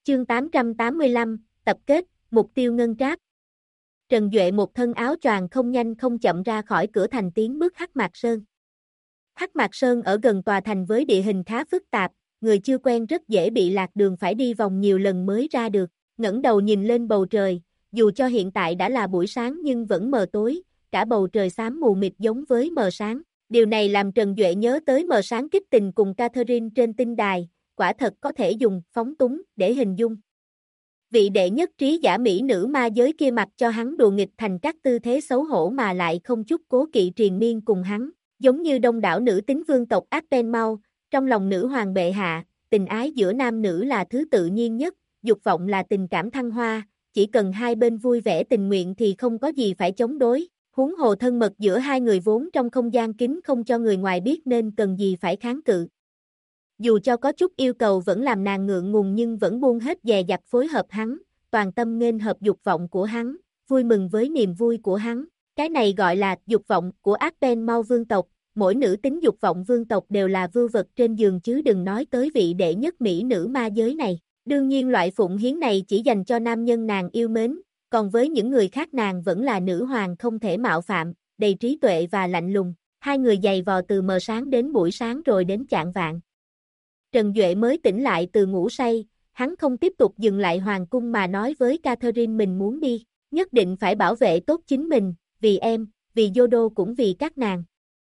Chương 885, tập kết, mục tiêu ngân tráp. Trần Duệ một thân áo choàng không nhanh không chậm ra khỏi cửa thành tiến bước Hắc Mạc Sơn. Hắc Mạc Sơn ở gần tòa thành với địa hình khá phức tạp, người chưa quen rất dễ bị lạc đường phải đi vòng nhiều lần mới ra được. Ngẩng đầu nhìn lên bầu trời, dù cho hiện tại đã là buổi sáng nhưng vẫn mờ tối, cả bầu trời xám mù mịt giống với mờ sáng. Điều này làm Trần Duệ nhớ tới mờ sáng kích tình cùng Catherine trên tinh đài, quả thật có thể dùng phóng túng để hình dung. Vị đệ nhất trí giả mỹ nữ ma giới kia mặc cho hắn đùa nghịch thành các tư thế xấu hổ mà lại không chút cố kỵ triền miên cùng hắn, giống như đông đảo nữ tính vương tộc Arpenmau, trong lòng nữ hoàng bệ hạ, tình ái giữa nam nữ là thứ tự nhiên nhất, dục vọng là tình cảm thăng hoa, chỉ cần hai bên vui vẻ tình nguyện thì không có gì phải chống đối. Huống hồ thân mật giữa hai người vốn trong không gian kín không cho người ngoài biết nên cần gì phải kháng cự. Dù cho có chút yêu cầu vẫn làm nàng ngượng ngùng nhưng vẫn buông hết dè dặt phối hợp hắn, toàn tâm nghênh hợp dục vọng của hắn, vui mừng với niềm vui của hắn. Cái này gọi là dục vọng của Arpenmau vương tộc, mỗi nữ tính dục vọng vương tộc đều là vưu vật trên giường chứ đừng nói tới vị đệ nhất mỹ nữ ma giới này. Đương nhiên loại phụng hiến này chỉ dành cho nam nhân nàng yêu mến, còn với những người khác nàng vẫn là nữ hoàng không thể mạo phạm, đầy trí tuệ và lạnh lùng. Hai người giày vò từ mờ sáng đến buổi sáng rồi đến chạng vạng. Trần Duệ mới tỉnh lại từ ngủ say, hắn không tiếp tục dừng lại hoàng cung mà nói với Catherine mình muốn đi, nhất định phải bảo vệ tốt chính mình, vì em, vì Yodo cũng vì các nàng.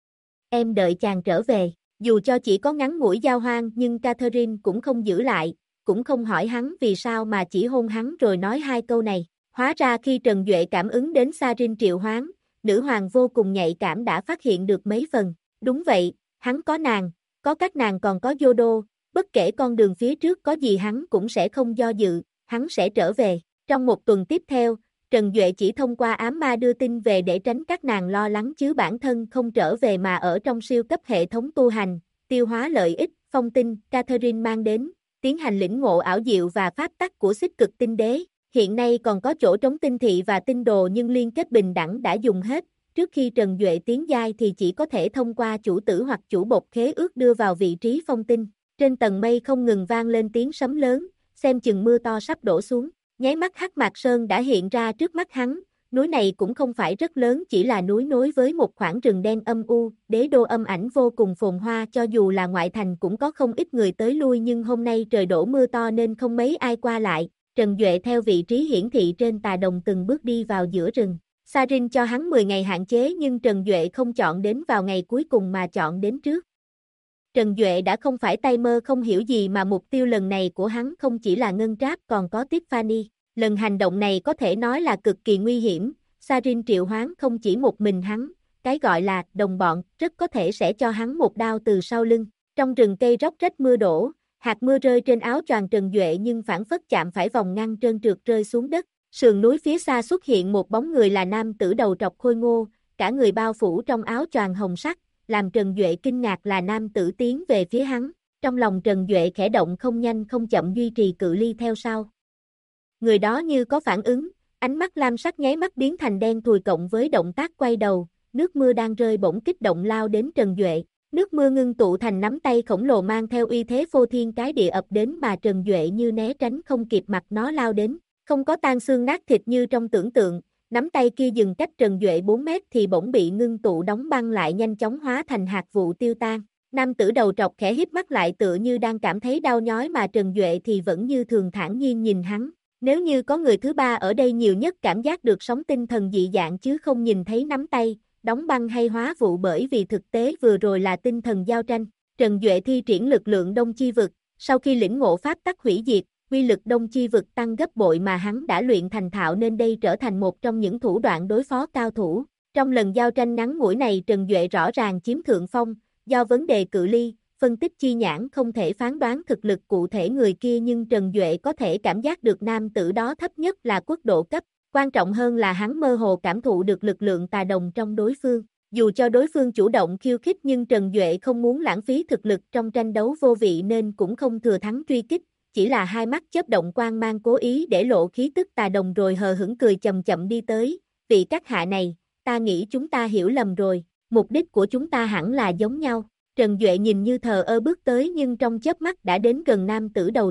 Em đợi chàng trở về, dù cho chỉ có ngắn ngủi giao hoan nhưng Catherine cũng không giữ lại, cũng không hỏi hắn vì sao mà chỉ hôn hắn rồi nói hai câu này. Hóa ra khi Trần Duệ cảm ứng đến Sarin triệu hoán, nữ hoàng vô cùng nhạy cảm đã phát hiện được mấy phần. Đúng vậy, hắn có nàng, có các nàng còn có Yodo, bất kể con đường phía trước có gì hắn cũng sẽ không do dự, hắn sẽ trở về. Trong một tuần tiếp theo, Trần Duệ chỉ thông qua ám ma đưa tin về để tránh các nàng lo lắng chứ bản thân không trở về mà ở trong siêu cấp hệ thống tu hành, tiêu hóa lợi ích, phong tinh, Catherine mang đến, tiến hành lĩnh ngộ ảo diệu và pháp tắc của xích cực tinh đế. Hiện nay còn có chỗ trống tinh thị và tinh đồ nhưng liên kết bình đẳng đã dùng hết, trước khi Trần Duệ tiến giai thì chỉ có thể thông qua chủ tử hoặc chủ bột khế ước đưa vào vị trí phong tinh. Trên tầng mây không ngừng vang lên tiếng sấm lớn, xem chừng mưa to sắp đổ xuống. Nháy mắt Hắc Mạc Sơn đã hiện ra trước mắt hắn, núi này cũng không phải rất lớn chỉ là núi nối với một khoảng rừng đen âm u, đế đô âm ảnh vô cùng phồn hoa cho dù là ngoại thành cũng có không ít người tới lui nhưng hôm nay trời đổ mưa to nên không mấy ai qua lại. Trần Duệ theo vị trí hiển thị trên tà đồng từng bước đi vào giữa rừng. Sarin cho hắn 10 ngày hạn chế nhưng Trần Duệ không chọn đến vào ngày cuối cùng mà chọn đến trước. Trần Duệ đã không phải tay mơ không hiểu gì mà mục tiêu lần này của hắn không chỉ là ngân tráp còn có Tiffany. Lần hành động này có thể nói là cực kỳ nguy hiểm, Sarin triệu hoán không chỉ một mình hắn, cái gọi là đồng bọn rất có thể sẽ cho hắn một đao từ sau lưng. Trong rừng cây róc rách mưa đổ, hạt mưa rơi trên áo choàng Trần Duệ nhưng phản phất chạm phải vòng ngăn trơn trượt rơi xuống đất. Sườn núi phía xa xuất hiện một bóng người là nam tử đầu trọc khôi ngô, cả người bao phủ trong áo choàng hồng sắc, làm Trần Duệ kinh ngạc là nam tử tiến về phía hắn. Trong lòng Trần Duệ khẽ động không nhanh không chậm duy trì cự ly theo sau. Người đó như có phản ứng, ánh mắt lam sắc nháy mắt biến thành đen thùi cộng với động tác quay đầu, nước mưa đang rơi bỗng kích động lao đến Trần Duệ. Nước mưa ngưng tụ thành nắm tay khổng lồ mang theo uy thế phô thiên cái địa ập đến mà Trần Duệ như né tránh không kịp mặt nó lao đến. Không có tan xương nát thịt như trong tưởng tượng, nắm tay kia dừng cách Trần Duệ 4 mét thì bỗng bị ngưng tụ đóng băng lại nhanh chóng hóa thành hạt vụ tiêu tan. Nam tử đầu trọc khẽ híp mắt lại tựa như đang cảm thấy đau nhói mà Trần Duệ thì vẫn như thường thản nhiên nhìn hắn. Nếu như có người thứ ba ở đây nhiều nhất cảm giác được sóng tinh thần dị dạng chứ không nhìn thấy nắm tay, đóng băng hay hóa vụ bởi vì thực tế vừa rồi là tinh thần giao tranh. Trần Duệ thi triển lực lượng Đông Chi Vực, sau khi lĩnh ngộ pháp tắc hủy diệt, uy lực Đông Chi Vực tăng gấp bội mà hắn đã luyện thành thạo nên đây trở thành một trong những thủ đoạn đối phó cao thủ. Trong lần giao tranh ngắn ngủi này Trần Duệ rõ ràng chiếm thượng phong, do vấn đề cự ly, phân tích chi nhãn không thể phán đoán thực lực cụ thể người kia nhưng Trần Duệ có thể cảm giác được nam tử đó thấp nhất là quốc độ cấp. Quan trọng hơn là hắn mơ hồ cảm thụ được lực lượng tà đồng trong đối phương. Dù cho đối phương chủ động khiêu khích nhưng Trần Duệ không muốn lãng phí thực lực trong tranh đấu vô vị nên cũng không thừa thắng truy kích, chỉ là hai mắt chớp động quang mang cố ý để lộ khí tức tà đồng rồi hờ hững cười chậm chậm đi tới. Vị các hạ này, ta nghĩ chúng ta hiểu lầm rồi, mục đích của chúng ta hẳn là giống nhau. Trần Duệ nhìn như thờ ơ bước tới nhưng trong chớp mắt đã đến gần nam tử đầu trọc,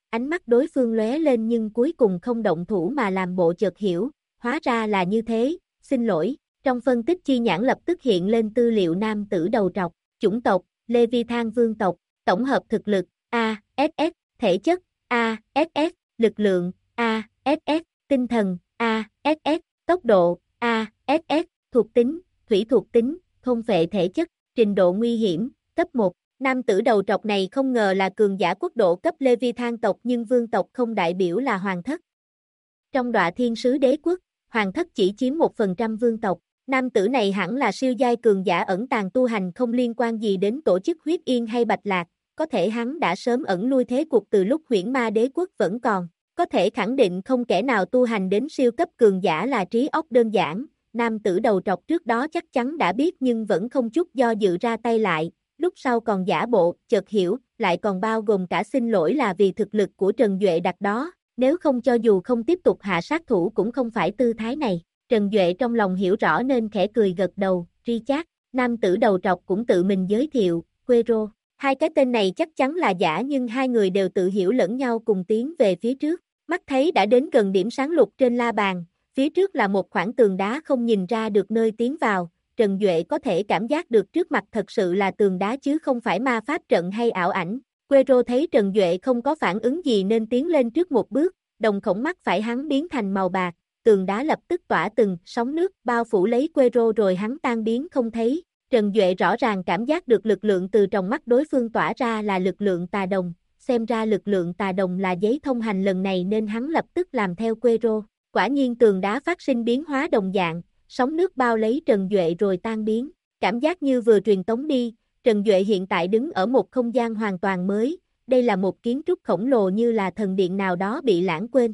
ánh mắt đối phương lóe lên nhưng cuối cùng không động thủ mà làm bộ chợt hiểu, hóa ra là như thế, xin lỗi. Trong phân tích chi nhãn lập tức hiện lên tư liệu nam tử đầu trọc, chủng tộc, Leviathan vương tộc, tổng hợp thực lực, ASS, thể chất, ASS, lực lượng, ASS, tinh thần, ASS, tốc độ, ASS, thuộc tính, thủy thuộc tính, thôn phệ thể chất, trình độ nguy hiểm, cấp 1. Nam tử đầu trọc này không ngờ là cường giả quốc độ cấp Leviathan tộc nhưng vương tộc không đại biểu là hoàng thất. Trong Đọa Thiên Sứ Đế Quốc, hoàng thất chỉ chiếm 1% vương tộc. Nam tử này hẳn là siêu giai cường giả ẩn tàng tu hành không liên quan gì đến tổ chức Huyết Yên hay Bạch Lạc, có thể hắn đã sớm ẩn lui thế cuộc từ lúc Huyễn Ma Đế Quốc vẫn còn. Có thể khẳng định không kẻ nào tu hành đến siêu cấp cường giả là trí óc đơn giản, nam tử đầu trọc trước đó chắc chắn đã biết nhưng vẫn không chút do dự ra tay lại, lúc sau còn giả bộ, chợt hiểu, lại còn bao gồm cả xin lỗi là vì thực lực của Trần Duệ đặt đó, nếu không cho dù không tiếp tục hạ sát thủ cũng không phải tư thái này. Trần Duệ trong lòng hiểu rõ nên khẽ cười gật đầu, Richard, nam tử đầu trọc cũng tự mình giới thiệu, Quero. Hai cái tên này chắc chắn là giả nhưng hai người đều tự hiểu lẫn nhau cùng tiến về phía trước. Mắt thấy đã đến gần điểm sáng lục trên la bàn, phía trước là một khoảng tường đá không nhìn ra được nơi tiến vào, Trần Duệ có thể cảm giác được trước mặt thật sự là tường đá chứ không phải ma pháp trận hay ảo ảnh. Quero thấy Trần Duệ không có phản ứng gì nên tiến lên trước một bước, đồng khổng mắt phải hắn biến thành màu bạc, tường đá lập tức tỏa từng sóng nước bao phủ lấy Quero rồi hắn tan biến không thấy. Trần Duệ rõ ràng cảm giác được lực lượng từ trong mắt đối phương tỏa ra là lực lượng tà đồng, xem ra lực lượng tà đồng là giấy thông hành lần này nên hắn lập tức làm theo Quero. Quả nhiên tường đá phát sinh biến hóa đồng dạng, sóng nước bao lấy Trần Duệ rồi tan biến, cảm giác như vừa truyền tống đi, Trần Duệ hiện tại đứng ở một không gian hoàn toàn mới, đây là một kiến trúc khổng lồ như là thần điện nào đó bị lãng quên.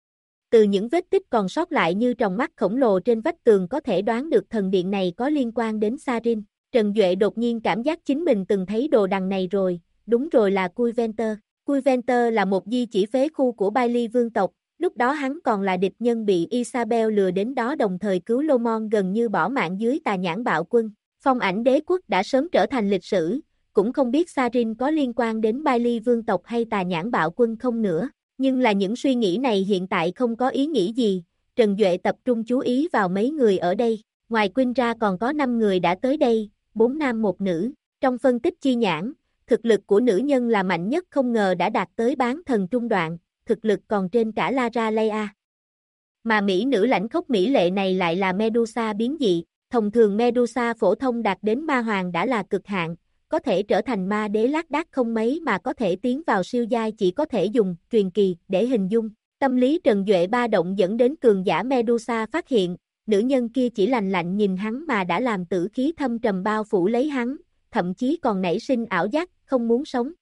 Từ những vết tích còn sót lại như tròng mắt khổng lồ trên vách tường có thể đoán được thần điện này có liên quan đến Sarin. Trần Duệ đột nhiên cảm giác chính mình từng thấy đồ đằng này rồi, đúng rồi là Cuiventer. Cuiventer là một di chỉ phế khu của Bailey vương tộc, lúc đó hắn còn là địch nhân bị Isabel lừa đến đó đồng thời cứu Lomon gần như bỏ mạng dưới tà nhãn bạo quân. Phong ảnh đế quốc đã sớm trở thành lịch sử, cũng không biết Sarin có liên quan đến Bailey vương tộc hay tà nhãn bạo quân không nữa. Nhưng là những suy nghĩ này hiện tại không có ý nghĩ gì, Trần Duệ tập trung chú ý vào mấy người ở đây, ngoài Quynh ra còn có 5 người đã tới đây, 4 nam 1 nữ, trong phân tích chi nhãn, thực lực của nữ nhân là mạnh nhất không ngờ đã đạt tới bán thần trung đoạn, thực lực còn trên cả Lara Leia. Mà mỹ nữ lãnh khốc mỹ lệ này lại là Medusa biến dị, thông thường Medusa phổ thông đạt đến ma hoàng đã là cực hạn, có thể trở thành ma đế lác đác không mấy mà có thể tiến vào siêu giai chỉ có thể dùng truyền kỳ để hình dung. Tâm lý Trần Duệ ba động dẫn đến cường giả Medusa phát hiện, nữ nhân kia chỉ lạnh lạnh nhìn hắn mà đã làm tử khí thâm trầm bao phủ lấy hắn, thậm chí còn nảy sinh ảo giác, không muốn sống.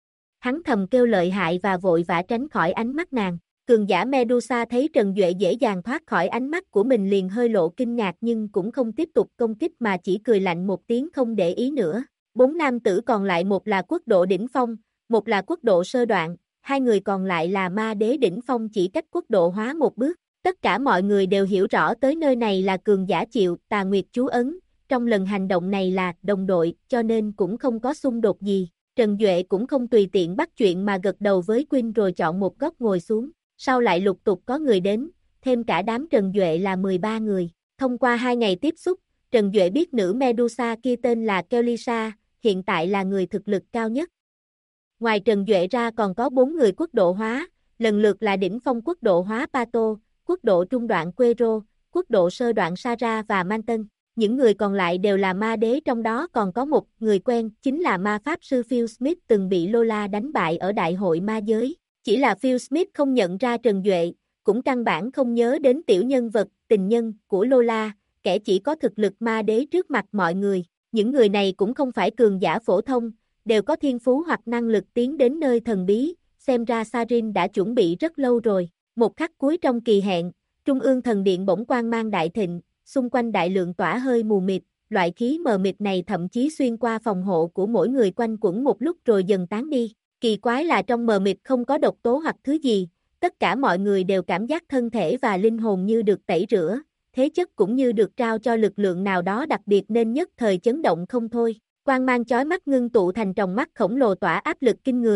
Hắn thầm kêu lợi hại và vội vã tránh khỏi ánh mắt nàng. Cường giả Medusa thấy Trần Duệ dễ dàng thoát khỏi ánh mắt của mình liền hơi lộ kinh ngạc nhưng cũng không tiếp tục công kích mà chỉ cười lạnh một tiếng không để ý nữa. 4 nam tử còn lại một là quốc độ đỉnh phong, một là quốc độ sơ đoạn, hai người còn lại là ma đế đỉnh phong chỉ cách quốc độ hóa một bước. Tất cả mọi người đều hiểu rõ tới nơi này là cường giả chịu tà nguyệt chú ấn, trong lần hành động này là đồng đội cho nên cũng không có xung đột gì. Trần Duệ cũng không tùy tiện bắt chuyện mà gật đầu với Quynh rồi chọn một góc ngồi xuống, sau lại lục tục có người đến, thêm cả đám Trần Duệ là 13 người. Thông qua 2 ngày tiếp xúc, Trần Duệ biết nữ Medusa kia tên là Kelisa, hiện tại là người thực lực cao nhất. Ngoài Trần Duệ ra còn có 4 người quốc độ hóa, lần lượt là đỉnh phong quốc độ hóa Pato, quốc độ trung đoạn Quero, quốc độ sơ đoạn Sara và Manton. Những người còn lại đều là ma đế trong đó còn có một người quen chính là ma pháp sư Phil Smith từng bị Lola đánh bại ở đại hội ma giới. Chỉ là Phil Smith không nhận ra Trần Duệ, cũng căn bản không nhớ đến tiểu nhân vật, tình nhân của Lola, kẻ chỉ có thực lực ma đế trước mặt mọi người. Những người này cũng không phải cường giả phổ thông, đều có thiên phú hoặc năng lực tiến đến nơi thần bí, xem ra Sarin đã chuẩn bị rất lâu rồi. Một khắc cuối trong kỳ hẹn, Trung ương thần điện bỗng quang mang đại thịnh, xung quanh đại lượng tỏa hơi mù mịt, loại khí mờ mịt này thậm chí xuyên qua phòng hộ của mỗi người quanh quẩn một lúc rồi dần tán đi. Kỳ quái là trong mờ mịt không có độc tố hoặc thứ gì, tất cả mọi người đều cảm giác thân thể và linh hồn như được tẩy rửa, thế chất cũng như được trao cho lực lượng nào đó đặc biệt nên nhất thời chấn động không thôi. Quang mang chói mắt ngưng tụ thành tròng mắt khổng lồ tỏa áp lực kinh người,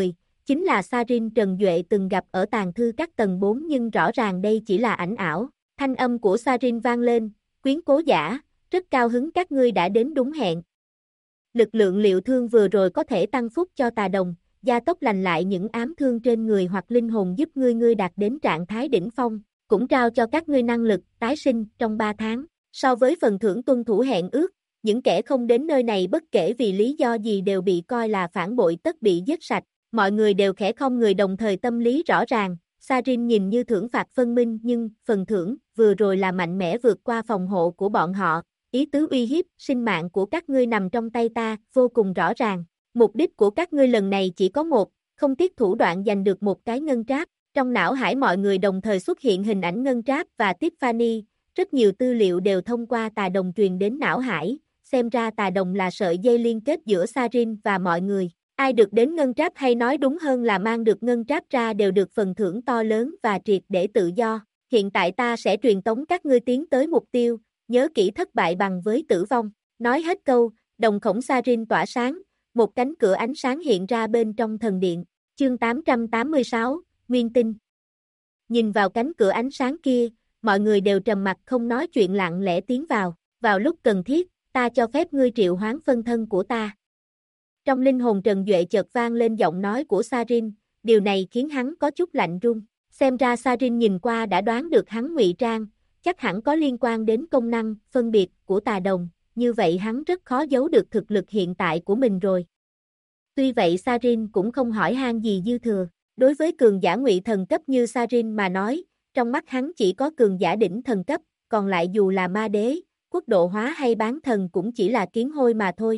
chính là Sarin Trần Duệ từng gặp ở tàng thư các tầng 4 nhưng rõ ràng đây chỉ là ảnh ảo. Thanh âm của Sarin vang lên, quyến cố giả, rất cao hứng các ngươi đã đến đúng hẹn. Lực lượng liệu thương vừa rồi có thể tăng phúc cho tà đồng, gia tốc lành lại những ám thương trên người hoặc linh hồn giúp ngươi đạt đến trạng thái đỉnh phong, cũng trao cho các ngươi năng lực tái sinh trong 3 tháng. So với phần thưởng tuân thủ hẹn ước, những kẻ không đến nơi này bất kể vì lý do gì đều bị coi là phản bội tất bị giết sạch. Mọi người đều khẽ không người đồng thời tâm lý rõ ràng. Sarin nhìn như thưởng phạt phân minh nhưng phần thưởng vừa rồi là mạnh mẽ vượt qua phòng hộ của bọn họ. Ý tứ uy hiếp, sinh mạng của các ngươi nằm trong tay ta, vô cùng rõ ràng. Mục đích của các ngươi lần này chỉ có một, không tiếc thủ đoạn giành được một cái ngân tráp. Trong não hải mọi người đồng thời xuất hiện hình ảnh ngân tráp và Tiffany, rất nhiều tư liệu đều thông qua tà đồng truyền đến não hải, xem ra tà đồng là sợi dây liên kết giữa Sarin và mọi người. Ai được đến ngân tráp hay nói đúng hơn là mang được ngân tráp ra đều được phần thưởng to lớn và triệt để tự do. Hiện tại ta sẽ truyền tống các ngươi tiến tới mục tiêu, nhớ kỹ thất bại bằng với tử vong. Nói hết câu, đồng khổng Sarin tỏa sáng, một cánh cửa ánh sáng hiện ra bên trong thần điện. Chương 886, Nguyên tinh. Nhìn vào cánh cửa ánh sáng kia, mọi người đều trầm mặc không nói chuyện lặng lẽ tiến vào. Vào lúc cần thiết, ta cho phép ngươi triệu hoán phân thân của ta. Trong linh hồn Trần Duệ chợt vang lên giọng nói của Sarin, điều này khiến hắn có chút lạnh run. Xem ra Sarin nhìn qua đã đoán được hắn ngụy trang, chắc hẳn có liên quan đến công năng, phân biệt của tà đồng, như vậy hắn rất khó giấu được thực lực hiện tại của mình rồi. Tuy vậy Sarin cũng không hỏi han gì dư thừa, đối với cường giả ngụy thần cấp như Sarin mà nói, trong mắt hắn chỉ có cường giả đỉnh thần cấp, còn lại dù là ma đế, quốc độ hóa hay bán thần cũng chỉ là kiến hôi mà thôi.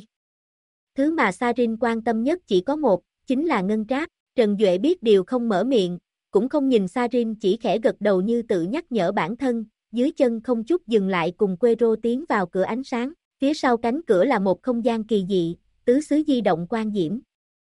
Thứ mà Sarin quan tâm nhất chỉ có một, chính là ngân tráp. Trần Duệ biết điều không mở miệng, cũng không nhìn Sarin, chỉ khẽ gật đầu như tự nhắc nhở bản thân, dưới chân không chút dừng lại cùng Quero tiến vào cửa ánh sáng. Phía sau cánh cửa là một không gian kỳ dị, tứ xứ di động quang diễm.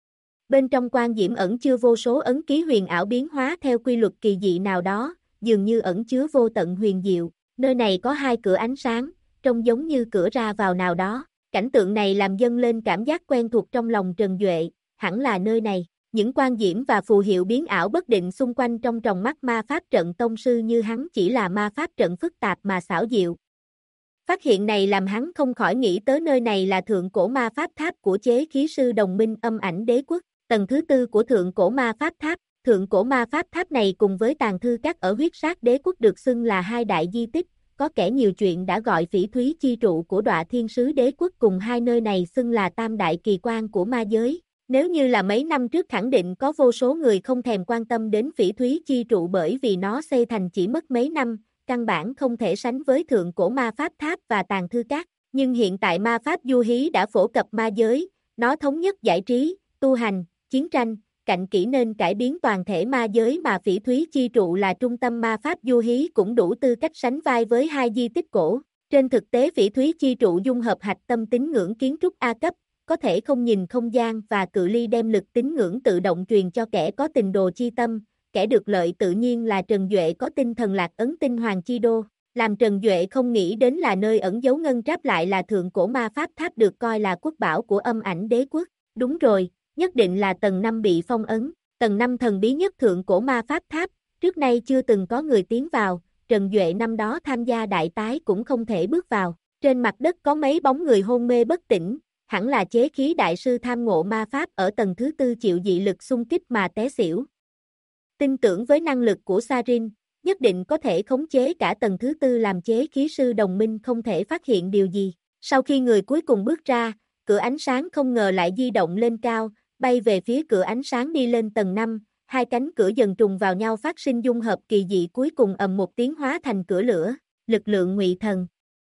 Bên trong quang diễm ẩn chứa vô số ấn ký huyền ảo biến hóa theo quy luật kỳ dị nào đó, dường như ẩn chứa vô tận huyền diệu. Nơi này có 2 cửa ánh sáng, trông giống như cửa ra vào nào đó. Cảnh tượng này làm dâng lên cảm giác quen thuộc trong lòng Trần Duệ, hẳn là nơi này. Những quan diễm và phù hiệu biến ảo bất định xung quanh trong tròng mắt ma pháp trận tông sư như hắn chỉ là ma pháp trận phức tạp mà xảo diệu. Phát hiện này làm hắn không khỏi nghĩ tới nơi này là thượng cổ ma pháp tháp của chế khí sư đồng minh Âm Ảnh Đế Quốc, tầng thứ 4 của thượng cổ ma pháp tháp. Thượng cổ ma pháp tháp này cùng với tàng thư các ở Huyết Sát Đế Quốc được xưng là 2 đại di tích. Có kẻ nhiều chuyện đã gọi Phỉ Thúy chi trụ của Đọa Thiên Sứ Đế Quốc cùng 2 nơi này xưng là tam đại kỳ quan của ma giới. Nếu như là mấy năm trước khẳng định có vô số người không thèm quan tâm đến Phỉ Thúy chi trụ bởi vì nó xây thành chỉ mất mấy năm, căn bản không thể sánh với thượng cổ ma pháp tháp và tàng thư các. Nhưng hiện tại ma pháp du hí đã phổ cập ma giới, nó thống nhất giải trí, tu hành, chiến tranh, cạnh kỹ nên cải biến toàn thể ma giới mà Phỉ Thúy chi trụ là trung tâm ma pháp du hí cũng đủ tư cách sánh vai với 2 di tích cổ. Trên thực tế Phỉ Thúy chi trụ dung hợp hạch tâm tín ngưỡng kiến trúc A cấp, có thể không nhìn không gian và cự ly đem lực tín ngưỡng tự động truyền cho kẻ có tình đồ chi tâm, kẻ được lợi tự nhiên là Trần Duệ có tinh thần lạc ấn tinh hoàng chi đô. Làm Trần Duệ không nghĩ đến là nơi ẩn giấu ngân tráp lại là thượng cổ ma pháp tháp được coi là quốc bảo của Âm Ảnh Đế Quốc. Đúng rồi, nhất định là tầng 5 bị phong ấn, tầng 5 thần bí nhất thượng cổ ma pháp tháp, trước nay chưa từng có người tiến vào, Trần Duệ năm đó tham gia đại tái cũng không thể bước vào. Trên mặt đất có mấy bóng người hôn mê bất tỉnh, hẳn là chế khí đại sư tham ngộ ma pháp ở tầng thứ 4 chịu dị lực xung kích mà té xỉu. Tin tưởng với năng lực của Sarin, nhất định có thể khống chế cả tầng thứ 4 làm chế khí sư đồng minh không thể phát hiện điều gì. Sau khi người cuối cùng bước ra, cửa ánh sáng không ngờ lại di động lên cao, bay về phía cửa ánh sáng đi lên tầng 5, 2 cánh cửa dần trùng vào nhau phát sinh dung hợp kỳ dị cuối cùng ầm một tiếng hóa thành cửa lửa, lực lượng ngụy thần.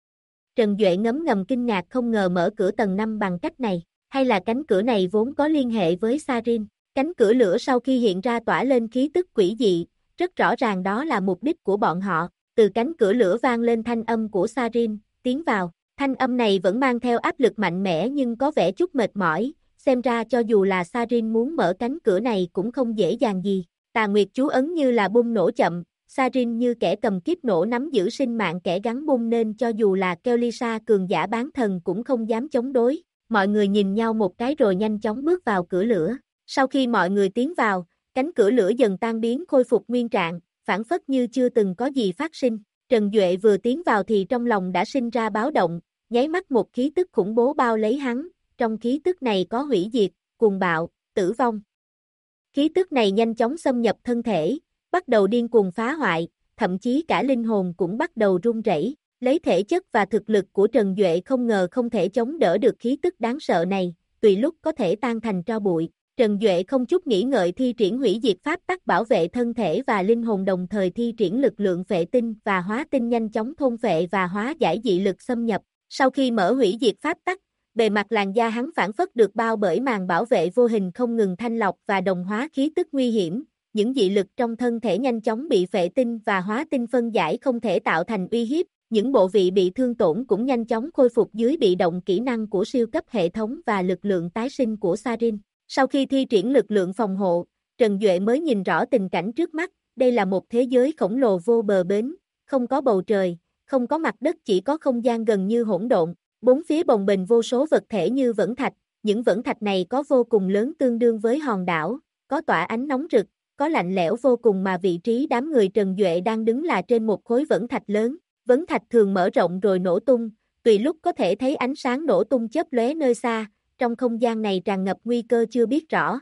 Trần Duệ ngấm ngầm kinh ngạc không ngờ mở cửa tầng 5 bằng cách này, hay là cánh cửa này vốn có liên hệ với Sarin. Cánh cửa lửa sau khi hiện ra tỏa lên khí tức quỷ dị, rất rõ ràng đó là mục đích của bọn họ. Từ cánh cửa lửa vang lên thanh âm của Sarin, tiến vào. Thanh âm này vẫn mang theo áp lực mạnh mẽ nhưng có vẻ chút mệt mỏi, xem ra cho dù là Sarin muốn mở cánh cửa này cũng không dễ dàng gì. Tà Nguyệt chú ấn như là bung nổ chậm, Sarin như kẻ cầm kiếp nổ nắm giữ sinh mạng kẻ gắn bung nên cho dù là Kellysa cường giả bán thần cũng không dám chống đối. Mọi người nhìn nhau một cái rồi nhanh chóng bước vào cửa lửa. Sau khi mọi người tiến vào, cánh cửa lửa dần tan biến khôi phục nguyên trạng, phản phất như chưa từng có gì phát sinh. Trần Duệ vừa tiến vào thì trong lòng đã sinh ra báo động, nháy mắt một khí tức khủng bố bao lấy hắn, trong khí tức này có hủy diệt, cuồng bạo, tử vong. Khí tức này nhanh chóng xâm nhập thân thể, bắt đầu điên cuồng phá hoại, thậm chí cả linh hồn cũng bắt đầu run rẩy. Lấy thể chất và thực lực của Trần Duệ không ngờ không thể chống đỡ được khí tức đáng sợ này, tùy lúc có thể tan thành tro bụi. Trần Duệ không chút nghĩ ngợi thi triển hủy diệt pháp tắc bảo vệ thân thể và linh hồn, đồng thời thi triển lực lượng phệ tinh và hóa tinh nhanh chóng thôn phệ và hóa giải dị lực xâm nhập. Sau khi mở hủy diệt pháp tắc, bề mặt làn da hắn phản phất được bao bởi màn bảo vệ vô hình không ngừng thanh lọc và đồng hóa khí tức nguy hiểm. Những dị lực trong thân thể nhanh chóng bị phệ tinh và hóa tinh phân giải, không thể tạo thành uy hiếp. Những bộ vị bị thương tổn cũng nhanh chóng khôi phục dưới bị động kỹ năng của siêu cấp hệ thống và lực lượng tái sinh của Sarin. Sau khi thi triển lực lượng phòng hộ, Trần Duệ mới nhìn rõ tình cảnh trước mắt. Đây là một thế giới khổng lồ vô bờ bến, không có bầu trời, không có mặt đất, chỉ có không gian gần như hỗn độn. Bốn phía bồng bềnh vô số vật thể như vẫn thạch, những vẫn thạch này có vô cùng lớn, tương đương với hòn đảo, có tỏa ánh nóng rực, có lạnh lẽo vô cùng, mà vị trí đám người Trần Duệ đang đứng là trên một khối vẫn thạch lớn. Vấn thạch thường mở rộng rồi nổ tung, tùy lúc có thể thấy ánh sáng nổ tung chớp lóe nơi xa, trong không gian này tràn ngập nguy cơ chưa biết rõ.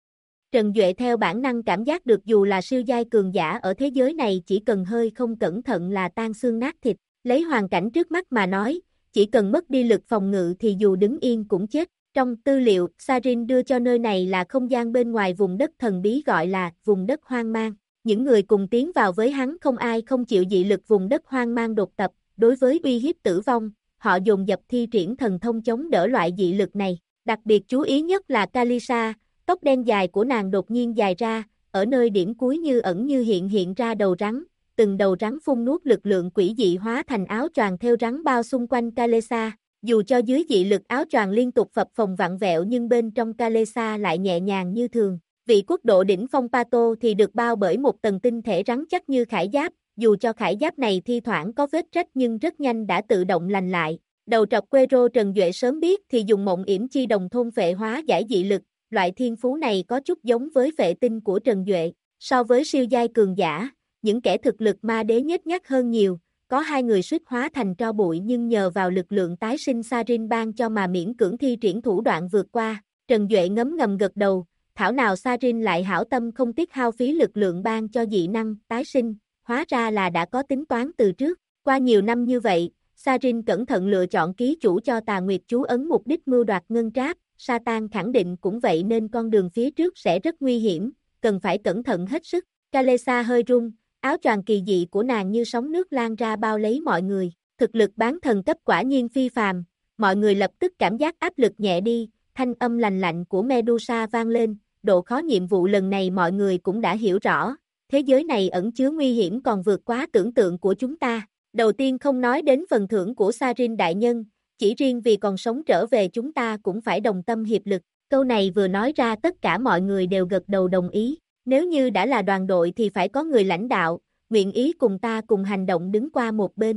Trần Duệ theo bản năng cảm giác được dù là siêu giai cường giả ở thế giới này chỉ cần hơi không cẩn thận là tan xương nát thịt, lấy hoàn cảnh trước mắt mà nói, chỉ cần mất đi lực phòng ngự thì dù đứng yên cũng chết. Trong tư liệu, Sarin đưa cho nơi này là không gian bên ngoài vùng đất thần bí gọi là vùng đất hoang mang. Những người cùng tiến vào với hắn không ai không chịu dị lực vùng đất hoang mang đột tập, đối với uy hiếp tử vong, họ dồn dập thi triển thần thông chống đỡ loại dị lực này. Đặc biệt chú ý nhất là Kalisa, tóc đen dài của nàng đột nhiên dài ra, ở nơi điểm cuối như ẩn như hiện ra đầu rắn, từng đầu rắn phun nuốt lực lượng quỷ dị hóa thành áo choàng theo rắn bao xung quanh Kalisa. Dù cho dưới dị lực áo choàng liên tục phập phồng vặn vẹo nhưng bên trong Kalisa lại nhẹ nhàng như thường. Vị quốc độ đỉnh phong Pato thì được bao bởi một tầng tinh thể rắn chắc như khải giáp, dù cho khải giáp này thi thoảng có vết rách nhưng rất nhanh đã tự động lành lại. Đầu trọc Quero Trần Duệ sớm biết thì dùng mộng yểm chi đồng thôn phệ hóa giải dị lực, loại thiên phú này có chút giống với phệ tinh của Trần Duệ. So với siêu giai cường giả, những kẻ thực lực ma đế nhếch nhác hơn nhiều, có hai người suýt hóa thành tro bụi nhưng nhờ vào lực lượng tái sinh Sarin ban cho mà miễn cưỡng thi triển thủ đoạn vượt qua. Trần Duệ ngấm ngầm gật đầu, thảo nào Sarin lại hảo tâm không tiếc hao phí lực lượng ban cho dị năng tái sinh, hóa ra là đã có tính toán từ trước. Qua nhiều năm như vậy, Sarin cẩn thận lựa chọn ký chủ cho Tà Nguyệt chú ấn mục đích mưu đoạt ngân tráp, Satan khẳng định cũng vậy nên con đường phía trước sẽ rất nguy hiểm, cần phải cẩn thận hết sức. Kalesa hơi run, áo choàng kỳ dị của nàng như sóng nước lan ra bao lấy mọi người, thực lực bán thần cấp quả nhiên phi phàm, mọi người lập tức cảm giác áp lực nhẹ đi, thanh âm lành lạnh của Medusa vang lên, độ khó nhiệm vụ lần này mọi người cũng đã hiểu rõ, thế giới này ẩn chứa nguy hiểm còn vượt quá tưởng tượng của chúng ta. Đầu tiên không nói đến phần thưởng của Sarin đại nhân, chỉ riêng vì còn sống trở về chúng ta cũng phải đồng tâm hiệp lực. Câu này vừa nói ra tất cả mọi người đều gật đầu đồng ý. Nếu như đã là đoàn đội thì phải có người lãnh đạo, nguyện ý cùng ta cùng hành động đứng qua một bên.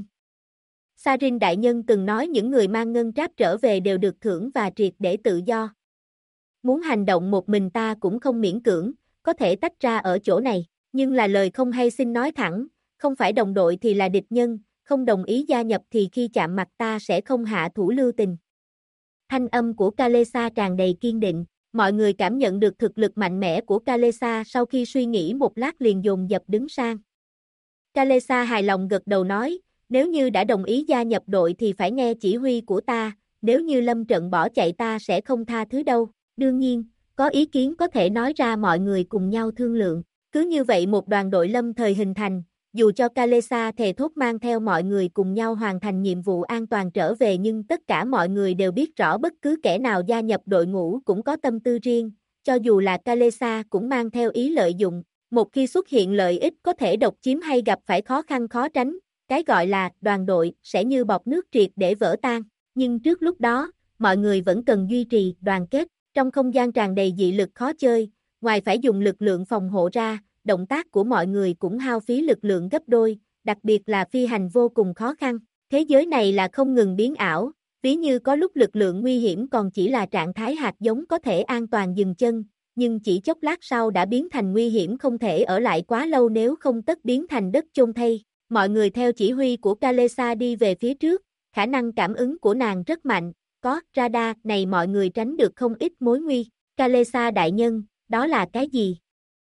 Sarin đại nhân từng nói những người mang ngân tráp trở về đều được thưởng và triệt để tự do. Muốn hành động một mình ta cũng không miễn cưỡng, có thể tách ra ở chỗ này, nhưng là lời không hay xin nói thẳng, không phải đồng đội thì là địch nhân, không đồng ý gia nhập thì khi chạm mặt ta sẽ không hạ thủ lưu tình. Thanh âm của Kalesa tràn đầy kiên định, mọi người cảm nhận được thực lực mạnh mẽ của Kalesa sau khi suy nghĩ một lát liền dồn dập đứng sang. Kalesa hài lòng gật đầu nói, nếu như đã đồng ý gia nhập đội thì phải nghe chỉ huy của ta, nếu như lâm trận bỏ chạy ta sẽ không tha thứ đâu. Đương nhiên, có ý kiến có thể nói ra mọi người cùng nhau thương lượng. Cứ như vậy một đoàn đội lâm thời hình thành, dù cho Kalesa thề thốt mang theo mọi người cùng nhau hoàn thành nhiệm vụ an toàn trở về nhưng tất cả mọi người đều biết rõ bất cứ kẻ nào gia nhập đội ngũ cũng có tâm tư riêng, cho dù là Kalesa cũng mang theo ý lợi dụng, một khi xuất hiện lợi ích có thể độc chiếm hay gặp phải khó khăn khó tránh, cái gọi là đoàn đội sẽ như bọt nước triệt để vỡ tan, nhưng trước lúc đó, mọi người vẫn cần duy trì đoàn kết, trong không gian tràn đầy dị lực khó chơi, ngoài phải dùng lực lượng phòng hộ ra, động tác của mọi người cũng hao phí lực lượng gấp đôi, đặc biệt là phi hành vô cùng khó khăn. Thế giới này là không ngừng biến ảo, ví như có lúc lực lượng nguy hiểm còn chỉ là trạng thái hạt giống có thể an toàn dừng chân, nhưng chỉ chốc lát sau đã biến thành nguy hiểm không thể ở lại quá lâu nếu không tất biến thành đất chôn thây. Mọi người theo chỉ huy của Kalesa đi về phía trước, khả năng cảm ứng của nàng rất mạnh, có radar này mọi người tránh được không ít mối nguy. Kalesa đại nhân, đó là cái gì?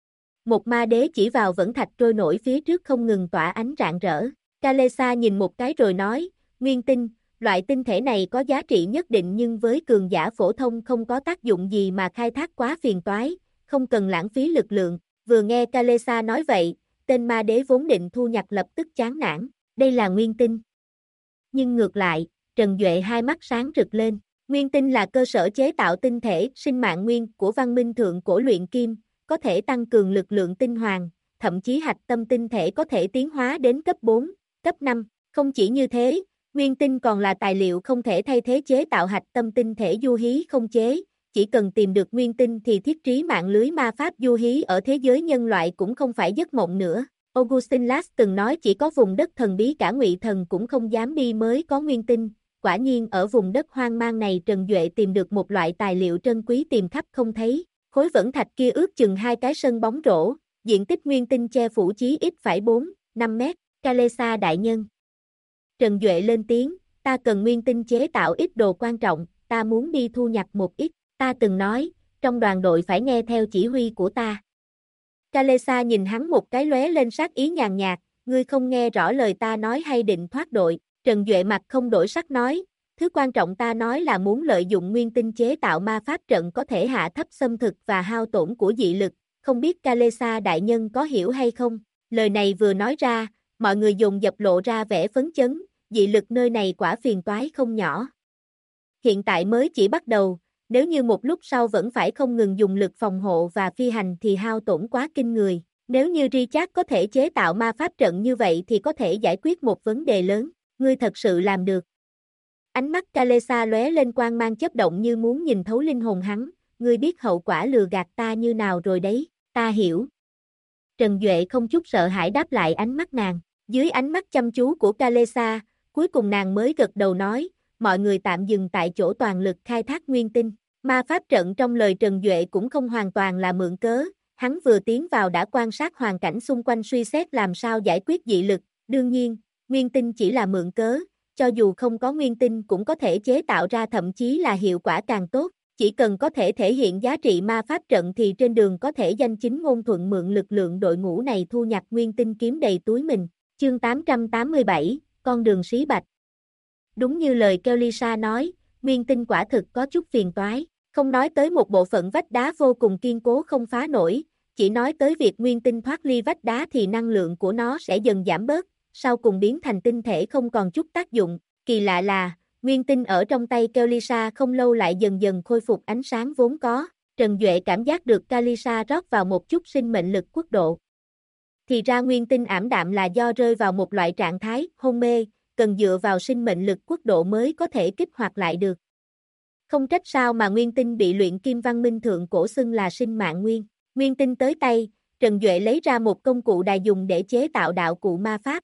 Một ma đế chỉ vào vẫn thạch trôi nổi phía trước không ngừng tỏa ánh rạng rỡ. Kalesa nhìn một cái rồi nói, nguyên tinh, loại tinh thể này có giá trị nhất định nhưng với cường giả phổ thông không có tác dụng gì mà khai thác quá phiền toái, không cần lãng phí lực lượng. Vừa nghe Kalesa nói vậy, tên ma đế vốn định thu nhặt lập tức chán nản, đây là nguyên tinh. Nhưng ngược lại, Trần Duệ hai mắt sáng rực lên, nguyên tinh là cơ sở chế tạo tinh thể sinh mạng nguyên của văn minh thượng cổ luyện kim, có thể tăng cường lực lượng tinh hoàng, thậm chí hạch tâm tinh thể có thể tiến hóa đến cấp 4, cấp 5. Không chỉ như thế, nguyên tinh còn là tài liệu không thể thay thế chế tạo hạch tâm tinh thể du hí không chế, chỉ cần tìm được nguyên tinh thì thiết trí mạng lưới ma pháp du hí ở thế giới nhân loại cũng không phải giấc mộng nữa. Augustin Lass từng nói chỉ có vùng đất thần bí cả Ngụy Thần cũng không dám đi mới có nguyên tinh, quả nhiên ở vùng đất hoang mang này Trần Duệ tìm được một loại tài liệu trân quý tìm khắp không thấy. Khối vẫn thạch kia ước chừng 2 cái sân bóng rổ, diện tích nguyên tinh che phủ chí ít phải 4-5 mét. Kalesa đại nhân. Trần Duệ lên tiếng, ta cần nguyên tinh chế tạo ít đồ quan trọng, ta muốn đi thu nhặt một ít, ta từng nói, trong đoàn đội phải nghe theo chỉ huy của ta. Kalesa nhìn hắn một cái lóe lên sát ý nhàn nhạt, ngươi không nghe rõ lời ta nói hay định thoát đội. Trần Duệ mặt không đổi sắc nói, thứ quan trọng ta nói là muốn lợi dụng nguyên tinh chế tạo ma pháp trận có thể hạ thấp xâm thực và hao tổn của dị lực, không biết Kalesa đại nhân có hiểu hay không? Lời này vừa nói ra, mọi người dồn dập lộ ra vẻ phấn chấn, dị lực nơi này quả phiền toái không nhỏ. Hiện tại mới chỉ bắt đầu, nếu như một lúc sau vẫn phải không ngừng dùng lực phòng hộ và phi hành thì hao tổn quá kinh người. Nếu như Richard có thể chế tạo ma pháp trận như vậy thì có thể giải quyết một vấn đề lớn, ngươi thật sự làm được. Ánh mắt Kalesa lóe lên quang mang chớp động như muốn nhìn thấu linh hồn hắn, ngươi biết hậu quả lừa gạt ta như nào rồi đấy, ta hiểu. Trần Duệ không chút sợ hãi đáp lại ánh mắt nàng, dưới ánh mắt chăm chú của Kalesa, cuối cùng nàng mới gật đầu nói, mọi người tạm dừng tại chỗ toàn lực khai thác nguyên tinh. Ma pháp trận trong lời Trần Duệ cũng không hoàn toàn là mượn cớ, hắn vừa tiến vào đã quan sát hoàn cảnh xung quanh suy xét làm sao giải quyết dị lực, đương nhiên, nguyên tinh chỉ là mượn cớ, cho dù không có nguyên tinh cũng có thể chế tạo ra thậm chí là hiệu quả càng tốt, chỉ cần có thể thể hiện giá trị ma pháp trận thì trên đường có thể danh chính ngôn thuận mượn lực lượng đội ngũ này thu nhặt nguyên tinh kiếm đầy túi mình. Chương 887, con đường xí bạch. Đúng như lời Kalesa nói, nguyên tinh quả thực có chút phiền toái, không nói tới một bộ phận vách đá vô cùng kiên cố không phá nổi, chỉ nói tới việc nguyên tinh thoát ly vách đá thì năng lượng của nó sẽ dần giảm bớt, sau cùng biến thành tinh thể không còn chút tác dụng. Kỳ lạ là, nguyên tinh ở trong tay Kalesa không lâu lại dần dần khôi phục ánh sáng vốn có. Trần Duệ cảm giác được Kalesa rót vào một chút sinh mệnh lực quốc độ. Thì ra nguyên tinh ảm đạm là do rơi vào một loại trạng thái hôn mê, cần dựa vào sinh mệnh lực quốc độ mới có thể kích hoạt lại được. Không trách sao mà nguyên tinh bị luyện kim văn minh thượng cổ xưng là sinh mạng nguyên. Nguyên tinh tới tay, Trần Duệ lấy ra một công cụ đài dùng để chế tạo đạo cụ ma pháp.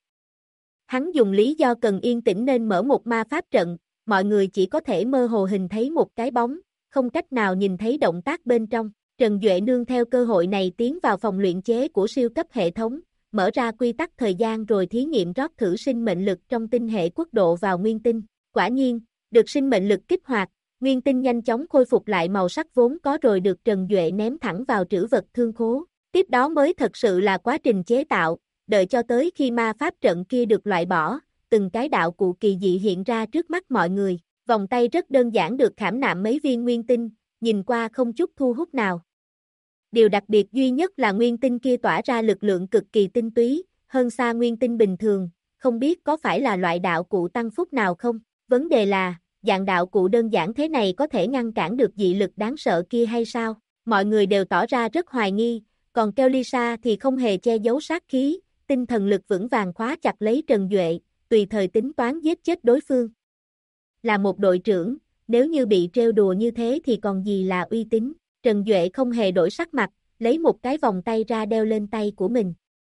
Hắn dùng lý do cần yên tĩnh nên mở một ma pháp trận, mọi người chỉ có thể mơ hồ hình thấy một cái bóng, không cách nào nhìn thấy động tác bên trong. Trần Duệ nương theo cơ hội này tiến vào phòng luyện chế của siêu cấp hệ thống, mở ra quy tắc thời gian rồi thí nghiệm rót thử sinh mệnh lực trong tinh hệ quốc độ vào nguyên tinh. Quả nhiên, được sinh mệnh lực kích hoạt, nguyên tinh nhanh chóng khôi phục lại màu sắc vốn có rồi được Trần Duệ ném thẳng vào trữ vật thương khố. Tiếp đó mới thật sự là quá trình chế tạo, đợi cho tới khi ma pháp trận kia được loại bỏ, từng cái đạo cụ kỳ dị hiện ra trước mắt mọi người. Vòng tay rất đơn giản được khảm nạm mấy viên nguyên tinh, nhìn qua không chút thu hút nào. Điều đặc biệt duy nhất là nguyên tinh kia tỏa ra lực lượng cực kỳ tinh túy, hơn xa nguyên tinh bình thường, không biết có phải là loại đạo cụ tăng phúc nào không? Vấn đề là, dạng đạo cụ đơn giản thế này có thể ngăn cản được dị lực đáng sợ kia hay sao? Mọi người đều tỏ ra rất hoài nghi, còn Kalesa thì không hề che giấu sát khí, tinh thần lực vững vàng khóa chặt lấy Trần Duệ, tùy thời tính toán giết chết đối phương. Là một đội trưởng, nếu như bị trêu đùa như thế thì còn gì là uy tín? Trần Duệ không hề đổi sắc mặt, lấy một cái vòng tay ra đeo lên tay của mình.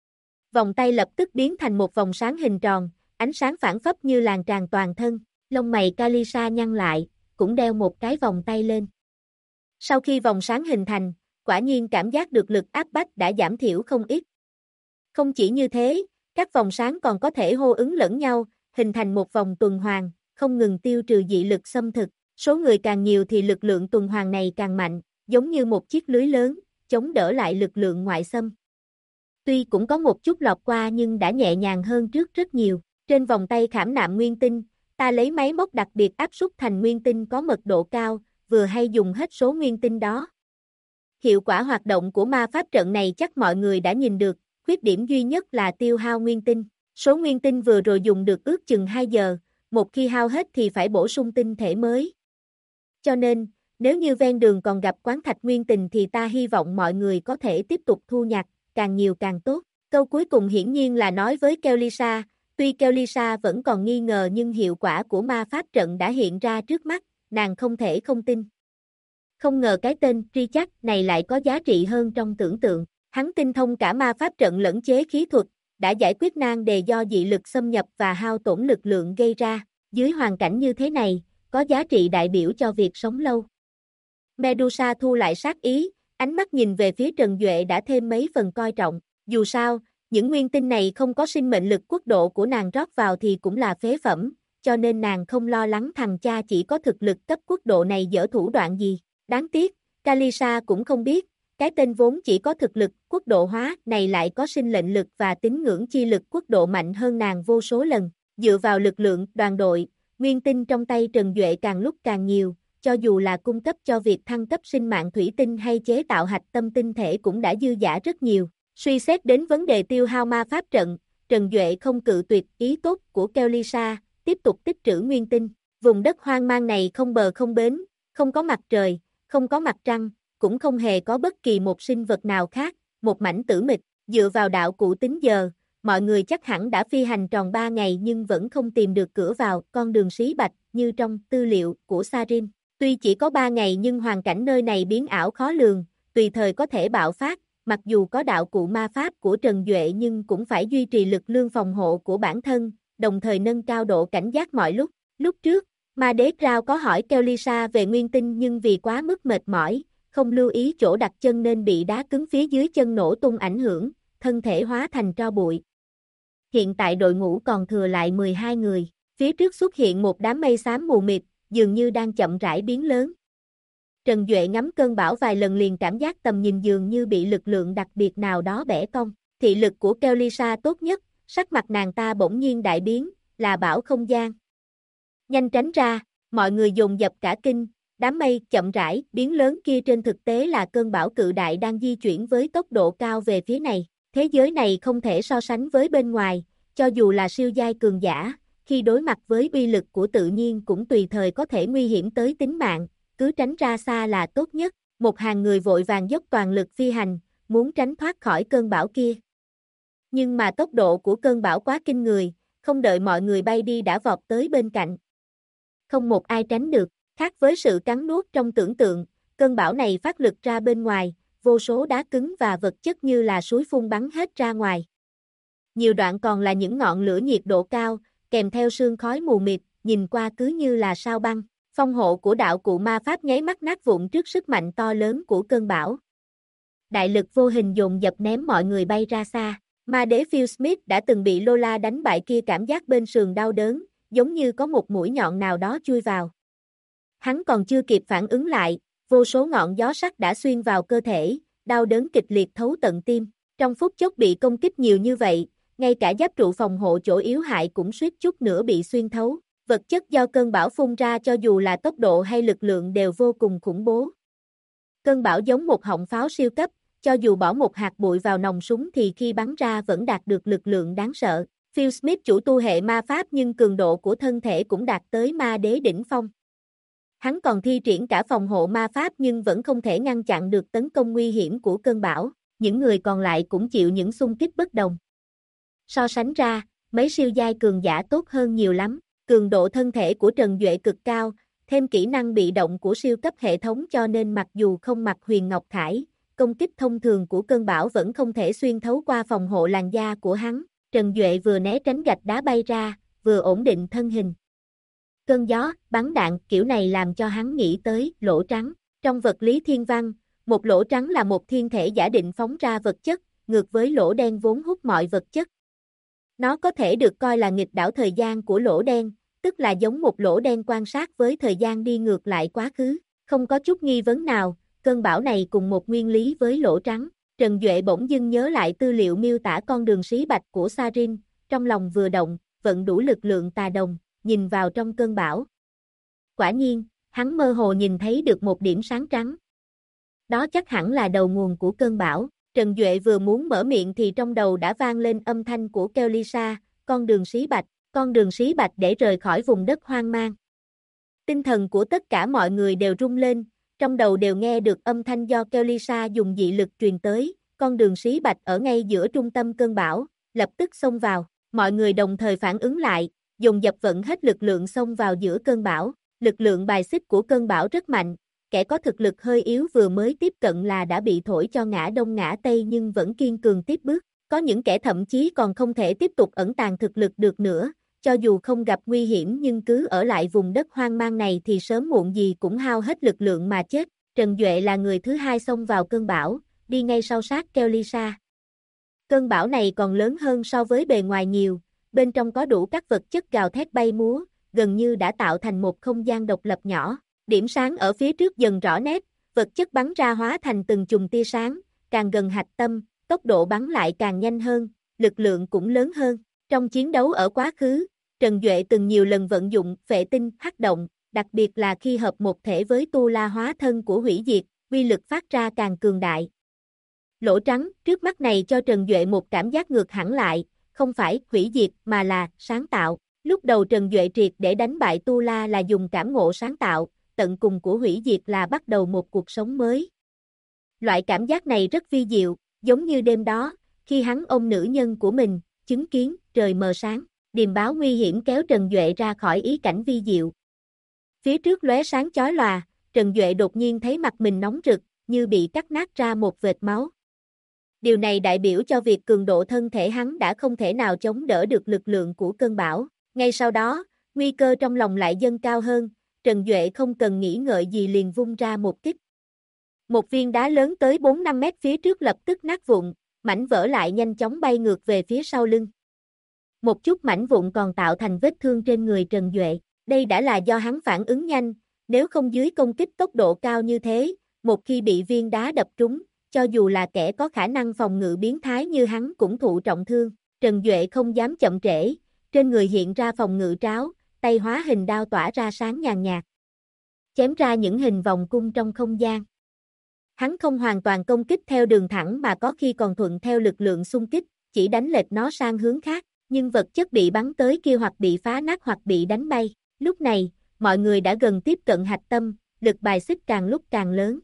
Vòng tay lập tức biến thành một vòng sáng hình tròn, ánh sáng phản phất như làn tràn toàn thân, lông mày Kalesa nhăn lại, cũng đeo một cái vòng tay lên. Sau khi vòng sáng hình thành, quả nhiên cảm giác được lực áp bách đã giảm thiểu không ít. Không chỉ như thế, các vòng sáng còn có thể hô ứng lẫn nhau, hình thành một vòng tuần hoàn, không ngừng tiêu trừ dị lực xâm thực. Số người càng nhiều thì lực lượng tuần hoàn này càng mạnh, giống như một chiếc lưới lớn, chống đỡ lại lực lượng ngoại xâm. Tuy cũng có một chút lọt qua nhưng đã nhẹ nhàng hơn trước rất nhiều. Trên vòng tay khảm nạm nguyên tinh, ta lấy máy móc đặc biệt áp suất thành nguyên tinh có mật độ cao, vừa hay dùng hết số nguyên tinh đó. Hiệu quả hoạt động của ma pháp trận này chắc mọi người đã nhìn được, khuyết điểm duy nhất là tiêu hao nguyên tinh. Số nguyên tinh vừa rồi dùng được ước chừng 2 giờ, một khi hao hết thì phải bổ sung tinh thể mới. Cho nên, nếu như ven đường còn gặp quán thạch nguyên tinh thì ta hy vọng mọi người có thể tiếp tục thu nhặt, càng nhiều càng tốt. Câu cuối cùng hiển nhiên là nói với Kellysa, tuy Kellysa vẫn còn nghi ngờ nhưng hiệu quả của ma pháp trận đã hiện ra trước mắt, nàng không thể không tin. Không ngờ cái tên Richard này lại có giá trị hơn trong tưởng tượng. Hắn tinh thông cả ma pháp trận lẫn chế khí thuật, đã giải quyết nan đề do dị lực xâm nhập và hao tổn lực lượng gây ra. Dưới hoàn cảnh như thế này, có giá trị đại biểu cho việc sống lâu. Medusa thu lại sát ý, ánh mắt nhìn về phía Trần Duệ đã thêm mấy phần coi trọng. Dù sao, những nguyên tinh này không có sinh mệnh lực quốc độ của nàng rót vào thì cũng là phế phẩm, cho nên nàng không lo lắng thằng cha chỉ có thực lực cấp quốc độ này dở thủ đoạn gì. Đáng tiếc, Kalisa cũng không biết, cái tên vốn chỉ có thực lực quốc độ hóa này lại có sinh lệnh lực và tín ngưỡng chi lực quốc độ mạnh hơn nàng vô số lần. Dựa vào lực lượng đoàn đội, nguyên tinh trong tay Trần Duệ càng lúc càng nhiều, cho dù là cung cấp cho việc thăng cấp sinh mạng thủy tinh hay chế tạo hạch tâm tinh thể cũng đã dư dả rất nhiều. Suy xét đến vấn đề tiêu hao ma pháp trận, Trần Duệ không cự tuyệt ý tốt của Kellysa, tiếp tục tích trữ nguyên tinh. Vùng đất hoang mang này không bờ không bến, không có mặt trời, không có mặt trăng, cũng không hề có bất kỳ một sinh vật nào khác, một mảnh tử mịch. Dựa vào đạo cụ tính giờ, mọi người chắc hẳn đã phi hành tròn 3 ngày nhưng vẫn không tìm được cửa vào con đường xí bạch như trong tư liệu của Sarin. Tuy chỉ có 3 ngày nhưng hoàn cảnh nơi này biến ảo khó lường, tùy thời có thể bạo phát, mặc dù có đạo cụ ma pháp của Trần Duệ nhưng cũng phải duy trì lực lượng phòng hộ của bản thân, đồng thời nâng cao độ cảnh giác mọi lúc. Lúc trước, Ma Đế Crown có hỏi Kellysa về nguyên tinh nhưng vì quá mức mệt mỏi, không lưu ý chỗ đặt chân nên bị đá cứng phía dưới chân nổ tung ảnh hưởng, thân thể hóa thành tro bụi. Hiện tại đội ngũ còn thừa lại 12 người, phía trước xuất hiện một đám mây xám mù mịt, dường như đang chậm rãi biến lớn. Trần Duệ ngắm cơn bão vài lần liền cảm giác tầm nhìn dường như bị lực lượng đặc biệt nào đó bẻ cong. Thị lực của Kellysa tốt nhất, sắc mặt nàng ta bỗng nhiên đại biến, là bão không gian. Nhanh tránh ra, mọi người dồn dập cả kinh, đám mây chậm rãi biến lớn kia trên thực tế là cơn bão cự đại đang di chuyển với tốc độ cao về phía này. Thế giới này không thể so sánh với bên ngoài, cho dù là siêu giai cường giả, khi đối mặt với uy lực của tự nhiên cũng tùy thời có thể nguy hiểm tới tính mạng, cứ tránh ra xa là tốt nhất. Một hàng người vội vàng dốc toàn lực phi hành, muốn tránh thoát khỏi cơn bão kia. Nhưng mà tốc độ của cơn bão quá kinh người, không đợi mọi người bay đi đã vọt tới bên cạnh. Không một ai tránh được, khác với sự cắn nuốt trong tưởng tượng, cơn bão này phát lực ra bên ngoài, vô số đá cứng và vật chất như là suối phun bắn hết ra ngoài. Nhiều đoạn còn là những ngọn lửa nhiệt độ cao, kèm theo sương khói mù mịt, nhìn qua cứ như là sao băng. Phong hộ của đạo cụ ma pháp nháy mắt nát vụn trước sức mạnh to lớn của cơn bão. Đại lực vô hình dồn dập ném mọi người bay ra xa. Ma đế Phil Smith đã từng bị Lola đánh bại kia cảm giác bên sườn đau đớn, giống như có một mũi nhọn nào đó chui vào. Hắn còn chưa kịp phản ứng lại, vô số ngọn gió sắc đã xuyên vào cơ thể, đau đớn kịch liệt thấu tận tim. Trong phút chốc bị công kích nhiều như vậy, ngay cả giáp trụ phòng hộ chỗ yếu hại cũng suýt chút nữa bị xuyên thấu. Vật chất do cơn bão phun ra cho dù là tốc độ hay lực lượng đều vô cùng khủng bố. Cơn bão giống một họng pháo siêu cấp, cho dù bỏ một hạt bụi vào nòng súng thì khi bắn ra vẫn đạt được lực lượng đáng sợ. Phil Smith chủ tu hệ ma pháp nhưng cường độ của thân thể cũng đạt tới ma đế đỉnh phong. Hắn còn thi triển cả phòng hộ ma pháp nhưng vẫn không thể ngăn chặn được tấn công nguy hiểm của cơn bão. Những người còn lại cũng chịu những xung kích bất đồng. So sánh ra, mấy siêu giai cường giả tốt hơn nhiều lắm. Cường độ thân thể của Trần Duệ cực cao, thêm kỹ năng bị động của siêu cấp hệ thống cho nên mặc dù không mặc huyền ngọc thải, công kích thông thường của cơn bão vẫn không thể xuyên thấu qua phòng hộ làn da của hắn. Trần Duệ vừa né tránh gạch đá bay ra, vừa ổn định thân hình. Cơn gió, bắn đạn kiểu này làm cho hắn nghĩ tới lỗ trắng. Trong vật lý thiên văn, một lỗ trắng là một thiên thể giả định phóng ra vật chất, ngược với lỗ đen vốn hút mọi vật chất. Nó có thể được coi là nghịch đảo thời gian của lỗ đen, tức là giống một lỗ đen quan sát với thời gian đi ngược lại quá khứ. Không có chút nghi vấn nào, cơn bão này cùng một nguyên lý với lỗ trắng. Trần Duệ bỗng dưng nhớ lại tư liệu miêu tả con đường sí bạch của Sarin, trong lòng vừa động, vận đủ lực lượng tà đồng, nhìn vào trong cơn bão. Quả nhiên, hắn mơ hồ nhìn thấy được một điểm sáng trắng. Đó chắc hẳn là đầu nguồn của cơn bão. Trần Duệ vừa muốn mở miệng thì trong đầu đã vang lên âm thanh của Kellysa, con đường sí bạch để rời khỏi vùng đất hoang mang. Tinh thần của tất cả mọi người đều rung lên, trong đầu đều nghe được âm thanh do Kellysa dùng dị lực truyền tới, con đường sí bạch ở ngay giữa trung tâm cơn bão, lập tức xông vào, mọi người đồng thời phản ứng lại, dồn dập vận hết lực lượng xông vào giữa cơn bão, lực lượng bài xích của cơn bão rất mạnh. Kẻ có thực lực hơi yếu vừa mới tiếp cận là đã bị thổi cho ngã đông ngã tây nhưng vẫn kiên cường tiếp bước. Có những kẻ thậm chí còn không thể tiếp tục ẩn tàng thực lực được nữa, cho dù không gặp nguy hiểm nhưng cứ ở lại vùng đất hoang mang này thì sớm muộn gì cũng hao hết lực lượng mà chết. Trần Duệ là người thứ hai xông vào cơn bão, đi ngay sau sát Kellysa. Cơn bão này còn lớn hơn so với bề ngoài nhiều, bên trong có đủ các vật chất gào thét bay múa, gần như đã tạo thành một không gian độc lập nhỏ. Điểm sáng ở phía trước dần rõ nét, vật chất bắn ra hóa thành từng chùm tia sáng, càng gần hạch tâm, tốc độ bắn lại càng nhanh hơn, lực lượng cũng lớn hơn. Trong chiến đấu ở quá khứ, Trần Duệ từng nhiều lần vận dụng phệ tinh hắc động, đặc biệt là khi hợp một thể với tu la hóa thân của hủy diệt, uy lực phát ra càng cường đại. Lỗ trắng trước mắt này cho Trần Duệ một cảm giác ngược hẳn lại, không phải hủy diệt mà là sáng tạo. Lúc đầu Trần Duệ triệt để đánh bại tu la là dùng cảm ngộ sáng tạo, tận cùng của hủy diệt là bắt đầu một cuộc sống mới. Loại cảm giác này rất vi diệu, giống như đêm đó, khi hắn ôm nữ nhân của mình, chứng kiến trời mờ sáng, điềm báo nguy hiểm kéo Trần Duệ ra khỏi ý cảnh vi diệu. Phía trước lóe sáng chói lòa, Trần Duệ đột nhiên thấy mặt mình nóng rực, như bị cắt nát ra một vệt máu. Điều này đại biểu cho việc cường độ thân thể hắn đã không thể nào chống đỡ được lực lượng của cơn bão. Ngay sau đó, nguy cơ trong lòng lại dâng cao hơn, Trần Duệ không cần nghĩ ngợi gì liền vung ra một kích. Một viên đá lớn tới 4-5 mét phía trước lập tức nát vụn, mảnh vỡ lại nhanh chóng bay ngược về phía sau lưng. Một chút mảnh vụn còn tạo thành vết thương trên người Trần Duệ. Đây đã là do hắn phản ứng nhanh, nếu không dưới công kích tốc độ cao như thế, một khi bị viên đá đập trúng, cho dù là kẻ có khả năng phòng ngự biến thái như hắn cũng thụ trọng thương. Trần Duệ không dám chậm trễ, trên người hiện ra phòng ngự tráo, tay hóa hình đao tỏa ra sáng nhàn nhạt, chém ra những hình vòng cung trong không gian. Hắn không hoàn toàn công kích theo đường thẳng mà có khi còn thuận theo lực lượng xung kích, chỉ đánh lệch nó sang hướng khác, nhưng vật chất bị bắn tới kia hoặc bị phá nát hoặc bị đánh bay. Lúc này, mọi người đã gần tiếp cận hạch tâm, lực bài xích càng lúc càng lớn.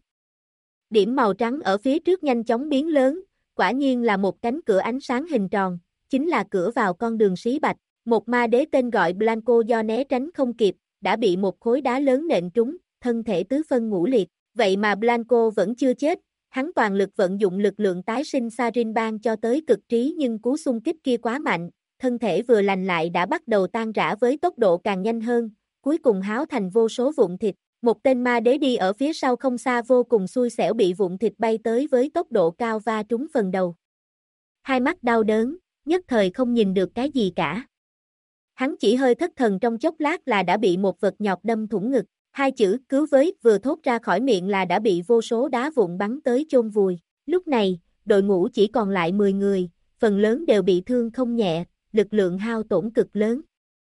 Điểm màu trắng ở phía trước nhanh chóng biến lớn, quả nhiên là một cánh cửa ánh sáng hình tròn, chính là cửa vào con đường sí bạch. Một ma đế tên gọi Blanco do né tránh không kịp, đã bị một khối đá lớn nện trúng, thân thể tứ phân ngũ liệt. Vậy mà Blanco vẫn chưa chết, hắn toàn lực vận dụng lực lượng tái sinh Sarin ban cho tới cực trí nhưng cú xung kích kia quá mạnh, thân thể vừa lành lại đã bắt đầu tan rã với tốc độ càng nhanh hơn, cuối cùng háo thành vô số vụn thịt. Một tên ma đế đi ở phía sau không xa vô cùng xui xẻo bị vụn thịt bay tới với tốc độ cao va trúng phần đầu. Hai mắt đau đớn, nhất thời không nhìn được cái gì cả. Hắn chỉ hơi thất thần trong chốc lát là đã bị một vật nhọt đâm thủng ngực. Hai chữ cứu với vừa thốt ra khỏi miệng là đã bị vô số đá vụn bắn tới chôn vùi. Lúc này, đội ngũ chỉ còn lại 10 người, phần lớn đều bị thương không nhẹ, lực lượng hao tổn cực lớn.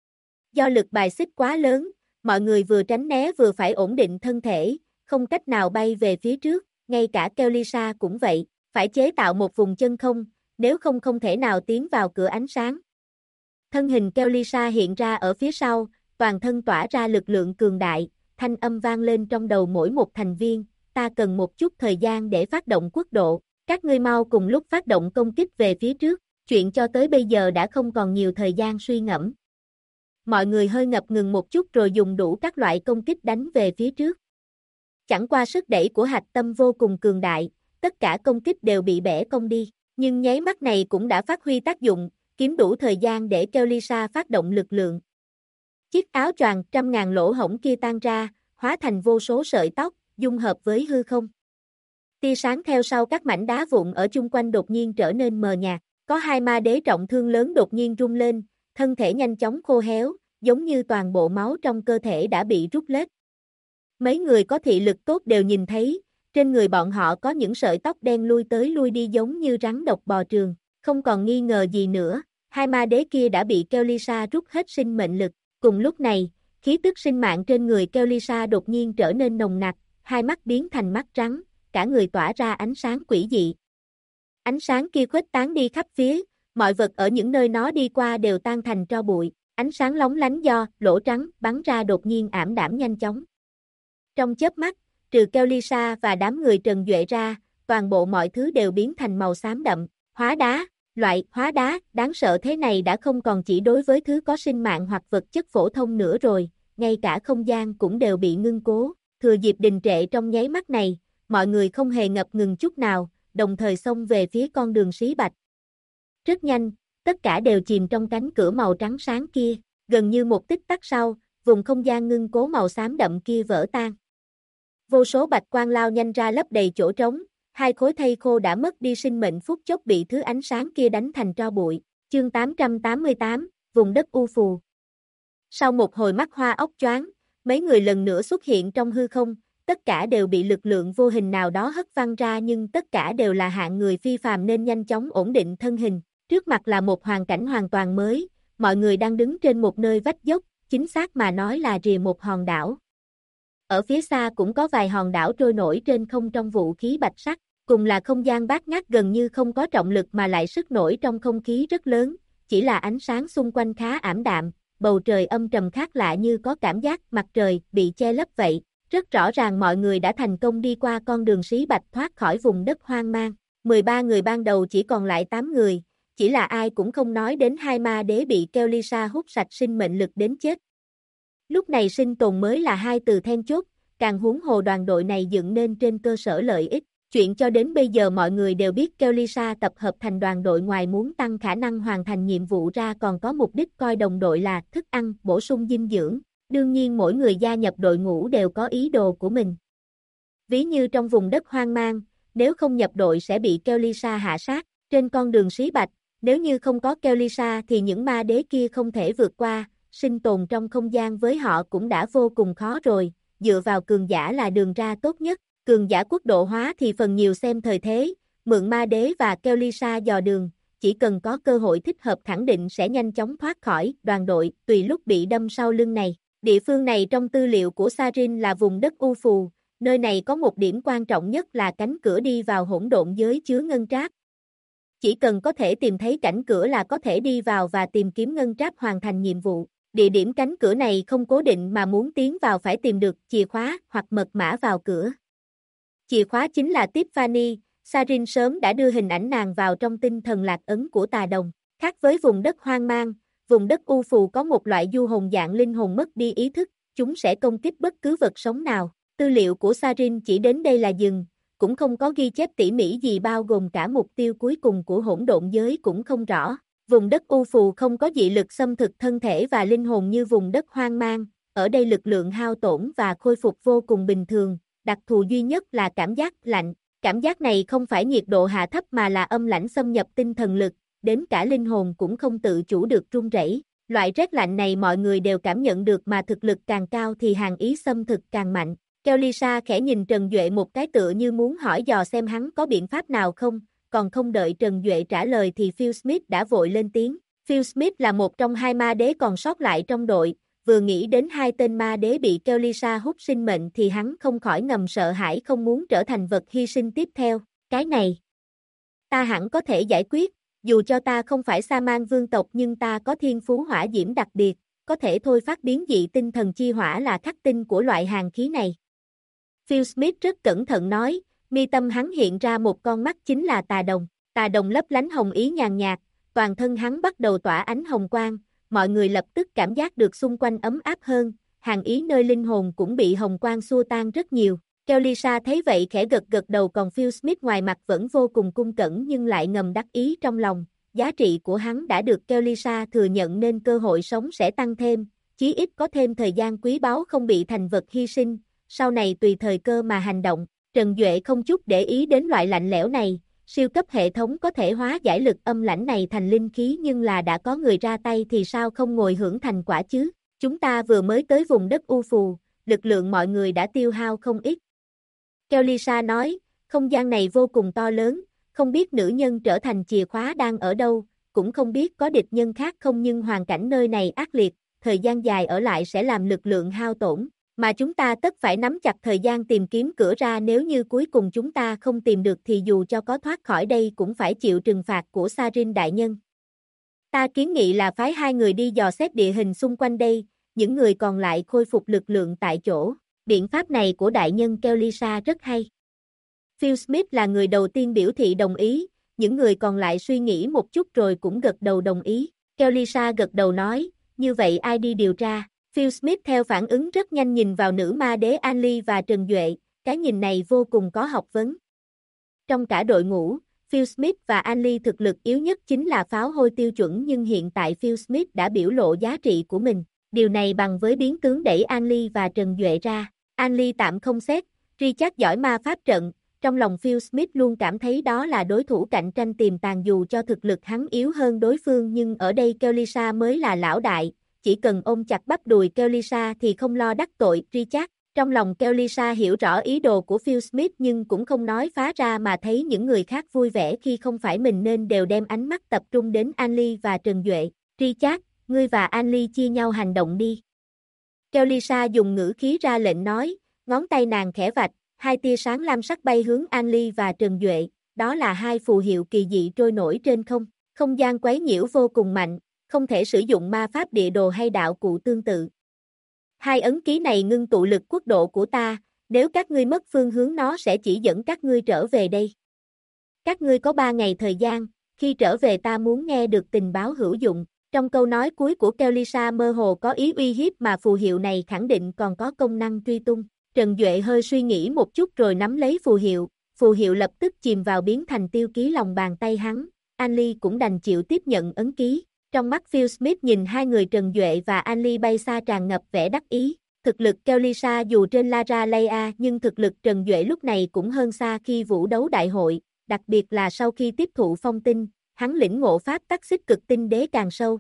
Do lực bài xích quá lớn, mọi người vừa tránh né vừa phải ổn định thân thể, không cách nào bay về phía trước, ngay cả Kellysa cũng vậy, phải chế tạo một vùng chân không, nếu không không thể nào tiến vào cửa ánh sáng. Thân hình Kellysa hiện ra ở phía sau, toàn thân tỏa ra lực lượng cường đại, thanh âm vang lên trong đầu mỗi một thành viên, ta cần một chút thời gian để phát động quốc độ, các ngươi mau cùng lúc phát động công kích về phía trước, chuyện cho tới bây giờ đã không còn nhiều thời gian suy ngẫm. Mọi người hơi ngập ngừng một chút rồi dùng đủ các loại công kích đánh về phía trước. Chẳng qua sức đẩy của hạch tâm vô cùng cường đại, tất cả công kích đều bị bẻ cong đi, nhưng nháy mắt này cũng đã phát huy tác dụng, kiếm đủ thời gian để Kellysa phát động lực lượng. Chiếc áo choàng 100.000 lỗ hổng kia tan ra, hóa thành vô số sợi tóc, dung hợp với hư không. tia sáng theo sau các mảnh đá vụn ở chung quanh đột nhiên trở nên mờ nhạt, có hai ma đế trọng thương lớn đột nhiên rung lên, thân thể nhanh chóng khô héo, giống như toàn bộ máu trong cơ thể đã bị rút lết. Mấy người có thị lực tốt đều nhìn thấy, trên người bọn họ có những sợi tóc đen lui tới lui đi giống như rắn độc bò trường, không còn nghi ngờ gì nữa, hai ma đế kia đã bị Kellysa rút hết sinh mệnh lực. Cùng lúc này, khí tức sinh mạng trên người Kellysa đột nhiên trở nên nồng nặc, hai mắt biến thành mắt trắng, cả người tỏa ra ánh sáng quỷ dị. Ánh sáng kia khuếch tán đi khắp phía, mọi vật ở những nơi nó đi qua đều tan thành tro bụi, ánh sáng lóng lánh do lỗ trắng bắn ra đột nhiên ảm đạm nhanh chóng. Trong chớp mắt, trừ Kellysa và đám người Trần Duệ ra, toàn bộ mọi thứ đều biến thành màu xám đậm, hóa đá. Loại hóa đá đáng sợ thế này đã không còn chỉ đối với thứ có sinh mạng hoặc vật chất phổ thông nữa rồi, ngay cả không gian cũng đều bị ngưng cố, thừa dịp đình trệ trong nháy mắt này, mọi người không hề ngập ngừng chút nào, đồng thời xông về phía con đường Xí Bạch. Rất nhanh, tất cả đều chìm trong cánh cửa màu trắng sáng kia, gần như một tích tắc sau, vùng không gian ngưng cố màu xám đậm kia vỡ tan. Vô số bạch quang lao nhanh ra lấp đầy chỗ trống, hai khối thây khô đã mất đi sinh mệnh phút chốc bị thứ ánh sáng kia đánh thành tro bụi. Chương 888, vùng đất u phù. Sau một hồi mắt hoa ốc choáng, mấy người lần nữa xuất hiện trong hư không, tất cả đều bị lực lượng vô hình nào đó hất văng ra nhưng tất cả đều là hạng người phi phàm nên nhanh chóng ổn định thân hình. Trước mặt là một hoàn cảnh hoàn toàn mới, mọi người đang đứng trên một nơi vách dốc, chính xác mà nói là rìa một hòn đảo. Ở phía xa cũng có vài hòn đảo trôi nổi trên không trong vũ khí bạch sắc, cùng là không gian bát ngát gần như không có trọng lực mà lại sức nổi trong không khí rất lớn, chỉ là ánh sáng xung quanh khá ảm đạm, bầu trời âm trầm khác lạ như có cảm giác mặt trời bị che lấp vậy. Rất rõ ràng mọi người đã thành công đi qua con đường Xí Bạch thoát khỏi vùng đất hoang mang. 13 người ban đầu chỉ còn lại 8 người, chỉ là ai cũng không nói đến hai ma đế bị Kellysa hút sạch sinh mệnh lực đến chết. Lúc này sinh tồn mới là hai từ then chốt, càng huống hồ đoàn đội này dựng nên trên cơ sở lợi ích. Chuyện cho đến bây giờ mọi người đều biết Kellysa tập hợp thành đoàn đội ngoài muốn tăng khả năng hoàn thành nhiệm vụ ra còn có mục đích coi đồng đội là thức ăn, bổ sung dinh dưỡng. Đương nhiên mỗi người gia nhập đội ngũ đều có ý đồ của mình. Ví như trong vùng đất hoang mang, nếu không nhập đội sẽ bị Kellysa hạ sát. Trên con đường Xí Bạch, nếu như không có Kellysa thì những ma đế kia không thể vượt qua, sinh tồn trong không gian với họ cũng đã vô cùng khó rồi, dựa vào cường giả là đường ra tốt nhất. Cường giả quốc độ hóa thì phần nhiều xem thời thế, mượn ma đế và Kellysa dò đường, chỉ cần có cơ hội thích hợp khẳng định sẽ nhanh chóng thoát khỏi đoàn đội, tùy lúc bị đâm sau lưng này. Địa phương này trong tư liệu của Sarin là vùng đất u phù, nơi này có một điểm quan trọng nhất là cánh cửa đi vào hỗn độn giới chứa ngân tráp. Chỉ cần có thể tìm thấy cảnh cửa là có thể đi vào và tìm kiếm ngân tráp hoàn thành nhiệm vụ. Địa điểm cánh cửa này không cố định mà muốn tiến vào phải tìm được chìa khóa hoặc mật mã vào cửa. Chìa khóa chính là Tiffany, Sarin sớm đã đưa hình ảnh nàng vào trong tinh thần lạc ấn của Tà Đồng. Khác với vùng đất hoang mang, vùng đất u phù có một loại du hồn dạng linh hồn mất đi ý thức, chúng sẽ công kích bất cứ vật sống nào. Tư liệu của Sarin chỉ đến đây là dừng, cũng không có ghi chép tỉ mỉ gì bao gồm cả mục tiêu cuối cùng của hỗn độn giới cũng không rõ. Vùng đất u phù không có dị lực xâm thực thân thể và linh hồn như vùng đất hoang mang, ở đây lực lượng hao tổn và khôi phục vô cùng bình thường, đặc thù duy nhất là cảm giác lạnh. Cảm giác này không phải nhiệt độ hạ thấp mà là âm lãnh xâm nhập tinh thần lực, đến cả linh hồn cũng không tự chủ được run rẩy. Loại rét lạnh này mọi người đều cảm nhận được mà thực lực càng cao thì hàn ý xâm thực càng mạnh. Kellysa khẽ nhìn Trần Duệ một cái tựa như muốn hỏi dò xem hắn có biện pháp nào không, còn không đợi Trần Duệ trả lời thì Phil Smith đã vội lên tiếng. Phil Smith là một trong hai ma đế còn sót lại trong đội, vừa nghĩ đến hai tên ma đế bị Kellysa hút sinh mệnh thì hắn không khỏi ngầm sợ hãi không muốn trở thành vật hy sinh tiếp theo. Cái này, ta hẳn có thể giải quyết, dù cho ta không phải Sa Man vương tộc nhưng ta có thiên phú hỏa diễm đặc biệt, có thể thôi phát biến dị tinh thần chi hỏa là khắc tinh của loại hàn khí này. Phil Smith rất cẩn thận nói, mi tâm hắn hiện ra một con mắt chính là Tà Đồng. Tà Đồng lấp lánh hồng ý nhàn nhạt, toàn thân hắn bắt đầu tỏa ánh hồng quang, mọi người lập tức cảm giác được xung quanh ấm áp hơn, hàn ý nơi linh hồn cũng bị hồng quang xua tan rất nhiều. Kellysa thấy vậy khẽ gật gật đầu còn Phil Smith ngoài mặt vẫn vô cùng cung cẩn nhưng lại ngầm đắc ý trong lòng, giá trị của hắn đã được Kellysa thừa nhận nên cơ hội sống sẽ tăng thêm, chí ít có thêm thời gian quý báu không bị thành vật hy sinh, sau này tùy thời cơ mà hành động. Trần Duệ không chút để ý đến loại lạnh lẽo này, siêu cấp hệ thống có thể hóa giải lực âm lãnh này thành linh khí nhưng là đã có người ra tay thì sao không ngồi hưởng thành quả chứ? Chúng ta vừa mới tới vùng đất u phù, lực lượng mọi người đã tiêu hao không ít. Kellysa nói, không gian này vô cùng to lớn, không biết nữ nhân trở thành chìa khóa đang ở đâu, cũng không biết có địch nhân khác không nhưng hoàn cảnh nơi này ác liệt, thời gian dài ở lại sẽ làm lực lượng hao tổn, mà chúng ta tất phải nắm chặt thời gian tìm kiếm cửa ra nếu như cuối cùng chúng ta không tìm được thì dù cho có thoát khỏi đây cũng phải chịu trừng phạt của Sarin đại nhân. Ta kiến nghị là phái 2 người đi dò xét địa hình xung quanh đây, những người còn lại khôi phục lực lượng tại chỗ. Biện pháp này của đại nhân Kellysa rất hay. Phil Smith là người đầu tiên biểu thị đồng ý, những người còn lại suy nghĩ một chút rồi cũng gật đầu đồng ý. Kellysa gật đầu nói, như vậy ai đi điều tra? Phil Smith theo phản ứng rất nhanh nhìn vào nữ ma đế Anli và Trần Duệ, cái nhìn này vô cùng có học vấn. Trong cả đội ngũ, Phil Smith và Anli thực lực yếu nhất chính là pháo hôi tiêu chuẩn nhưng hiện tại Phil Smith đã biểu lộ giá trị của mình. Điều này bằng với biến tướng đẩy Anli và Trần Duệ ra. Anli tạm không xét, Richard giỏi ma pháp trận, trong lòng Phil Smith luôn cảm thấy đó là đối thủ cạnh tranh tiềm tàng dù cho thực lực hắn yếu hơn đối phương nhưng ở đây Kellysa mới là lão đại, chỉ cần ôm chặt bắp đùi Kellysa thì không lo đắc tội Richard. Trong lòng Kellysa hiểu rõ ý đồ của Phil Smith nhưng cũng không nói phá ra mà thấy những người khác vui vẻ khi không phải mình nên đều đem ánh mắt tập trung đến Anli và Trần Duệ. Richard, ngươi và Anli chia nhau hành động đi. Kellysa dùng ngữ khí ra lệnh nói, ngón tay nàng khẽ vạch, 2 tia sáng lam sắc bay hướng Anli và Trần Duệ, đó là 2 phù hiệu kỳ dị trôi nổi trên không. Không gian quấy nhiễu vô cùng mạnh, không thể sử dụng ma pháp địa đồ hay đạo cụ tương tự. 2 ấn ký này ngưng tụ lực quốc độ của ta, nếu các ngươi mất phương hướng nó sẽ chỉ dẫn các ngươi trở về đây. Các ngươi có 3 ngày thời gian, khi trở về ta muốn nghe được tình báo hữu dụng. Trong câu nói cuối của Kellysa mơ hồ có ý uy hiếp mà phù hiệu này khẳng định còn có công năng truy tung. Trần Duệ hơi suy nghĩ một chút rồi nắm lấy phù hiệu lập tức chìm vào biến thành tiêu ký lòng bàn tay hắn. Anli cũng đành chịu tiếp nhận ấn ký. Trong mắt Phil Smith nhìn 2 người Trần Duệ và Anli bay xa tràn ngập vẻ đắc ý. Thực lực Kellysa dù trên Lara Leia nhưng thực lực Trần Duệ lúc này cũng hơn xa khi vũ đấu đại hội, đặc biệt là sau khi tiếp thụ phong tinh, hắn lĩnh ngộ pháp tắc xích cực tinh đế càng sâu.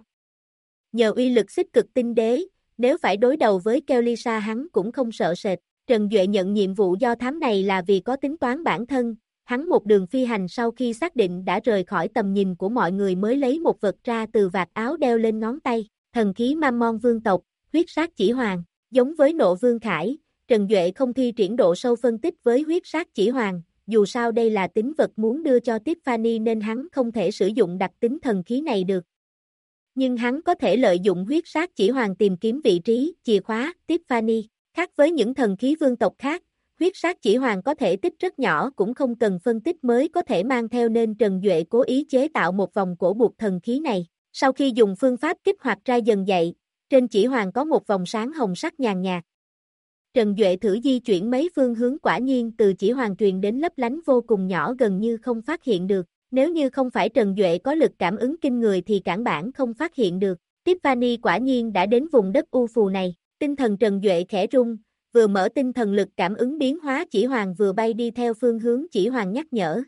Nhờ uy lực xích cực tinh đế, nếu phải đối đầu với Kellysa hắn cũng không sợ sệt. Trần Duệ nhận nhiệm vụ do thám này là vì có tính toán bản thân, hắn một đường phi hành sau khi xác định đã rời khỏi tầm nhìn của mọi người mới lấy một vật ra từ vạt áo đeo lên ngón tay, thần khí Mammon vương tộc, huyết sát chỉ hoàng, giống với Nộ Vương Khải, Trần Duệ không thi triển độ sâu phân tích với huyết sát chỉ hoàng, dù sao đây là tính vật muốn đưa cho Tiffany nên hắn không thể sử dụng đặc tính thần khí này được. Nhưng hắn có thể lợi dụng huyết sát chỉ hoàng tìm kiếm vị trí, chìa khóa, Tiffany. Khác với những thần khí vương tộc khác, huyết sát chỉ hoàng có thể tích rất nhỏ cũng không cần phân tích mới có thể mang theo nên Trần Duệ cố ý chế tạo một vòng cổ buộc thần khí này. Sau khi dùng phương pháp kích hoạt ra dần dậy, trên chỉ hoàng có một vòng sáng hồng sắc nhàn nhạt. Trần Duệ thử di chuyển mấy phương hướng quả nhiên từ chỉ hoàng truyền đến lấp lánh vô cùng nhỏ gần như không phát hiện được. Nếu như không phải Trần Duệ có lực cảm ứng kinh người thì cản bản không phát hiện được. Tiffany quả nhiên đã đến vùng đất u phù này. Tinh thần Trần Duệ khẽ rung, vừa mở tinh thần lực cảm ứng biến hóa chỉ hoàng vừa bay đi theo phương hướng chỉ hoàng nhắc nhở.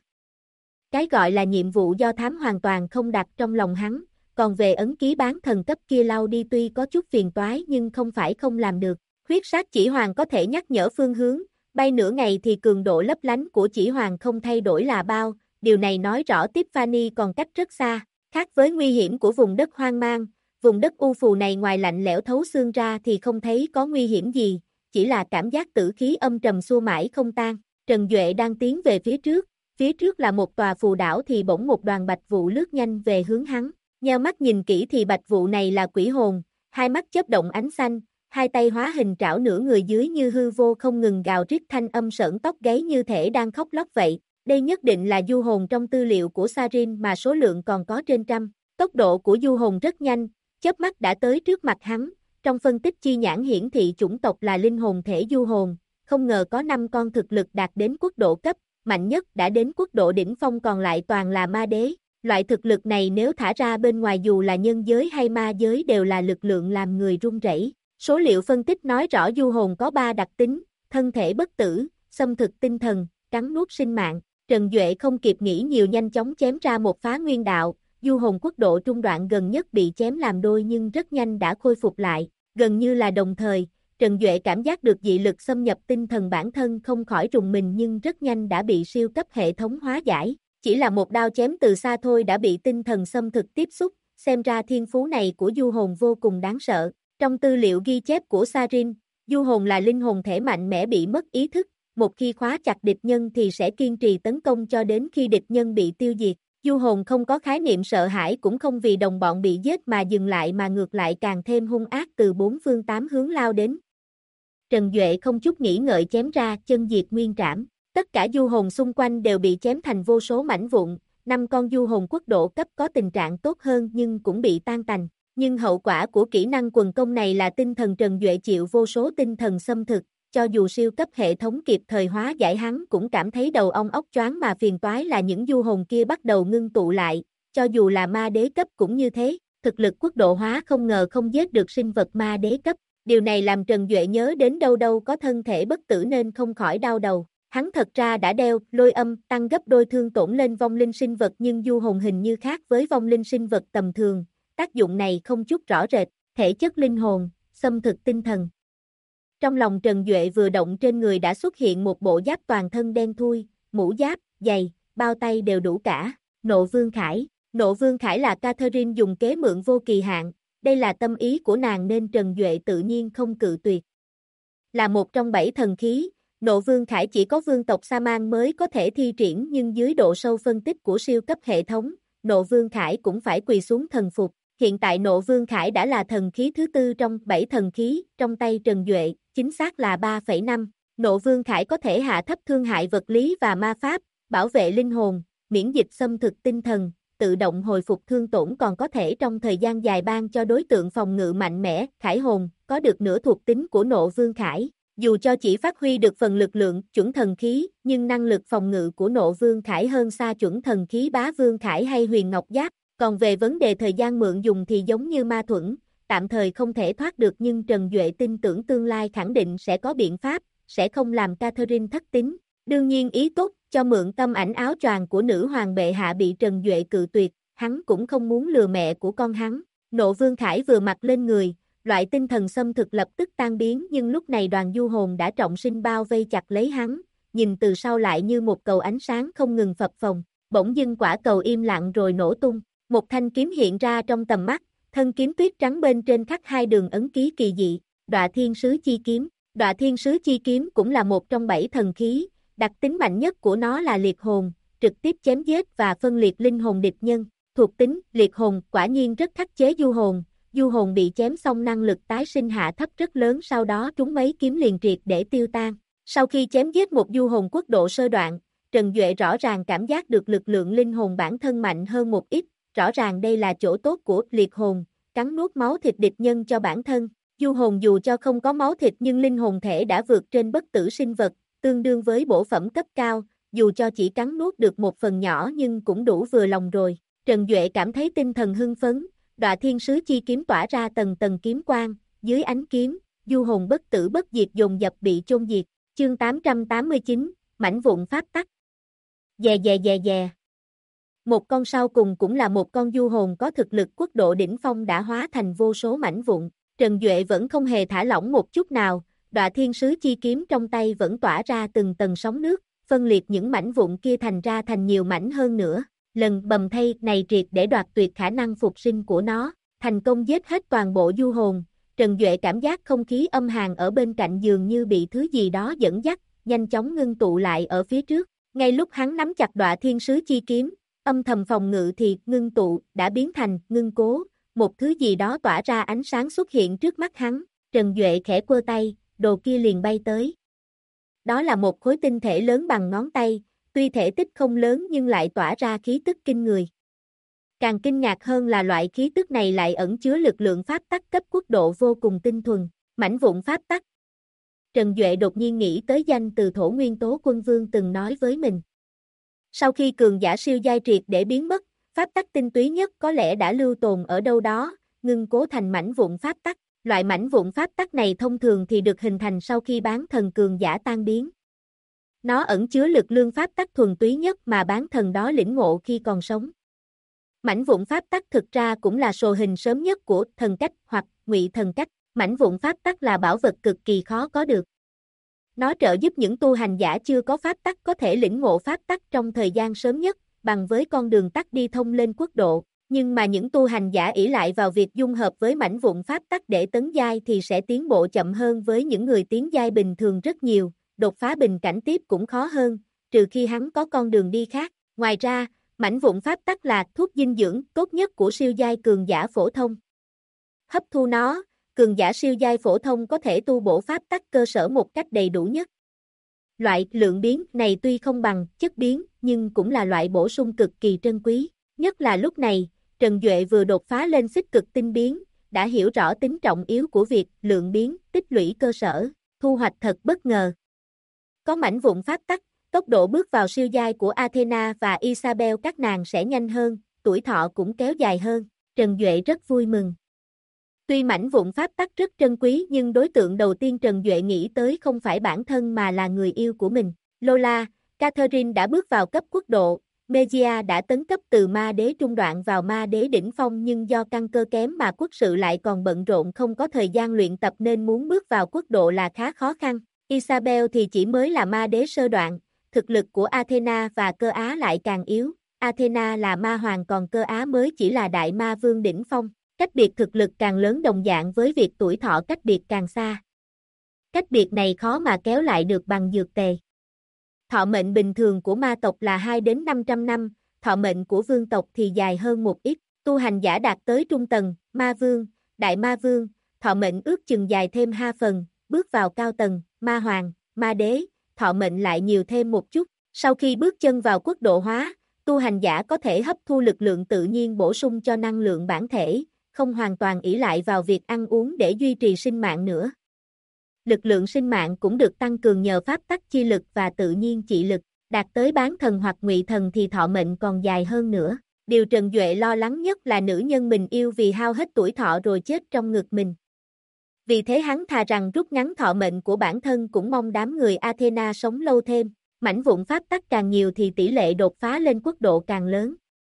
Cái gọi là nhiệm vụ do thám hoàn toàn không đặt trong lòng hắn, còn về ấn ký bán thần cấp kia lau đi tuy có chút phiền toái nhưng không phải không làm được. Huyết sát chỉ hoàng có thể nhắc nhở phương hướng, bay nửa ngày thì cường độ lấp lánh của chỉ hoàng không thay đổi là bao, điều này nói rõ Tiffany còn cách rất xa. Khác với nguy hiểm của vùng đất hoang mang, vùng đất u phù này ngoài lạnh lẽo thấu xương ra thì không thấy có nguy hiểm gì, chỉ là cảm giác tử khí âm trầm xua mãi không tan. Trần Duệ đang tiến về phía trước là một tòa phù đảo thì bỗng một đoàn bạch vụ lướt nhanh về hướng hắn. Nheo mắt nhìn kỹ thì bạch vụ này là quỷ hồn, 2 mắt chớp động ánh xanh, 2 tay hóa hình trảo nửa người dưới như hư vô không ngừng gào rít thanh âm sởn tóc gáy như thể đang khóc lóc vậy. Đây nhất định là du hồn trong tư liệu của Sarin mà số lượng còn có trên trăm. Tốc độ của du hồn rất nhanh, chớp mắt đã tới trước mặt hắn. Trong phân tích chi nhãn hiển thị chủng tộc là linh hồn thể du hồn, không ngờ có 5 con thực lực đạt đến quốc độ cấp, mạnh nhất đã đến quốc độ đỉnh phong còn lại toàn là ma đế. Loại thực lực này nếu thả ra bên ngoài dù là nhân giới hay ma giới đều là lực lượng làm người run rẩy. Số liệu phân tích nói rõ du hồn có 3 đặc tính, thân thể bất tử, xâm thực tinh thần, cắn nuốt sinh mạng. Trần Duệ không kịp nghĩ nhiều nhanh chóng chém ra một phá nguyên đạo, du hồn quốc độ trung đoạn gần nhất bị chém làm đôi nhưng rất nhanh đã khôi phục lại, gần như là đồng thời, Trần Duệ cảm giác được dị lực xâm nhập tinh thần bản thân không khỏi rùng mình nhưng rất nhanh đã bị siêu cấp hệ thống hóa giải, chỉ là một đao chém từ xa thôi đã bị tinh thần xâm thực tiếp xúc, xem ra thiên phú này của du hồn vô cùng đáng sợ. Trong tư liệu ghi chép của Sarin, du hồn là linh hồn thể mạnh mẽ bị mất ý thức, một khi khóa chặt địch nhân thì sẽ kiên trì tấn công cho đến khi địch nhân bị tiêu diệt. Du hồn không có khái niệm sợ hãi cũng không vì đồng bọn bị giết mà dừng lại mà ngược lại càng thêm hung ác từ bốn phương tám hướng lao đến. Trần Duệ không chút nghĩ ngợi chém ra chân diệt nguyên trảm. Tất cả du hồn xung quanh đều bị chém thành vô số mảnh vụn, 5 con du hồn quốc độ cấp có tình trạng tốt hơn nhưng cũng bị tan tành. Nhưng hậu quả của kỹ năng quần công này là tinh thần Trần Duệ chịu vô số tinh thần xâm thực, cho dù siêu cấp hệ thống kịp thời hóa giải hắn cũng cảm thấy đầu ong óc choáng mà phiền toái là những du hồn kia bắt đầu ngưng tụ lại, cho dù là ma đế cấp cũng như thế, thực lực quốc độ hóa không ngờ không giết được sinh vật ma đế cấp. Điều này làm Trần Duệ nhớ đến đâu đâu có thân thể bất tử nên không khỏi đau đầu. Hắn thật ra đã đeo lôi âm tăng gấp đôi thương tổn lên vong linh sinh vật nhưng du hồn hình như khác với vong linh sinh vật tầm thường, tác dụng này không chút rõ rệt, thể chất linh hồn, xâm thực tinh thần. Trong lòng Trần Duệ vừa động trên người đã xuất hiện một bộ giáp toàn thân đen thui, mũ giáp, giày, bao tay đều đủ cả, Nộ Vương Khải. Nộ Vương Khải là Catherine dùng kế mượn vô kỳ hạn, đây là tâm ý của nàng nên Trần Duệ tự nhiên không cự tuyệt. Là một trong 7 thần khí, Nộ Vương Khải chỉ có vương tộc Sa-man mới có thể thi triển nhưng dưới độ sâu phân tích của siêu cấp hệ thống, Nộ Vương Khải cũng phải quỳ xuống thần phục. Hiện tại Nộ Vương Khải đã là thần khí thứ 4 trong 7 thần khí, trong tay Trần Duệ, chính xác là 3,5. Nộ Vương Khải có thể hạ thấp thương hại vật lý và ma pháp, bảo vệ linh hồn, miễn dịch xâm thực tinh thần, tự động hồi phục thương tổn còn có thể trong thời gian dài ban cho đối tượng phòng ngự mạnh mẽ. Khải hồn, có được nửa thuộc tính của Nộ Vương Khải. Dù cho chỉ phát huy được phần lực lượng chuẩn thần khí, nhưng năng lực phòng ngự của Nộ Vương Khải hơn xa chuẩn thần khí Bá Vương Khải hay Huyền Ngọc Giáp. Còn về vấn đề thời gian mượn dùng thì giống như ma thuẫn, tạm thời không thể thoát được nhưng Trần Duệ tin tưởng tương lai khẳng định sẽ có biện pháp, sẽ không làm Catherine thất tín. Đương nhiên ý tốt cho mượn tâm ảnh áo choàng của nữ hoàng bệ hạ bị Trần Duệ cự tuyệt, hắn cũng không muốn lừa mẹ của con hắn. Nộ Vương Khải vừa mặc lên người, loại tinh thần xâm thực lập tức tan biến nhưng lúc này đoàn du hồn đã trọng sinh bao vây chặt lấy hắn, nhìn từ sau lại như một cầu ánh sáng không ngừng phập phồng, bỗng dưng quả cầu im lặng rồi nổ tung. Một thanh kiếm hiện ra trong tầm mắt, thân kiếm tuyết trắng bên trên khắc 2 đường ấn ký kỳ dị, Đọa Thiên Sứ Chi Kiếm. Đọa Thiên Sứ Chi Kiếm cũng là một trong 7 thần khí, đặc tính mạnh nhất của nó là liệt hồn, trực tiếp chém giết và phân liệt linh hồn địch nhân. Thuộc tính, liệt hồn quả nhiên rất khắc chế du hồn bị chém xong năng lực tái sinh hạ thấp rất lớn sau đó trúng mấy kiếm liền triệt để tiêu tan. Sau khi chém giết một du hồn quốc độ sơ đoạn, Trần Duệ rõ ràng cảm giác được lực lượng linh hồn bản thân mạnh hơn một ít. Rõ ràng đây là chỗ tốt của liệt hồn, cắn nuốt máu thịt địch nhân cho bản thân. Du hồn dù cho không có máu thịt nhưng linh hồn thể đã vượt trên bất tử sinh vật, tương đương với bổ phẩm cấp cao, dù cho chỉ cắn nuốt được một phần nhỏ nhưng cũng đủ vừa lòng rồi. Trần Duệ cảm thấy tinh thần hưng phấn, Đọa Thiên Sứ Chi Kiếm tỏa ra tầng tầng kiếm quang, dưới ánh kiếm, du hồn bất tử bất diệt dồn dập bị chôn diệt. Chương 889, mảnh vụn pháp tắc. Dè dè dè dè. Một con sau cùng cũng là một con du hồn có thực lực quốc độ đỉnh phong đã hóa thành vô số mảnh vụn. Trần Duệ vẫn không hề thả lỏng một chút nào, Đọa Thiên Sứ Chi Kiếm trong tay vẫn tỏa ra từng tầng sóng nước, phân liệt những mảnh vụn kia thành nhiều mảnh hơn nữa. Lần bầm thây này triệt để đoạt tuyệt khả năng phục sinh của nó, thành công giết hết toàn bộ du hồn. Trần Duệ cảm giác không khí âm hàn ở bên cạnh dường như bị thứ gì đó dẫn dắt, nhanh chóng ngưng tụ lại ở phía trước. Ngay lúc hắn nắm chặt Đọa Thiên Sứ Chi Kiếm, âm thầm phòng ngự thì ngưng tụ đã biến thành ngưng cố, một thứ gì đó tỏa ra ánh sáng xuất hiện trước mắt hắn. Trần Duệ khẽ quơ tay, đồ kia liền bay tới. Đó là một khối tinh thể lớn bằng ngón tay, tuy thể tích không lớn nhưng lại tỏa ra khí tức kinh người. Càng kinh ngạc hơn là loại khí tức này lại ẩn chứa lực lượng pháp tắc cấp quốc độ vô cùng tinh thuần, mảnh vụn pháp tắc. Trần Duệ đột nhiên nghĩ tới danh từ Thổ Nguyên Tố Quân Vương từng nói với mình. Sau khi cường giả siêu giai triệt để biến mất, pháp tắc tinh túy nhất có lẽ đã lưu tồn ở đâu đó, ngưng cố thành mảnh vụn pháp tắc. Loại mảnh vụn pháp tắc này thông thường thì được hình thành sau khi bán thần cường giả tan biến. Nó ẩn chứa lực lương pháp tắc thuần túy nhất mà bán thần đó lĩnh ngộ khi còn sống. Mảnh vụn pháp tắc thực ra cũng là sồ hình sớm nhất của thần cách hoặc ngụy thần cách. Mảnh vụn pháp tắc là bảo vật cực kỳ khó có được. Nó trợ giúp những tu hành giả chưa có pháp tắc có thể lĩnh ngộ pháp tắc trong thời gian sớm nhất, bằng với con đường tắt đi thông lên quốc độ. Nhưng mà những tu hành giả ỷ lại vào việc dung hợp với mảnh vụn pháp tắc để tấn giai thì sẽ tiến bộ chậm hơn với những người tiến giai bình thường rất nhiều, đột phá bình cảnh tiếp cũng khó hơn, trừ khi hắn có con đường đi khác. Ngoài ra, mảnh vụn pháp tắc là thuốc dinh dưỡng tốt nhất của siêu giai cường giả phổ thông. Hấp thu nó, cường giả siêu giai phổ thông có thể tu bổ pháp tắc cơ sở một cách đầy đủ nhất. Loại lượng biến này tuy không bằng chất biến, nhưng cũng là loại bổ sung cực kỳ trân quý. Nhất là lúc này, Trần Duệ vừa đột phá lên xích cực tinh biến, đã hiểu rõ tính trọng yếu của việc lượng biến, tích lũy cơ sở, thu hoạch thật bất ngờ. Có mảnh vụn pháp tắc, tốc độ bước vào siêu giai của Athena và Isabel các nàng sẽ nhanh hơn, tuổi thọ cũng kéo dài hơn. Trần Duệ rất vui mừng. Tuy mảnh vụn pháp tắc rất trân quý nhưng đối tượng đầu tiên Trần Duệ nghĩ tới không phải bản thân mà là người yêu của mình. Lola, Catherine đã bước vào cấp quốc độ, Megia đã tấn cấp từ ma đế trung đoạn vào ma đế đỉnh phong nhưng do căn cơ kém mà quốc sự lại còn bận rộn không có thời gian luyện tập nên muốn bước vào quốc độ là khá khó khăn. Isabel thì chỉ mới là ma đế sơ đoạn, thực lực của Athena và Cơ Á lại càng yếu. Athena là ma hoàng còn Cơ Á mới chỉ là đại ma vương đỉnh phong. Cách biệt thực lực càng lớn đồng dạng với việc tuổi thọ cách biệt càng xa. Cách biệt này khó mà kéo lại được bằng dược tề. Thọ mệnh bình thường của ma tộc là 2 đến 500 năm, thọ mệnh của vương tộc thì dài hơn một ít. Tu hành giả đạt tới trung tầng, ma vương, đại ma vương, thọ mệnh ước chừng dài thêm 2 phần, bước vào cao tầng, ma hoàng, ma đế, thọ mệnh lại nhiều thêm một chút. Sau khi bước chân vào quốc độ hóa, tu hành giả có thể hấp thu lực lượng tự nhiên bổ sung cho năng lượng bản thể, không hoàn toàn ỷ lại vào việc ăn uống để duy trì sinh mạng nữa. Lực lượng sinh mạng cũng được tăng cường nhờ pháp tắc chi lực và tự nhiên trị lực, đạt tới bán thần hoặc ngụy thần thì thọ mệnh còn dài hơn nữa. Điều Trần Duệ lo lắng nhất là nữ nhân mình yêu vì hao hết tuổi thọ rồi chết trong ngực mình. Vì thế hắn thà rằng rút ngắn thọ mệnh của bản thân cũng mong đám người Athena sống lâu thêm, mảnh vụn pháp tắc càng nhiều thì tỷ lệ đột phá lên quốc độ càng lớn.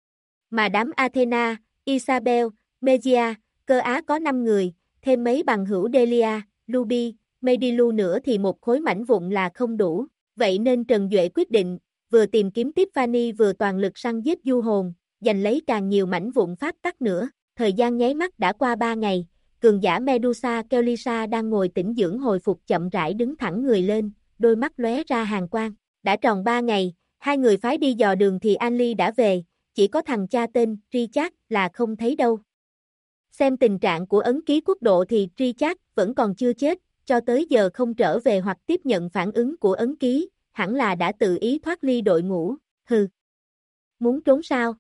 Mà đám Athena, Isabel, Megia, Cơ Á có 5 người, thêm mấy bằng hữu Delia, Ruby, Medilu nữa thì một khối mảnh vụn là không đủ. Vậy nên Trần Duệ quyết định, vừa tìm kiếm Tiffany vừa toàn lực săn giết du hồn, giành lấy càng nhiều mảnh vụn pháp tắc nữa. Thời gian nháy mắt đã qua 3 ngày, cường giả Medusa Kelisa đang ngồi tĩnh dưỡng hồi phục chậm rãi đứng thẳng người lên, đôi mắt lóe ra hàn quang. Đã tròn 3 ngày, hai người phái đi dò đường thì Anly đã về, chỉ có thằng cha tên Richard là không thấy đâu. Xem tình trạng của ấn ký quốc độ thì Richard vẫn còn chưa chết, cho tới giờ không trở về hoặc tiếp nhận phản ứng của ấn ký, hẳn là đã tự ý thoát ly đội ngũ. Hừ. Muốn trốn sao?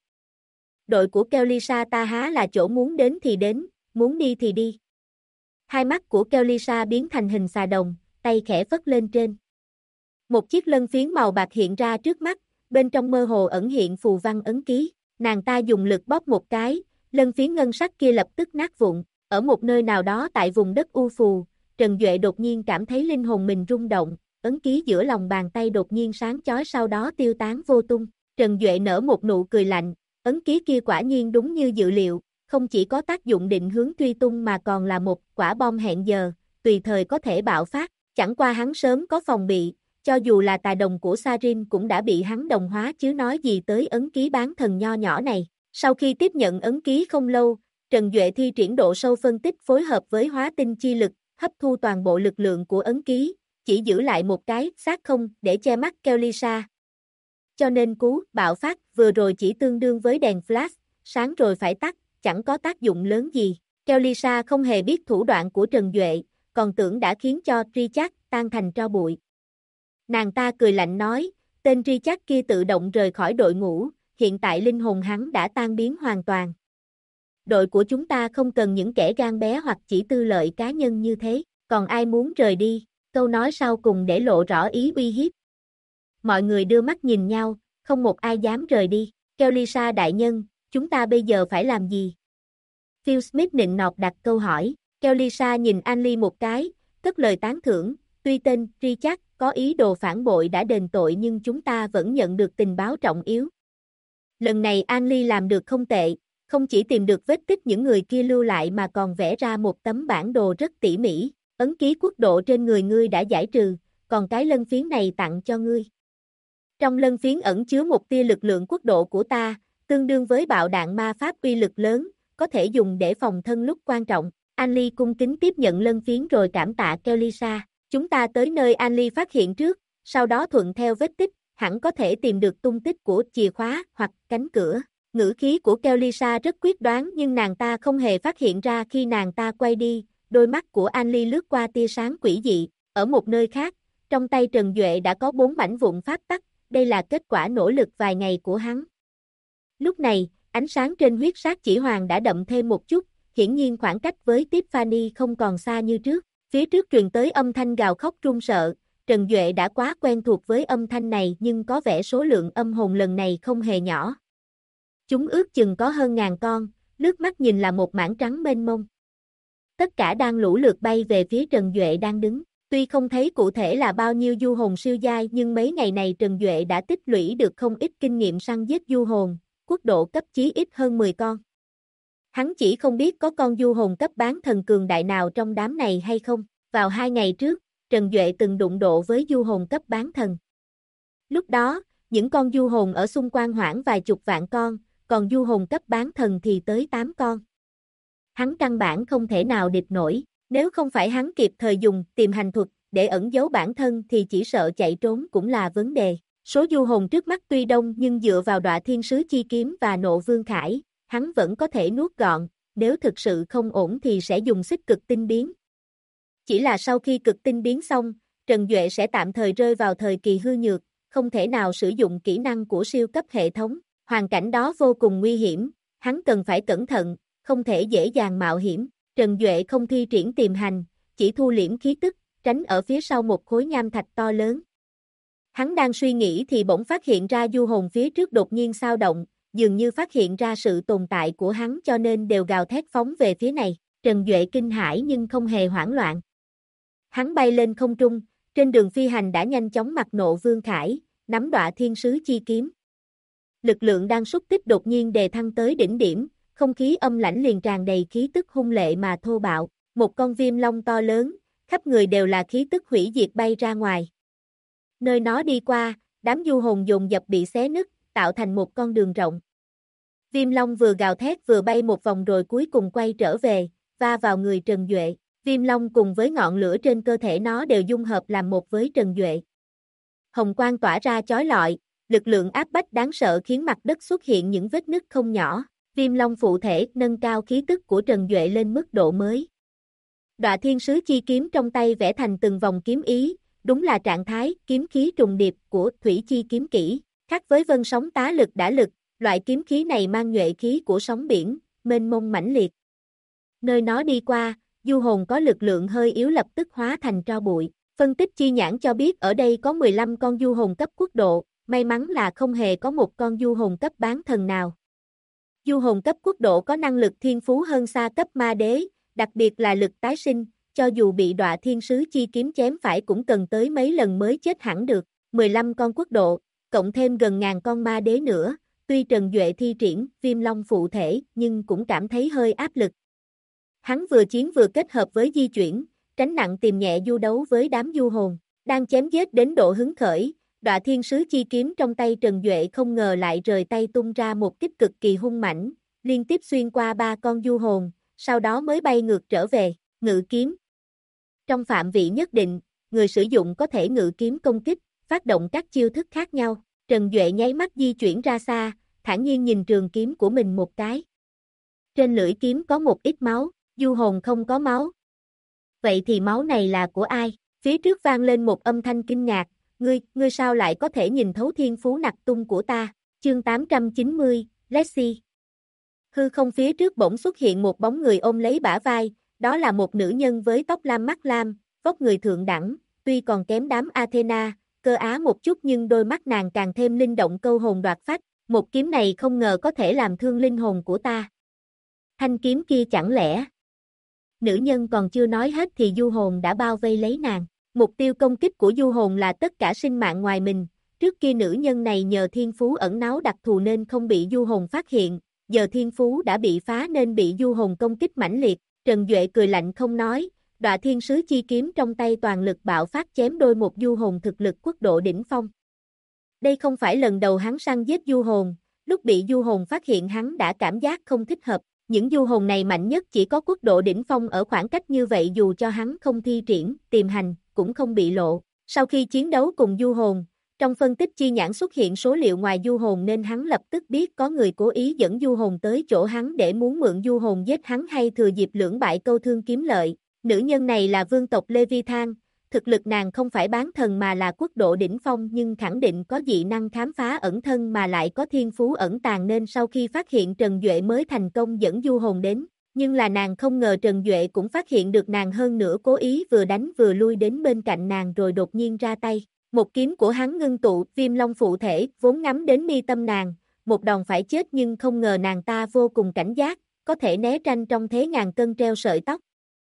Đội của Kelisa ta há là chỗ muốn đến thì đến, muốn đi thì đi. Hai mắt của Kelisa biến thành hình xà đồng, tay khẽ phất lên trên. Một chiếc lân phiến màu bạc hiện ra trước mắt, bên trong mơ hồ ẩn hiện phù văn ấn ký. Nàng ta dùng lực bóp một cái, lân phiến ngân sắc kia lập tức nát vụn. Ở một nơi nào đó tại vùng đất u phù, Trần Duệ đột nhiên cảm thấy linh hồn mình rung động, ấn ký giữa lòng bàn tay đột nhiên sáng chói sau đó tiêu tán vô tung. Trần Duệ nở một nụ cười lạnh, ấn ký kia quả nhiên đúng như dự liệu, không chỉ có tác dụng định hướng truy tung mà còn là một quả bom hẹn giờ, tùy thời có thể bạo phát. Chẳng qua hắn sớm có phòng bị, cho dù là tà đồng của Sarin cũng đã bị hắn đồng hóa chứ nói gì tới ấn ký bán thần nho nhỏ này. Sau khi tiếp nhận ấn ký không lâu, Trần Duệ thi triển độ sâu phân tích phối hợp với hóa tinh chi lực, hấp thu toàn bộ lực lượng của ấn ký, chỉ giữ lại một cái xác không để che mắt Kelisa. Cho nên cú bạo phát vừa rồi chỉ tương đương với đèn flash, sáng rồi phải tắt, chẳng có tác dụng lớn gì. Kelisa không hề biết thủ đoạn của Trần Duệ, còn tưởng đã khiến cho Richard tan thành tro bụi. Nàng ta cười lạnh nói, tên Richard kia tự động rời khỏi đội ngũ, hiện tại linh hồn hắn đã tan biến hoàn toàn. Đội của chúng ta không cần những kẻ gan bé hoặc chỉ tư lợi cá nhân như thế, còn ai muốn rời đi, câu nói sau cùng để lộ rõ ý uy hiếp. Mọi người đưa mắt nhìn nhau, không một ai dám rời đi. Kelisa đại nhân, chúng ta bây giờ phải làm gì? Phil Smith nịnh nọt đặt câu hỏi. Kelisa nhìn Anly một cái, cất lời tán thưởng, tuy tên Richard có ý đồ phản bội đã đền tội nhưng chúng ta vẫn nhận được tình báo trọng yếu. Lần này An Ly làm được không tệ, không chỉ tìm được vết tích những người kia lưu lại mà còn vẽ ra một tấm bản đồ rất tỉ mỉ, ấn ký quốc độ trên người ngươi đã giải trừ, còn cái lân phiến này tặng cho ngươi. Trong lân phiến ẩn chứa một tia lực lượng quốc độ của ta, tương đương với bạo đạn ma pháp uy lực lớn, có thể dùng để phòng thân lúc quan trọng. An Ly cung kính tiếp nhận lân phiến rồi cảm tạ Kellysa. Chúng ta tới nơi An Ly phát hiện trước, sau đó thuận theo vết tích, hẳn có thể tìm được tung tích của chìa khóa hoặc cánh cửa. Ngữ khí của Kellysa rất quyết đoán nhưng nàng ta không hề phát hiện ra khi nàng ta quay đi, đôi mắt của An Ly lướt qua tia sáng quỷ dị. Ở một nơi khác, trong tay Trần Duệ đã có 4 mảnh vụn pháp tắc, đây là kết quả nỗ lực vài ngày của hắn. Lúc này, ánh sáng trên huyết sát chỉ hoàng đã đậm thêm một chút, hiển nhiên khoảng cách với Tiffany không còn xa như trước. Phía trước truyền tới âm thanh gào khóc run sợ, Trần Duệ đã quá quen thuộc với âm thanh này nhưng có vẻ số lượng âm hồn lần này không hề nhỏ. Chúng ước chừng có hơn 1000 con, lướt mắt nhìn là một mảng trắng mênh mông. Tất cả đang lũ lượt bay về phía Trần Duệ đang đứng. Tuy không thấy cụ thể là bao nhiêu du hồn siêu giai nhưng mấy ngày này Trần Duệ đã tích lũy được không ít kinh nghiệm săn giết du hồn, quốc độ cấp chí ít hơn 10 con. Hắn chỉ không biết có con du hồn cấp bán thần cường đại nào trong đám này hay không. Vào 2 ngày trước, Trần Duệ từng đụng độ với du hồn cấp bán thần. Lúc đó, những con du hồn ở xung quanh hoảng vài chục vạn con, còn du hồn cấp bán thần thì tới 8 con. Hắn căn bản không thể nào địch nổi, nếu không phải hắn kịp thời dùng tìm hành thuật để ẩn giấu bản thân thì chỉ sợ chạy trốn cũng là vấn đề. Số du hồn trước mắt tuy đông nhưng dựa vào Đọa Thiên Sứ Chi Kiếm và Nộ Vương Khải, hắn vẫn có thể nuốt gọn, nếu thực sự không ổn thì sẽ dùng xích cực tinh biến. Chỉ là sau khi cực tinh biến xong, Trần Duệ sẽ tạm thời rơi vào thời kỳ hư nhược, không thể nào sử dụng kỹ năng của siêu cấp hệ thống. Hoàn cảnh đó vô cùng nguy hiểm, hắn cần phải cẩn thận, không thể dễ dàng mạo hiểm. Trần Duệ không thi triển tiềm hành, chỉ thu liễm khí tức, tránh ở phía sau một khối nham thạch to lớn. Hắn đang suy nghĩ thì bỗng phát hiện ra du hồn phía trước đột nhiên xao động, dường như phát hiện ra sự tồn tại của hắn cho nên đều gào thét phóng về phía này. Trần Duệ kinh hãi nhưng không hề hoảng loạn. Hắn bay lên không trung, trên đường phi hành đã nhanh chóng mặc Nộ Vương Khải, nắm Đọa Thiên Sứ Chi Kiếm. Lực lượng đang xúc tích đột nhiên đề thăng tới đỉnh điểm, không khí âm lãnh liền tràn đầy khí tức hung lệ mà thô bạo, một con viêm long to lớn, khắp người đều là khí tức hủy diệt bay ra ngoài. Nơi nó đi qua, đám du hồn dồn dập bị xé nứt, tạo thành một con đường rộng. Viêm long vừa gào thét vừa bay một vòng rồi cuối cùng quay trở về, va vào người Trần Duệ. Viêm long cùng với ngọn lửa trên cơ thể nó đều dung hợp làm một với Trần Duệ. Hồng quang tỏa ra chói lọi, lực lượng áp bách đáng sợ khiến mặt đất xuất hiện những vết nứt không nhỏ. Viêm long phụ thể nâng cao khí tức của Trần Duệ lên mức độ mới. Đọa Thiên Sứ Chi Kiếm trong tay vẽ thành từng vòng kiếm ý, đúng là trạng thái kiếm khí trùng điệp của Thủy Chi kiếm kỹ. Khác với vân sóng tá lực đả lực, loại kiếm khí này mang nhuệ khí của sóng biển, mênh mông mãnh liệt. Nơi nó đi qua, du hồn có lực lượng hơi yếu lập tức hóa thành tro bụi. Phân tích chi nhãn cho biết ở đây có 15 con du hồn cấp quốc độ, may mắn là không hề có một con du hồn cấp bán thần nào. Du hồn cấp quốc độ có năng lực thiên phú hơn xa cấp ma đế, đặc biệt là lực tái sinh, cho dù bị Đọa Thiên Sứ Chi Kiếm chém phải cũng cần tới mấy lần mới chết hẳn được. 15 con quốc độ, cộng thêm gần 1000 con ma đế nữa, tuy Trần Duệ thi triển viêm long phụ thể nhưng cũng cảm thấy hơi áp lực. Hắn vừa chiến vừa kết hợp với di chuyển, tránh nặng tìm nhẹ du đấu với đám du hồn, đang chém giết đến độ hứng khởi. Đọa Thiên Sứ Chi Kiếm trong tay Trần Duệ không ngờ lại rời tay tung ra một kích cực kỳ hung mãnh, liên tiếp xuyên qua 3 con du hồn, sau đó mới bay ngược trở về. Ngự kiếm. Trong phạm vị nhất định, người sử dụng có thể ngự kiếm công kích, phát động các chiêu thức khác nhau. Trần Duệ nháy mắt di chuyển ra xa, thản nhiên nhìn trường kiếm của mình một cái. Trên lưỡi kiếm có một ít máu, du hồn không có máu. Vậy thì máu này là của ai? Phía trước vang lên một âm thanh kinh ngạc. Ngươi sao lại có thể nhìn thấu thiên phú nặc tung của ta? Chương 890, Lexi. Hư không phía trước bỗng xuất hiện một bóng người ôm lấy bả vai, đó là một nữ nhân với tóc lam mắt lam, vóc người thượng đẳng, tuy còn kém đám Athena, cơ á một chút nhưng đôi mắt nàng càng thêm linh động câu hồn đoạt phách, một kiếm này không ngờ có thể làm thương linh hồn của ta. Thanh kiếm kia chẳng lẽ? Nữ nhân còn chưa nói hết thì du hồn đã bao vây lấy nàng. Mục tiêu công kích của du hồn là tất cả sinh mạng ngoài mình, trước kia nữ nhân này nhờ thiên phú ẩn náu đặc thù nên không bị du hồn phát hiện, giờ thiên phú đã bị phá nên bị du hồn công kích mãnh liệt, Trần Duệ cười lạnh không nói, Đọa Thiên Sứ chi kiếm trong tay toàn lực bạo phát chém đôi một du hồn thực lực quốc độ đỉnh phong. Đây không phải lần đầu hắn săn giết du hồn, lúc bị du hồn phát hiện hắn đã cảm giác không thích hợp, những du hồn này mạnh nhất chỉ có quốc độ đỉnh phong ở khoảng cách như vậy dù cho hắn không thi triển, tìm hành, cũng không bị lộ. Sau khi chiến đấu cùng du hồn, trong phân tích chi nhãn xuất hiện số liệu ngoài du hồn nên hắn lập tức biết có người cố ý dẫn du hồn tới chỗ hắn để muốn mượn du hồn giết hắn hay thừa dịp lưỡng bại câu thương kiếm lợi. Nữ nhân này là vương tộc Leviathan, thực lực nàng không phải bán thần mà là quốc độ đỉnh phong nhưng khẳng định có dị năng khám phá ẩn thân mà lại có thiên phú ẩn tàng nên sau khi phát hiện Trần Duệ mới thành công dẫn du hồn đến. Nhưng là nàng không ngờ Trần Duệ cũng phát hiện được nàng hơn nữa cố ý vừa đánh vừa lui đến bên cạnh nàng rồi đột nhiên ra tay. Một kiếm của hắn ngưng tụ, Viêm Long phụ thể, vốn ngắm đến mi tâm nàng, một đòn phải chết nhưng không ngờ nàng ta vô cùng cảnh giác, có thể né tránh trong thế ngàn cân treo sợi tóc.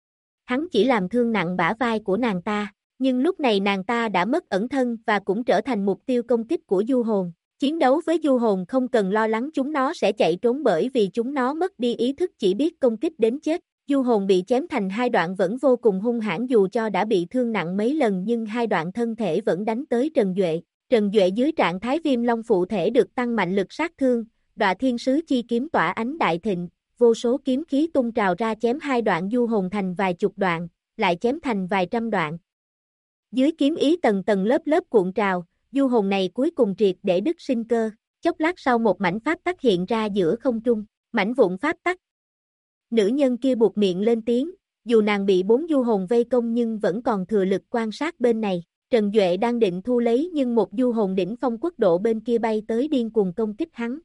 Hắn chỉ làm thương nặng bả vai của nàng ta, nhưng lúc này nàng ta đã mất ẩn thân và cũng trở thành mục tiêu công kích của du hồn. Chiến đấu với du hồn không cần lo lắng chúng nó sẽ chạy trốn bởi vì chúng nó mất đi ý thức chỉ biết công kích đến chết. Du hồn bị chém thành hai đoạn vẫn vô cùng hung hãn dù cho đã bị thương nặng mấy lần nhưng hai đoạn thân thể vẫn đánh tới Trần Duệ. Trần Duệ dưới trạng thái Viêm Long phụ thể được tăng mạnh lực sát thương, Đọa Thiên Sứ chi kiếm tỏa ánh đại thịnh, vô số kiếm khí tung trào ra chém hai đoạn du hồn thành vài chục đoạn, lại chém thành vài trăm đoạn. Dưới kiếm ý tầng tầng lớp lớp cuộn trào, du hồn này cuối cùng triệt để đứt sinh cơ, chốc lát sau một mảnh pháp tắc hiện ra giữa không trung, mảnh vụn pháp tắc. Nữ nhân kia buột miệng lên tiếng, dù nàng bị 4 du hồn vây công nhưng vẫn còn thừa lực quan sát bên này. Trần Duệ đang định thu lấy nhưng một du hồn đỉnh phong quốc độ bên kia bay tới điên cuồng công kích hắn.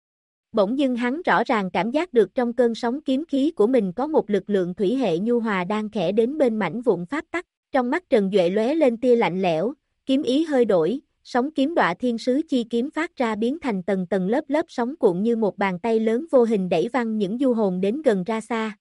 Bỗng dưng hắn rõ ràng cảm giác được trong cơn sóng kiếm khí của mình có một lực lượng thủy hệ nhu hòa đang khẽ đến bên mảnh vụn pháp tắc. Trong mắt Trần Duệ lóe lên tia lạnh lẽo, kiếm ý hơi đổi, sóng kiếm Đọa Thiên Sứ chi kiếm phát ra biến thành tầng tầng lớp lớp sóng cuộn như một bàn tay lớn vô hình đẩy văng những du hồn đến gần ra xa.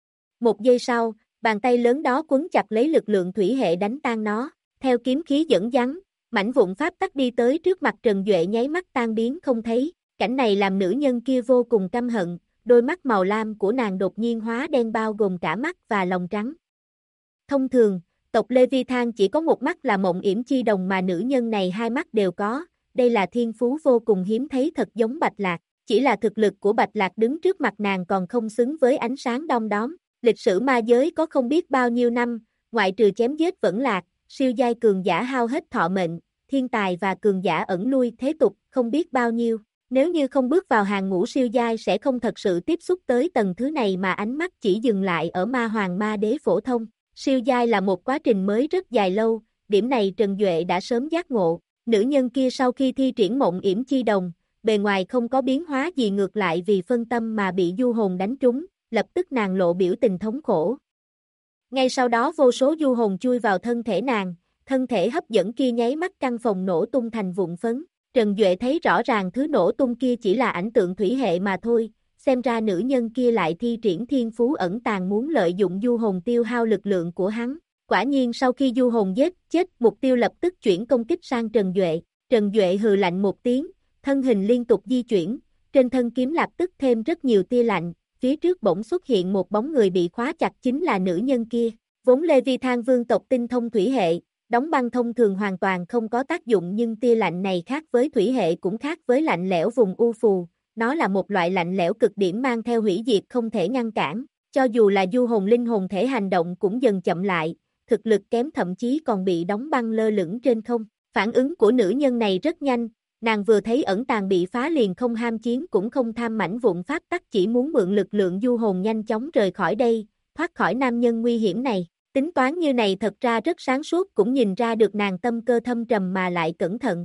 Một giây sau, bàn tay lớn đó quấn chặt lấy lực lượng thủy hệ đánh tan nó, theo kiếm khí dẫn dắt, mảnh vụn pháp tắc đi tới trước mặt Trần Duệ nháy mắt tan biến không thấy, cảnh này làm nữ nhân kia vô cùng căm hận, đôi mắt màu lam của nàng đột nhiên hóa đen bao gồm cả mắt và lòng trắng. Thông thường, tộc Leviathan chỉ có một mắt là Mộng Yểm Chi Đồng mà nữ nhân này hai mắt đều có, đây là thiên phú vô cùng hiếm thấy thật giống Bạch Lạc, chỉ là thực lực của Bạch Lạc đứng trước mặt nàng còn không xứng với ánh sáng đom đóm, lịch sử ma giới có không biết bao nhiêu năm, ngoại trừ chém giết vẫn lạc, siêu giai cường giả hao hết thọ mệnh, thiên tài và cường giả ẩn lui thế tục không biết bao nhiêu, nếu như không bước vào hàng ngũ siêu giai sẽ không thật sự tiếp xúc tới tầng thứ này mà ánh mắt chỉ dừng lại ở ma hoàng ma đế phổ thông. Siêu giai là một quá trình mới rất dài lâu, điểm này Trần Duệ đã sớm giác ngộ. Nữ nhân kia sau khi thi triển Mộng Yểm Chi Đồng, bề ngoài không có biến hóa gì ngược lại vì phân tâm mà bị du hồn đánh trúng, lập tức nàng lộ biểu tình thống khổ. Ngay sau đó vô số du hồn chui vào thân thể nàng, thân thể hấp dẫn kia nháy mắt căn phòng nổ tung thành vụn phấn. Trần Duệ thấy rõ ràng thứ nổ tung kia chỉ là ảnh tượng thủy hệ mà thôi. Xem ra nữ nhân kia lại thi triển thiên phú ẩn tàng muốn lợi dụng du hồn tiêu hao lực lượng của hắn. Quả nhiên sau khi du hồn chết, mục tiêu lập tức chuyển công kích sang Trần Duệ. Trần Duệ hừ lạnh một tiếng, thân hình liên tục di chuyển, trên thân kiếm lập tức thêm rất nhiều tia lạnh, phía trước bỗng xuất hiện một bóng người bị khóa chặt chính là nữ nhân kia. Vốn Leviathan vương tộc tinh thông thủy hệ, đóng băng thông thường hoàn toàn không có tác dụng nhưng tia lạnh này khác với thủy hệ cũng khác với lạnh lẽo vùng u phù. Nó là một loại lạnh lẽo cực điểm mang theo hủy diệt không thể ngăn cản, cho dù là du hồn linh hồn thể hành động cũng dần chậm lại, thực lực kém thậm chí còn bị đóng băng lơ lửng trên không. Phản ứng của nữ nhân này rất nhanh, nàng vừa thấy ẩn tàng bị phá liền không ham chiến cũng không tham mảnh vụn pháp tắc chỉ muốn mượn lực lượng du hồn nhanh chóng rời khỏi đây, thoát khỏi nam nhân nguy hiểm này. Tính toán như này thật ra rất sáng suốt cũng nhìn ra được nàng tâm cơ thâm trầm mà lại cẩn thận.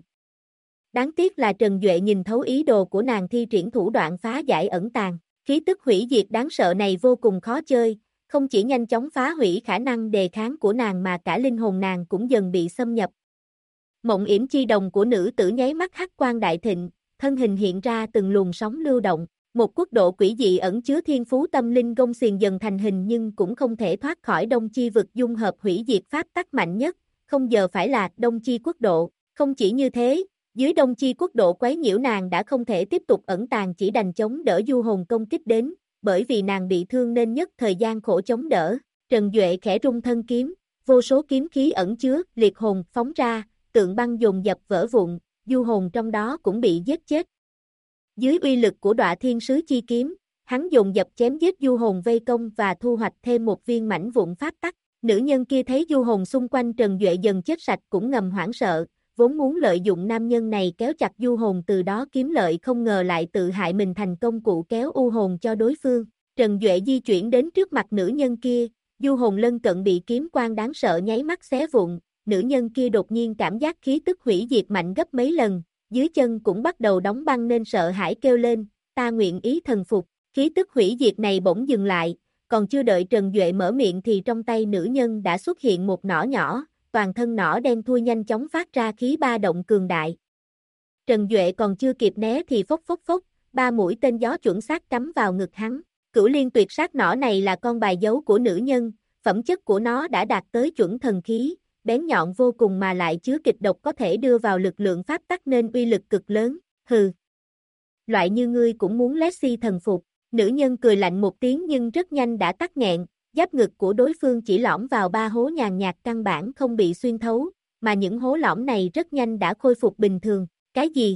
Đáng tiếc là Trần Duệ nhìn thấu ý đồ của nàng thi triển thủ đoạn phá giải ẩn tàng, khí tức hủy diệt đáng sợ này vô cùng khó chơi, không chỉ nhanh chóng phá hủy khả năng đề kháng của nàng mà cả linh hồn nàng cũng dần bị xâm nhập. Mộng Yểm Chi Đồng của nữ tử nháy mắt hắc quang đại thịnh, thân hình hiện ra từng luồng sóng lưu động, một quốc độ quỷ dị ẩn chứa thiên phú tâm linh gông xiềng dần thành hình nhưng cũng không thể thoát khỏi đông chi vực dung hợp hủy diệt pháp tắc mạnh nhất, không giờ phải là Đông Chi quốc độ. Không chỉ như thế, dưới Đông Chi quốc độ quấy nhiễu nàng đã không thể tiếp tục ẩn tàng, chỉ đành chống đỡ du hồn công kích đến, bởi vì nàng bị thương nên nhất thời gian khổ chống đỡ. Trần Duệ khẽ rung thân kiếm, vô số kiếm khí ẩn chứa liệt hồn phóng ra, tượng băng dồn dập vỡ vụn, du hồn trong đó cũng bị giết chết. Dưới uy lực của Đọa Thiên Sứ chi kiếm, hắn dồn dập chém giết du hồn vây công và thu hoạch thêm một viên mảnh vụn pháp tắc. Nữ nhân kia thấy du hồn xung quanh Trần Duệ dần chết sạch cũng ngầm hoảng sợ, vốn muốn lợi dụng nam nhân này kéo chặt du hồn từ đó kiếm lợi, không ngờ lại tự hại mình thành công cụ kéo u hồn cho đối phương. Trần Duệ di chuyển đến trước mặt nữ nhân kia, du hồn lân cận bị kiếm quang đáng sợ nháy mắt xé vụn, nữ nhân kia đột nhiên cảm giác khí tức hủy diệt mạnh gấp mấy lần, dưới chân cũng bắt đầu đóng băng nên sợ hãi kêu lên, ta nguyện ý thần phục. Khí tức hủy diệt này bỗng dừng lại, còn chưa đợi Trần Duệ mở miệng thì trong tay nữ nhân đã xuất hiện một nỏ nhỏ, toàn thân nỏ đen thui nhanh chóng phát ra khí ba động cường đại. Trần Duệ còn chưa kịp né thì phốc phốc phốc, 3 mũi tên gió chuẩn xác cắm vào ngực hắn. Cửu liên tuyệt sát nỏ này là con bài dấu của nữ nhân, phẩm chất của nó đã đạt tới chuẩn thần khí, bén nhọn vô cùng mà lại chứa kịch độc có thể đưa vào lực lượng pháp tắc nên uy lực cực lớn. Hừ. Loại như ngươi cũng muốn Leslie thần phục. Nữ nhân cười lạnh một tiếng nhưng rất nhanh đã tắc nghẹn, giáp ngực của đối phương chỉ lõm vào 3 hố nhàn nhạt căn bản không bị xuyên thấu, mà những hố lõm này rất nhanh đã khôi phục bình thường. Cái gì?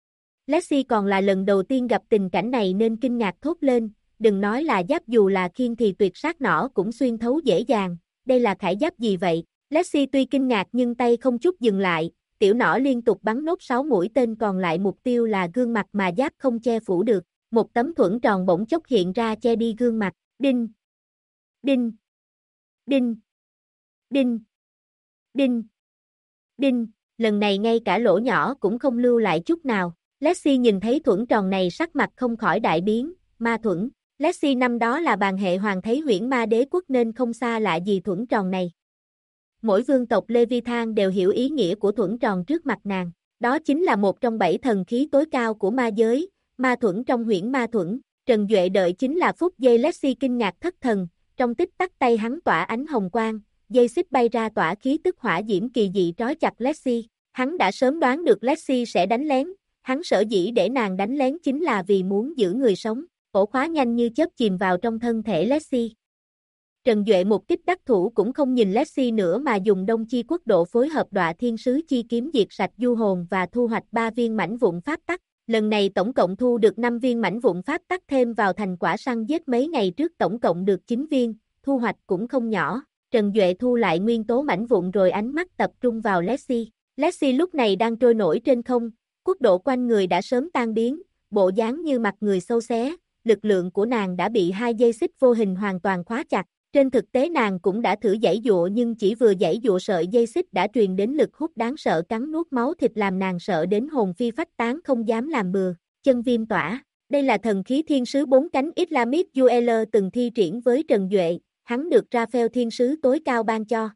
Leslie còn là lần đầu tiên gặp tình cảnh này nên kinh ngạc thốt lên, đừng nói là giáp, dù là khiên thì tuyệt sát nỏ cũng xuyên thấu dễ dàng, đây là khải giáp gì vậy? Leslie tuy kinh ngạc nhưng tay không chút dừng lại, tiểu nỏ liên tục bắn nốt 6 mũi tên, còn lại mục tiêu là gương mặt mà giáp không che phủ được. Một tấm thuẫn tròn bỗng chốc hiện ra che đi gương mặt, đinh, đinh, đinh, đinh, đinh, đinh, lần này ngay cả lỗ nhỏ cũng không lưu lại chút nào. Leslie nhìn thấy thuẫn tròn này sắc mặt không khỏi đại biến, ma thuẫn. Leslie năm đó là bàn hệ hoàng thấy Huyễn Ma Đế quốc nên không xa lạ gì thuẫn tròn này. Mỗi vương tộc Leviathan đều hiểu ý nghĩa của thuẫn tròn trước mặt nàng, đó chính là một trong 7 thần khí tối cao của ma giới. Ma thuẫn trong Huyễn Ma thuẫn. Trần Duệ đợi chính là phút giây Leslie kinh ngạc thất thần, trong tích tắc tay hắn tỏa ánh hồng quang, dây xích bay ra tỏa khí tức hỏa diễm kỳ dị trói chặt Leslie. Hắn đã sớm đoán được Leslie sẽ đánh lén, hắn sở dĩ để nàng đánh lén chính là vì muốn giữ người sống. Ổ khóa nhanh như chớp chìm vào trong thân thể Leslie. Trần Duệ một kích đắc thủ cũng không nhìn Leslie nữa mà dùng Đông Chi quốc độ phối hợp Đọa Thiên Sứ chi kiếm diệt sạch du hồn và thu hoạch 3 viên mảnh vụn pháp tắc. Lần này tổng cộng thu được 5 viên mảnh vụn pháp tắc, thêm vào thành quả săn giết mấy ngày trước tổng cộng được 9 viên, thu hoạch cũng không nhỏ. Trần Duệ thu lại nguyên tố mảnh vụn rồi ánh mắt tập trung vào Leslie. Leslie lúc này đang trôi nổi trên không, quốc độ quanh người đã sớm tan biến, bộ dáng như mặt người xâu xé, lực lượng của nàng đã bị 2 dây xích vô hình hoàn toàn khóa chặt. Trên thực tế nàng cũng đã thử giãy giụa nhưng chỉ vừa giãy giụa sợi dây xích đã truyền đến lực hút đáng sợ cắn nuốt máu thịt làm nàng sợ đến hồn phi phách tán không dám làm bừa. Chân viêm tỏa. Đây là thần khí thiên sứ 4 cánh Islamic Jueler từng thi triển với Trần Duệ, hắn được Raphael thiên sứ tối cao ban cho.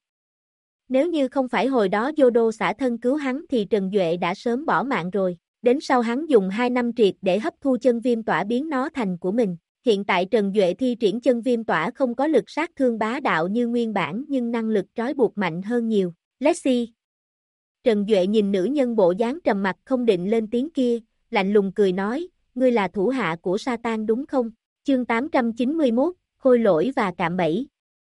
Nếu như không phải hồi đó Yodo xả thân cứu hắn thì Trần Duệ đã sớm bỏ mạng rồi. Đến sau hắn dùng 2 năm triệt để hấp thu chân viêm tỏa biến nó thành của mình. Hiện tại Trần Duệ thi triển chân viêm tỏa không có lực sát thương bá đạo như nguyên bản nhưng năng lực trói buộc mạnh hơn nhiều. Leslie. Trần Duệ nhìn nữ nhân bộ dáng trầm mặc không định lên tiếng kia, lạnh lùng cười nói, ngươi là thủ hạ của Satan đúng không? Chương 891, Khôi Lỗi và Cạm Bẫy.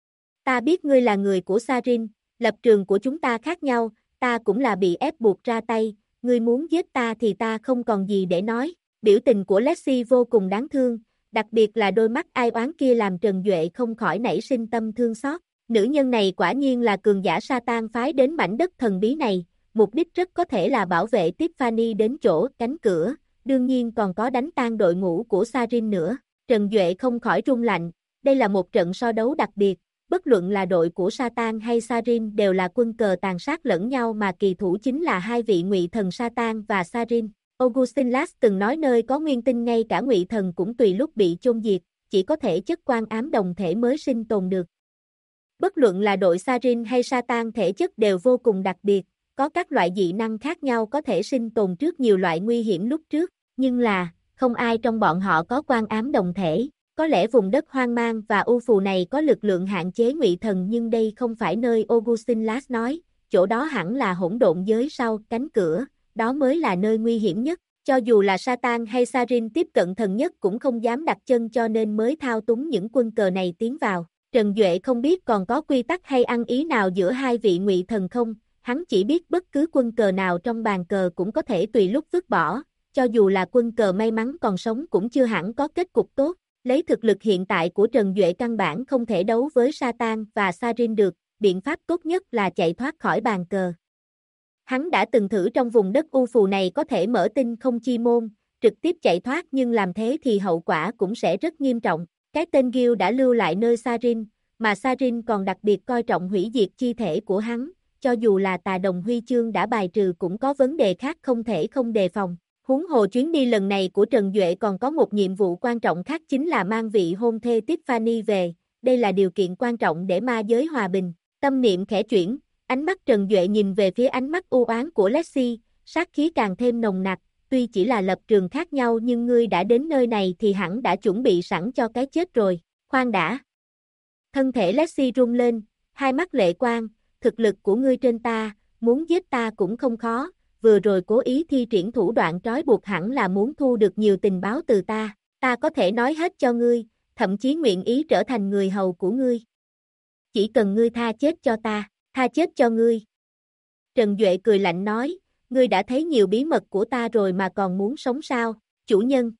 Ta biết ngươi là người của Sarin, lập trường của chúng ta khác nhau, ta cũng là bị ép buộc ra tay, ngươi muốn giết ta thì ta không còn gì để nói. Biểu tình của Leslie vô cùng đáng thương, đặc biệt là đôi mắt ai oán kia làm Trần Duệ không khỏi nảy sinh tâm thương xót. Nữ nhân này quả nhiên là cường giả Satan phái đến mảnh đất thần bí này, mục đích rất có thể là bảo vệ Tiffany đến chỗ cánh cửa, đương nhiên còn có đánh tan đội ngũ của Sarin nữa. Trần Duệ không khỏi run lạnh, đây là một trận so đấu đặc biệt, bất luận là đội của Satan hay Sarin đều là quân cờ tàn sát lẫn nhau mà kỳ thủ chính là 2 vị ngụy thần Satan và Sarin. Augustin Lass từng nói nơi có nguyên tinh ngay cả ngụy thần cũng tùy lúc bị chôn diệt, chỉ có thể chất quan ám đồng thể mới sinh tồn được. Bất luận là đội Sarin hay Satan thể chất đều vô cùng đặc biệt, có các loại dị năng khác nhau có thể sinh tồn trước nhiều loại nguy hiểm lúc trước, nhưng là, không ai trong bọn họ có quan ám đồng thể. Có lẽ vùng đất hoang mang và u phù này có lực lượng hạn chế ngụy thần nhưng đây không phải nơi Augustin Lass nói, chỗ đó hẳn là hỗn độn giới sau cánh cửa, đó mới là nơi nguy hiểm nhất. Cho dù là Satan hay Sarin tiếp cận thần nhất cũng không dám đặt chân cho nên mới thao túng những quân cờ này tiến vào. Trần Duệ không biết còn có quy tắc hay ăn ý nào giữa hai vị ngụy thần không, hắn chỉ biết bất cứ quân cờ nào trong bàn cờ cũng có thể tùy lúc vứt bỏ, cho dù là quân cờ may mắn còn sống cũng chưa hẳn có kết cục tốt. Lấy thực lực hiện tại của Trần Duệ căn bản không thể đấu với Satan và Sarin được, biện pháp tốt nhất là chạy thoát khỏi bàn cờ. Hắn đã từng thử trong vùng đất u phù này có thể mở tinh không chi môn, trực tiếp chạy thoát nhưng làm thế thì hậu quả cũng sẽ rất nghiêm trọng. Cái tên Gil đã lưu lại nơi Sarin, mà Sarin còn đặc biệt coi trọng hủy diệt chi thể của hắn, cho dù là tà đồng huy chương đã bài trừ cũng có vấn đề khác không thể không đề phòng. Huống hồ chuyến đi lần này của Trần Duệ còn có một nhiệm vụ quan trọng khác chính là mang vị hôn thê Tiffany về, đây là điều kiện quan trọng để ma giới hòa bình. Tâm niệm khẽ chuyển, ánh mắt Trần Duệ nhìn về phía ánh mắt u oán của Lexi, sát khí càng thêm nồng nặc, tuy chỉ là lập trường khác nhau nhưng ngươi đã đến nơi này thì hẳn đã chuẩn bị sẵn cho cái chết rồi, khoan đã. Thân thể Lexi rung lên, hai mắt lệ quang, thực lực của ngươi trên ta, muốn giết ta cũng không khó, vừa rồi cố ý thi triển thủ đoạn trói buộc hẳn là muốn thu được nhiều tình báo từ ta có thể nói hết cho ngươi, thậm chí nguyện ý trở thành người hầu của ngươi. Chỉ cần ngươi tha chết cho ta, tha chết cho ngươi. Trần Duệ cười lạnh nói, ngươi đã thấy nhiều bí mật của ta rồi mà còn muốn sống sao, chủ nhân.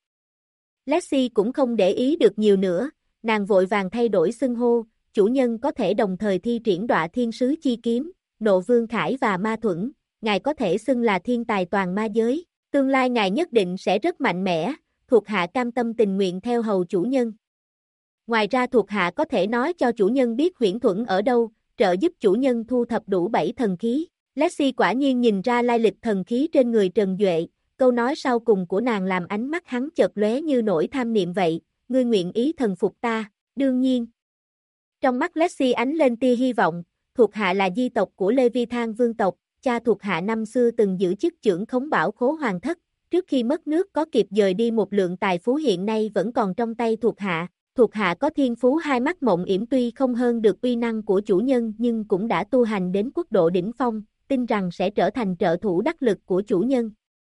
Lexi cũng không để ý được nhiều nữa, nàng vội vàng thay đổi xưng hô, chủ nhân có thể đồng thời thi triển Đọa Thiên Sứ Chi Kiếm, Nộ Vương Khải và Ma Thuẫn, ngài có thể xưng là thiên tài toàn ma giới, tương lai ngài nhất định sẽ rất mạnh mẽ, thuộc hạ cam tâm tình nguyện theo hầu chủ nhân. Ngoài ra thuộc hạ có thể nói cho chủ nhân biết Huyễn Thuẫn ở đâu, trợ giúp chủ nhân thu thập đủ 7 thần khí. Lexi quả nhiên nhìn ra lai lịch thần khí trên người Trần Duệ, câu nói sau cùng của nàng làm ánh mắt hắn chợt lóe như nỗi tham niệm vậy, ngươi nguyện ý thần phục ta, đương nhiên. Trong mắt Lexi ánh lên tia hy vọng, thuộc hạ là di tộc của Leviathan vương tộc, cha thuộc hạ năm xưa từng giữ chức trưởng khống bảo khố hoàng thất, trước khi mất nước có kịp dời đi một lượng tài phú hiện nay vẫn còn trong tay thuộc hạ có thiên phú hai mắt mộng yểm tuy không hơn được uy năng của chủ nhân nhưng cũng đã tu hành đến quốc độ đỉnh phong, tin rằng sẽ trở thành trợ thủ đắc lực của chủ nhân.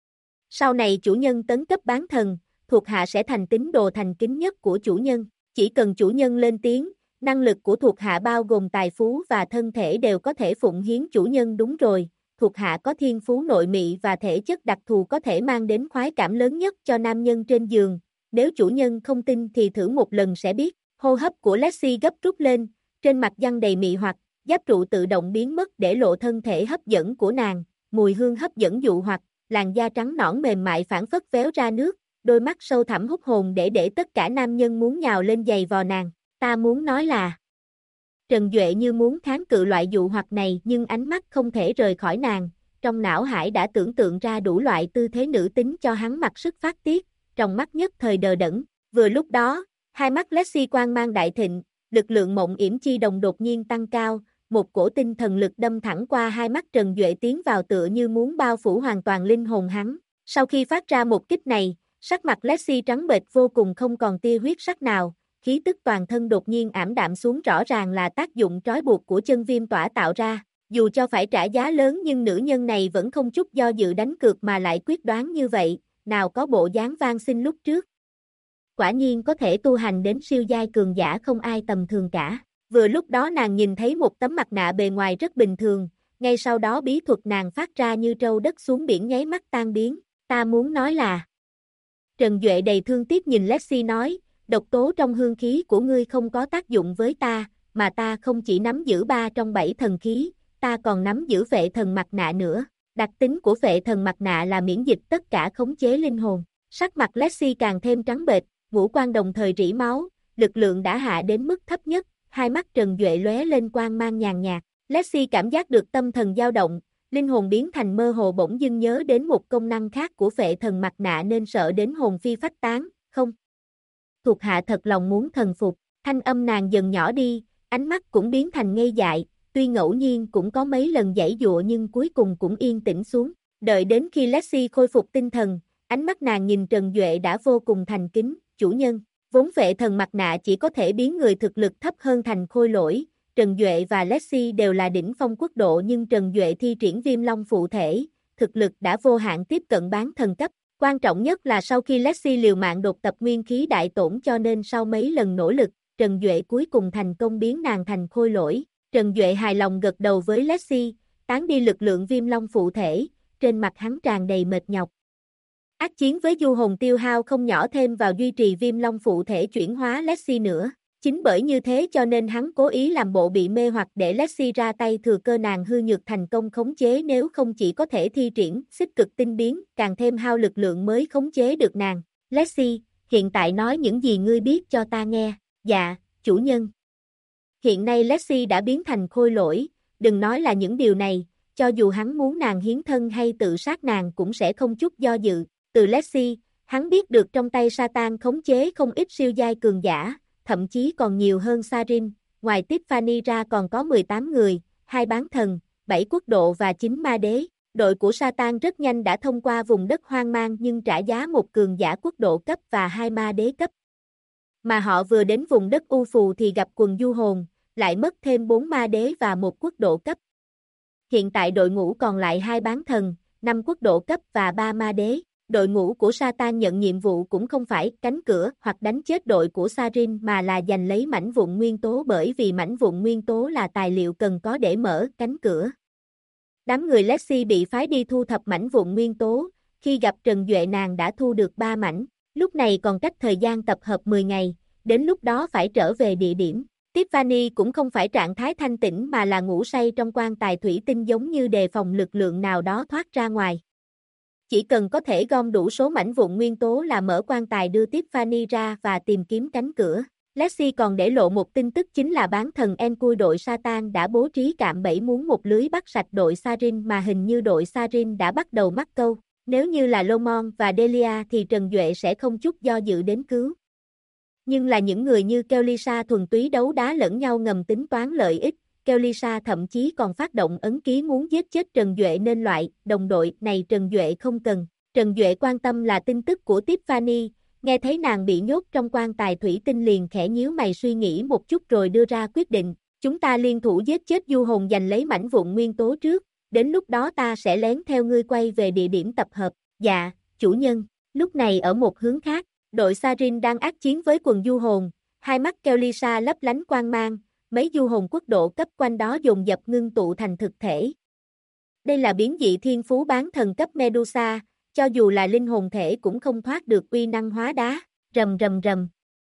Sau này chủ nhân tấn cấp bán thần, thuộc hạ sẽ thành tín đồ thành kính nhất của chủ nhân, chỉ cần chủ nhân lên tiếng, năng lực của thuộc hạ bao gồm tài phú và thân thể đều có thể phụng hiến chủ nhân đúng rồi, thuộc hạ có thiên phú nội mị và thể chất đặc thù có thể mang đến khoái cảm lớn nhất cho nam nhân trên giường, nếu chủ nhân không tin thì thử một lần sẽ biết, hô hấp của Lexi gấp rút lên, trên mặt giăng đầy mị hoặc, giáp trụ tự động biến mất để lộ thân thể hấp dẫn của nàng, mùi hương hấp dẫn dụ hoặc, làn da trắng nõn mềm mại phảng phất véo ra nước, đôi mắt sâu thẳm hút hồn để tất cả nam nhân muốn nhào lên giày vò nàng, ta muốn nói là. Trần Duệ như muốn kháng cự loại dụ hoặc này nhưng ánh mắt không thể rời khỏi nàng, trong não hải đã tưởng tượng ra đủ loại tư thế nữ tính cho hắn mặc sức phát tiết, trong mắt nhất thời đờ đẫn, vừa lúc đó, hai mắt Lexi quang mang đại thịnh, lực lượng mộng yểm chi đồng đột nhiên tăng cao, một cổ tinh thần lực đâm thẳng qua hai mắt Trần Duệ tiến vào tựa như muốn bao phủ hoàn toàn linh hồn hắn, sau khi phát ra một kích này, sắc mặt Lexi trắng bệch vô cùng không còn tia huyết sắc nào, khí tức toàn thân đột nhiên ảm đạm xuống rõ ràng là tác dụng trói buộc của chân viêm tỏa tạo ra, dù cho phải trả giá lớn nhưng nữ nhân này vẫn không chút do dự đánh cược mà lại quyết đoán như vậy, nào có bộ dáng van xin lúc trước. Quả nhiên có thể tu hành đến siêu giai cường giả không ai tầm thường cả, vừa lúc đó nàng nhìn thấy một tấm mặt nạ bề ngoài rất bình thường, ngay sau đó bí thuật nàng phát ra như trâu đất xuống biển nháy mắt tan biến, ta muốn nói là. Trần Duệ đầy thương tiếc nhìn Lexi nói, độc tố trong hương khí của ngươi không có tác dụng với ta, mà ta không chỉ nắm giữ 3 trong 7 thần khí, ta còn nắm giữ phệ thần mặt nạ nữa. Đặc tính của phệ thần mặt nạ là miễn dịch tất cả khống chế linh hồn. Sắc mặt Lexi càng thêm trắng bệch, ngũ quan đồng thời rỉ máu, lực lượng đã hạ đến mức thấp nhất, hai mắt Trần Duệ lóe lên quang mang nhàn nhạt. Lexi cảm giác được tâm thần dao động, linh hồn biến thành mơ hồ bỗng dưng nhớ đến một công năng khác của phệ thần mặt nạ nên sợ đến hồn phi phách tán, không. Thuộc hạ thật lòng muốn thần phục, thanh âm nàng dần nhỏ đi, ánh mắt cũng biến thành ngây dại, tuy ngẫu nhiên cũng có mấy lần giãy giụa nhưng cuối cùng cũng yên tĩnh xuống, đợi đến khi Lexi khôi phục tinh thần, ánh mắt nàng nhìn Trần Duệ đã vô cùng thành kính, chủ nhân, vốn phệ thần mặt nạ chỉ có thể biến người thực lực thấp hơn thành khôi lỗi, Trần Duệ và Lexi đều là đỉnh phong quốc độ nhưng Trần Duệ thi triển Viêm Long phụ thể, thực lực đã vô hạn tiếp cận bán thần cấp. Quan trọng nhất là sau khi Lexi liều mạng đột tập nguyên khí đại tổn cho nên sau mấy lần nỗ lực, Trần Duệ cuối cùng thành công biến nàng thành khôi lỗi. Trần Duệ hài lòng gật đầu với Lexi, tán đi lực lượng Viêm Long phụ thể, trên mặt hắn tràn đầy mệt nhọc. Ác chiến với Du Hồn tiêu hao không nhỏ thêm vào duy trì Viêm Long phụ thể chuyển hóa Lexi nữa. Chính bởi như thế cho nên hắn cố ý làm bộ bị mê hoặc để Lexi ra tay thừa cơ nàng hư nhược thành công khống chế, nếu không chỉ có thể thi triển xích cực tinh biến, càng thêm hao lực lượng mới khống chế được nàng. Lexi, hiện tại nói những gì ngươi biết cho ta nghe. Dạ, chủ nhân. Hiện nay Lexi đã biến thành khôi lỗi, đừng nói là những điều này, cho dù hắn muốn nàng hiến thân hay tự sát nàng cũng sẽ không chút do dự. Từ Lexi, hắn biết được trong tay Satan khống chế không ít siêu giai cường giả, thậm chí còn nhiều hơn Sarin, ngoài Tiffany ra còn có 18 người, 2 bán thần, 7 quốc độ và 9 ma đế. Đội của Satan rất nhanh đã thông qua vùng đất hoang mang nhưng trả giá một cường giả quốc độ cấp và 2 ma đế cấp. Mà họ vừa đến vùng đất U Phù thì gặp quần du hồn, lại mất thêm 4 ma đế và 1 quốc độ cấp. Hiện tại đội ngũ còn lại 2 bán thần, 5 quốc độ cấp và 3 ma đế. Đội ngũ của Satan nhận nhiệm vụ cũng không phải cánh cửa hoặc đánh chết đội của Sarin mà là giành lấy mảnh vụn nguyên tố, bởi vì mảnh vụn nguyên tố là tài liệu cần có để mở cánh cửa. Đám người Lexi bị phái đi thu thập mảnh vụn nguyên tố, khi gặp Trần Duệ nàng đã thu được 3 mảnh, lúc này còn cách thời gian tập hợp 10 ngày, đến lúc đó phải trở về địa điểm. Tiffany cũng không phải trạng thái thanh tĩnh mà là ngủ say trong quan tài thủy tinh giống như đề phòng lực lượng nào đó thoát ra ngoài. Chỉ cần có thể gom đủ số mảnh vụn nguyên tố là mở quan tài đưa Tiffany ra và tìm kiếm cánh cửa. Lexi còn để lộ một tin tức chính là bán thần Enkui đội Satan đã bố trí cạm bẫy muốn một lưới bắt sạch đội Sarin mà hình như đội Sarin đã bắt đầu mắc câu. Nếu như là Lomon và Delia thì Trần Duệ sẽ không chút do dự đến cứu. Nhưng là những người như Kellysa thuần túy đấu đá lẫn nhau ngầm tính toán lợi ích. Kellysa thậm chí còn phát động ấn ký muốn giết chết Trần Duệ nên loại đồng đội này Trần Duệ không cần. Trần Duệ quan tâm là tin tức của Tiffany, nghe thấy nàng bị nhốt trong quan tài thủy tinh liền khẽ nhíu mày suy nghĩ một chút rồi đưa ra quyết định, chúng ta liên thủ giết chết du hồn giành lấy mảnh vụn nguyên tố trước, đến lúc đó ta sẽ lén theo ngươi quay về địa điểm tập hợp. Dạ, chủ nhân. Lúc này ở một hướng khác, đội Sarin đang ác chiến với quần du hồn, hai mắt Kellysa lấp lánh quang mang. Mấy du hồn quốc độ cấp quanh đó dồn dập ngưng tụ thành thực thể. Đây là biến dị thiên phú bán thần cấp Medusa, cho dù là linh hồn thể cũng không thoát được uy năng hóa đá, rầm rầm rầm.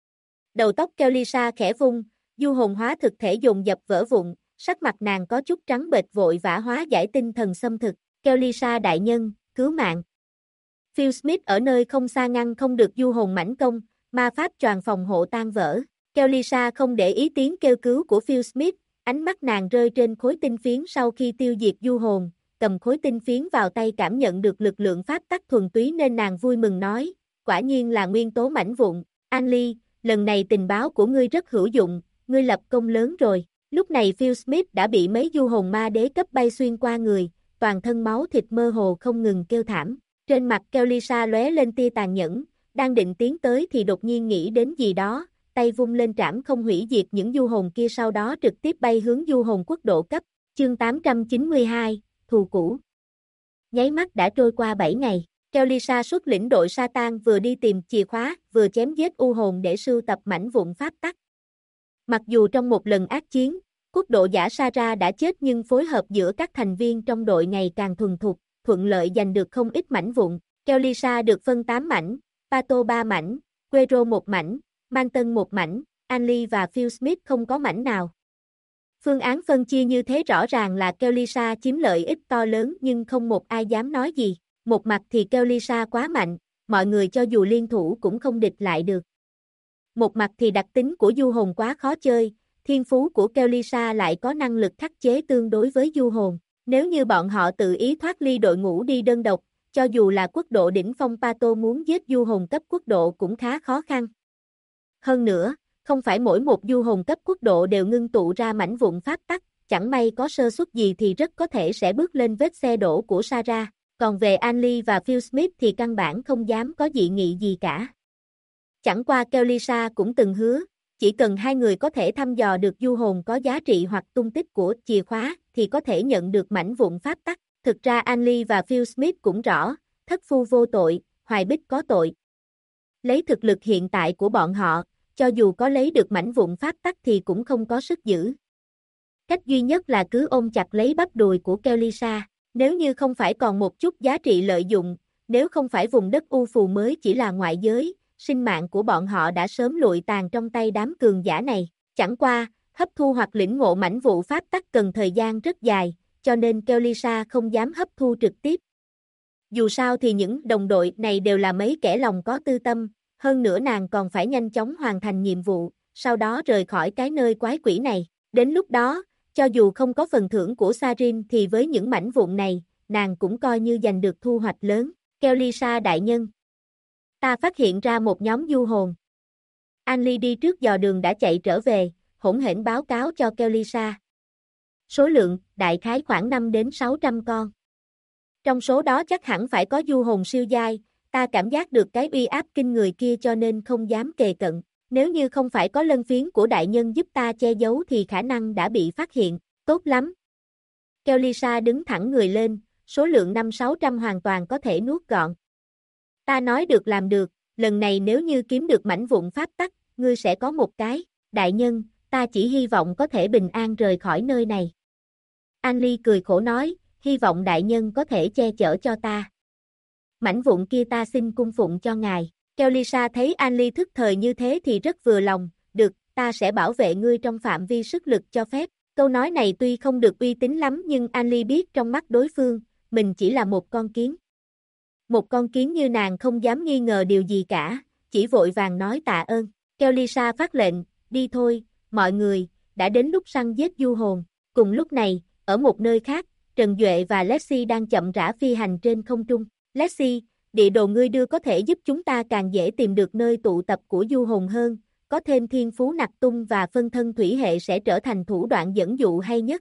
Đầu tóc Kellysa khẽ vung, du hồn hóa thực thể dồn dập vỡ vụn, sắc mặt nàng có chút trắng bệch vội vã hóa giải tinh thần xâm thực. Kellysa đại nhân, cứu mạng. Phil Smith ở nơi không xa ngăn không được du hồn mãnh công, ma pháp choàng phòng hộ tan vỡ. Kellysa không để ý tiếng kêu cứu của Phil Smith, ánh mắt nàng rơi trên khối tinh phiến sau khi tiêu diệt du hồn, cầm khối tinh phiến vào tay cảm nhận được lực lượng pháp tắc thuần túy nên nàng vui mừng nói, quả nhiên là nguyên tố mảnh vụn, An Ly, lần này tình báo của ngươi rất hữu dụng, ngươi lập công lớn rồi. Lúc này Phil Smith đã bị mấy du hồn ma đế cấp bay xuyên qua người, toàn thân máu thịt mơ hồ không ngừng kêu thảm, trên mặt Kellysa lóe lên tia tàn nhẫn, đang định tiến tới thì đột nhiên nghĩ đến gì đó. Tay vung lên trảm không hủy diệt những du hồn kia sau đó trực tiếp bay hướng du hồn quốc độ cấp, chương 892, thù cũ. Nháy mắt đã trôi qua 7 ngày, Kellysa xuất lĩnh đội Satan vừa đi tìm chìa khóa, vừa chém giết u hồn để sưu tập mảnh vụn pháp tắc. Mặc dù trong một lần ác chiến, quốc độ giả Sarah đã chết nhưng phối hợp giữa các thành viên trong đội ngày càng thuần thục, thuận lợi giành được không ít mảnh vụn. Kellysa được phân 8 mảnh, Pato 3 mảnh, Quero 1 mảnh, Manton 1 mảnh, Anlie và Phil Smith không có mảnh nào. Phương án phân chia như thế rõ ràng là Kellysa chiếm lợi ích to lớn nhưng không một ai dám nói gì. Một mặt thì Kellysa quá mạnh, mọi người cho dù liên thủ cũng không địch lại được. Một mặt thì đặc tính của du hồn quá khó chơi, thiên phú của Kellysa lại có năng lực khắc chế tương đối với du hồn. Nếu như bọn họ tự ý thoát ly đội ngũ đi đơn độc, cho dù là quốc độ đỉnh phong Pato muốn giết du hồn cấp quốc độ cũng khá khó khăn. Hơn nữa, không phải mỗi một du hồn cấp quốc độ đều ngưng tụ ra mảnh vụn pháp tắc, chẳng may có sơ suất gì thì rất có thể sẽ bước lên vết xe đổ của Sarah. Còn về Anlie và Phil Smith thì căn bản không dám có dị nghị gì cả. Chẳng qua Kellysa cũng từng hứa, chỉ cần hai người có thể thăm dò được du hồn có giá trị hoặc tung tích của chìa khóa thì có thể nhận được mảnh vụn pháp tắc. Thực ra Anlie và Phil Smith cũng rõ, thất phu vô tội, Hoài Bích có tội. Lấy thực lực hiện tại của bọn họ, cho dù có lấy được mảnh vụn pháp tắc thì cũng không có sức giữ. Cách duy nhất là cứ ôm chặt lấy bắp đùi của Kellysa, nếu như không phải còn một chút giá trị lợi dụng, nếu không phải vùng đất u phù mới chỉ là ngoại giới, sinh mạng của bọn họ đã sớm lụi tàn trong tay đám cường giả này. Chẳng qua, hấp thu hoặc lĩnh ngộ mảnh vụ pháp tắc cần thời gian rất dài, cho nên Kellysa không dám hấp thu trực tiếp. Dù sao thì những đồng đội này đều là mấy kẻ lòng có tư tâm, hơn nữa nàng còn phải nhanh chóng hoàn thành nhiệm vụ, sau đó rời khỏi cái nơi quái quỷ này. Đến lúc đó, cho dù không có phần thưởng của Sarin thì với những mảnh vụn này, nàng cũng coi như giành được thu hoạch lớn. Kellysa đại nhân, ta phát hiện ra một nhóm du hồn. Anlie đi trước dò đường đã chạy trở về, hỗn hển báo cáo cho Kellysa. Số lượng, đại khái khoảng 5 đến 600 con. Trong số đó chắc hẳn phải có du hồn siêu giai, ta cảm giác được cái uy áp kinh người kia cho nên không dám kề cận. Nếu như không phải có lân phiến của đại nhân giúp ta che giấu thì khả năng đã bị phát hiện, tốt lắm. Kellysa đứng thẳng người lên, số lượng 500-600 hoàn toàn có thể nuốt gọn. Ta nói được làm được, lần này nếu như kiếm được mảnh vụn pháp tắc, ngươi sẽ có một cái. Đại nhân, ta chỉ hy vọng có thể bình an rời khỏi nơi này. Anlie cười khổ nói, hy vọng đại nhân có thể che chở cho ta. Mảnh vụn kia ta xin cung phụng cho ngài. Kellysa thấy Anlie thức thời như thế thì rất vừa lòng, được, ta sẽ bảo vệ ngươi trong phạm vi sức lực cho phép. Câu nói này tuy không được uy tín lắm nhưng Anlie biết trong mắt đối phương, mình chỉ là một con kiến. Một con kiến như nàng không dám nghi ngờ điều gì cả, chỉ vội vàng nói tạ ơn. Kellysa phát lệnh, đi thôi, mọi người, đã đến lúc săn giết du hồn. Cùng lúc này, ở một nơi khác, Trần Duệ và Lexi đang chậm rãi phi hành trên không trung. Lexi, địa đồ ngươi đưa có thể giúp chúng ta càng dễ tìm được nơi tụ tập của du hồn hơn, có thêm thiên phú nặc tung và phân thân thủy hệ sẽ trở thành thủ đoạn dẫn dụ hay nhất.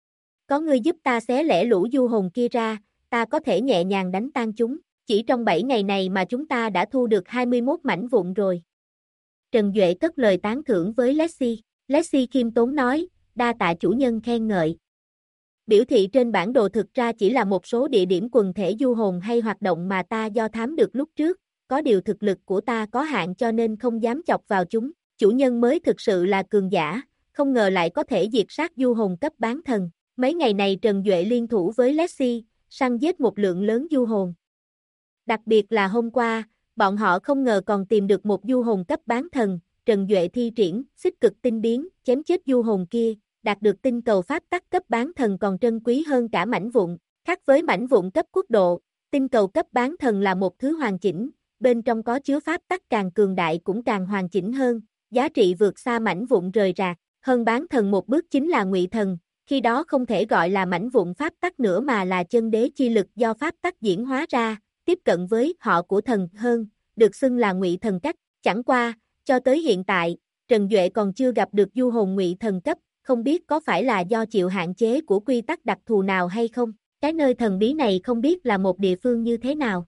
Có ngươi giúp ta xé lẻ lũ du hồn kia ra, ta có thể nhẹ nhàng đánh tan chúng, chỉ trong 7 ngày này mà chúng ta đã thu được 21 mảnh vụn rồi. Trần Duệ cất lời tán thưởng với Lexi. Lexi khiêm tốn nói, đa tạ chủ nhân khen ngợi. Biểu thị trên bản đồ thực ra chỉ là một số địa điểm quần thể du hồn hay hoạt động mà ta do thám được lúc trước, có điều thực lực của ta có hạn cho nên không dám chọc vào chúng, chủ nhân mới thực sự là cường giả, không ngờ lại có thể diệt sát du hồn cấp bán thần. Mấy ngày này Trần Duệ liên thủ với Lexi, săn giết một lượng lớn du hồn. Đặc biệt là hôm qua, bọn họ không ngờ còn tìm được một du hồn cấp bán thần, Trần Duệ thi triển, xích cực tinh biến, chém chết du hồn kia, đạt được tinh cầu pháp tắc cấp bán thần còn trân quý hơn cả mảnh vụn. Khác với mảnh vụn cấp quốc độ, tinh cầu cấp bán thần là một thứ hoàn chỉnh, bên trong có chứa pháp tắc càng cường đại cũng càng hoàn chỉnh hơn, giá trị vượt xa mảnh vụn rời rạc. Hơn bán thần một bước chính là ngụy thần, khi đó không thể gọi là mảnh vụn pháp tắc nữa mà là chân đế chi lực do pháp tắc diễn hóa ra, tiếp cận với họ của thần hơn, được xưng là ngụy thần cách. Chẳng qua, cho tới hiện tại, Trần Duệ còn chưa gặp được du hồn ngụy thần cấp, không biết có phải là do chịu hạn chế của quy tắc đặc thù nào hay không. Cái nơi thần bí này không biết là một địa phương như thế nào.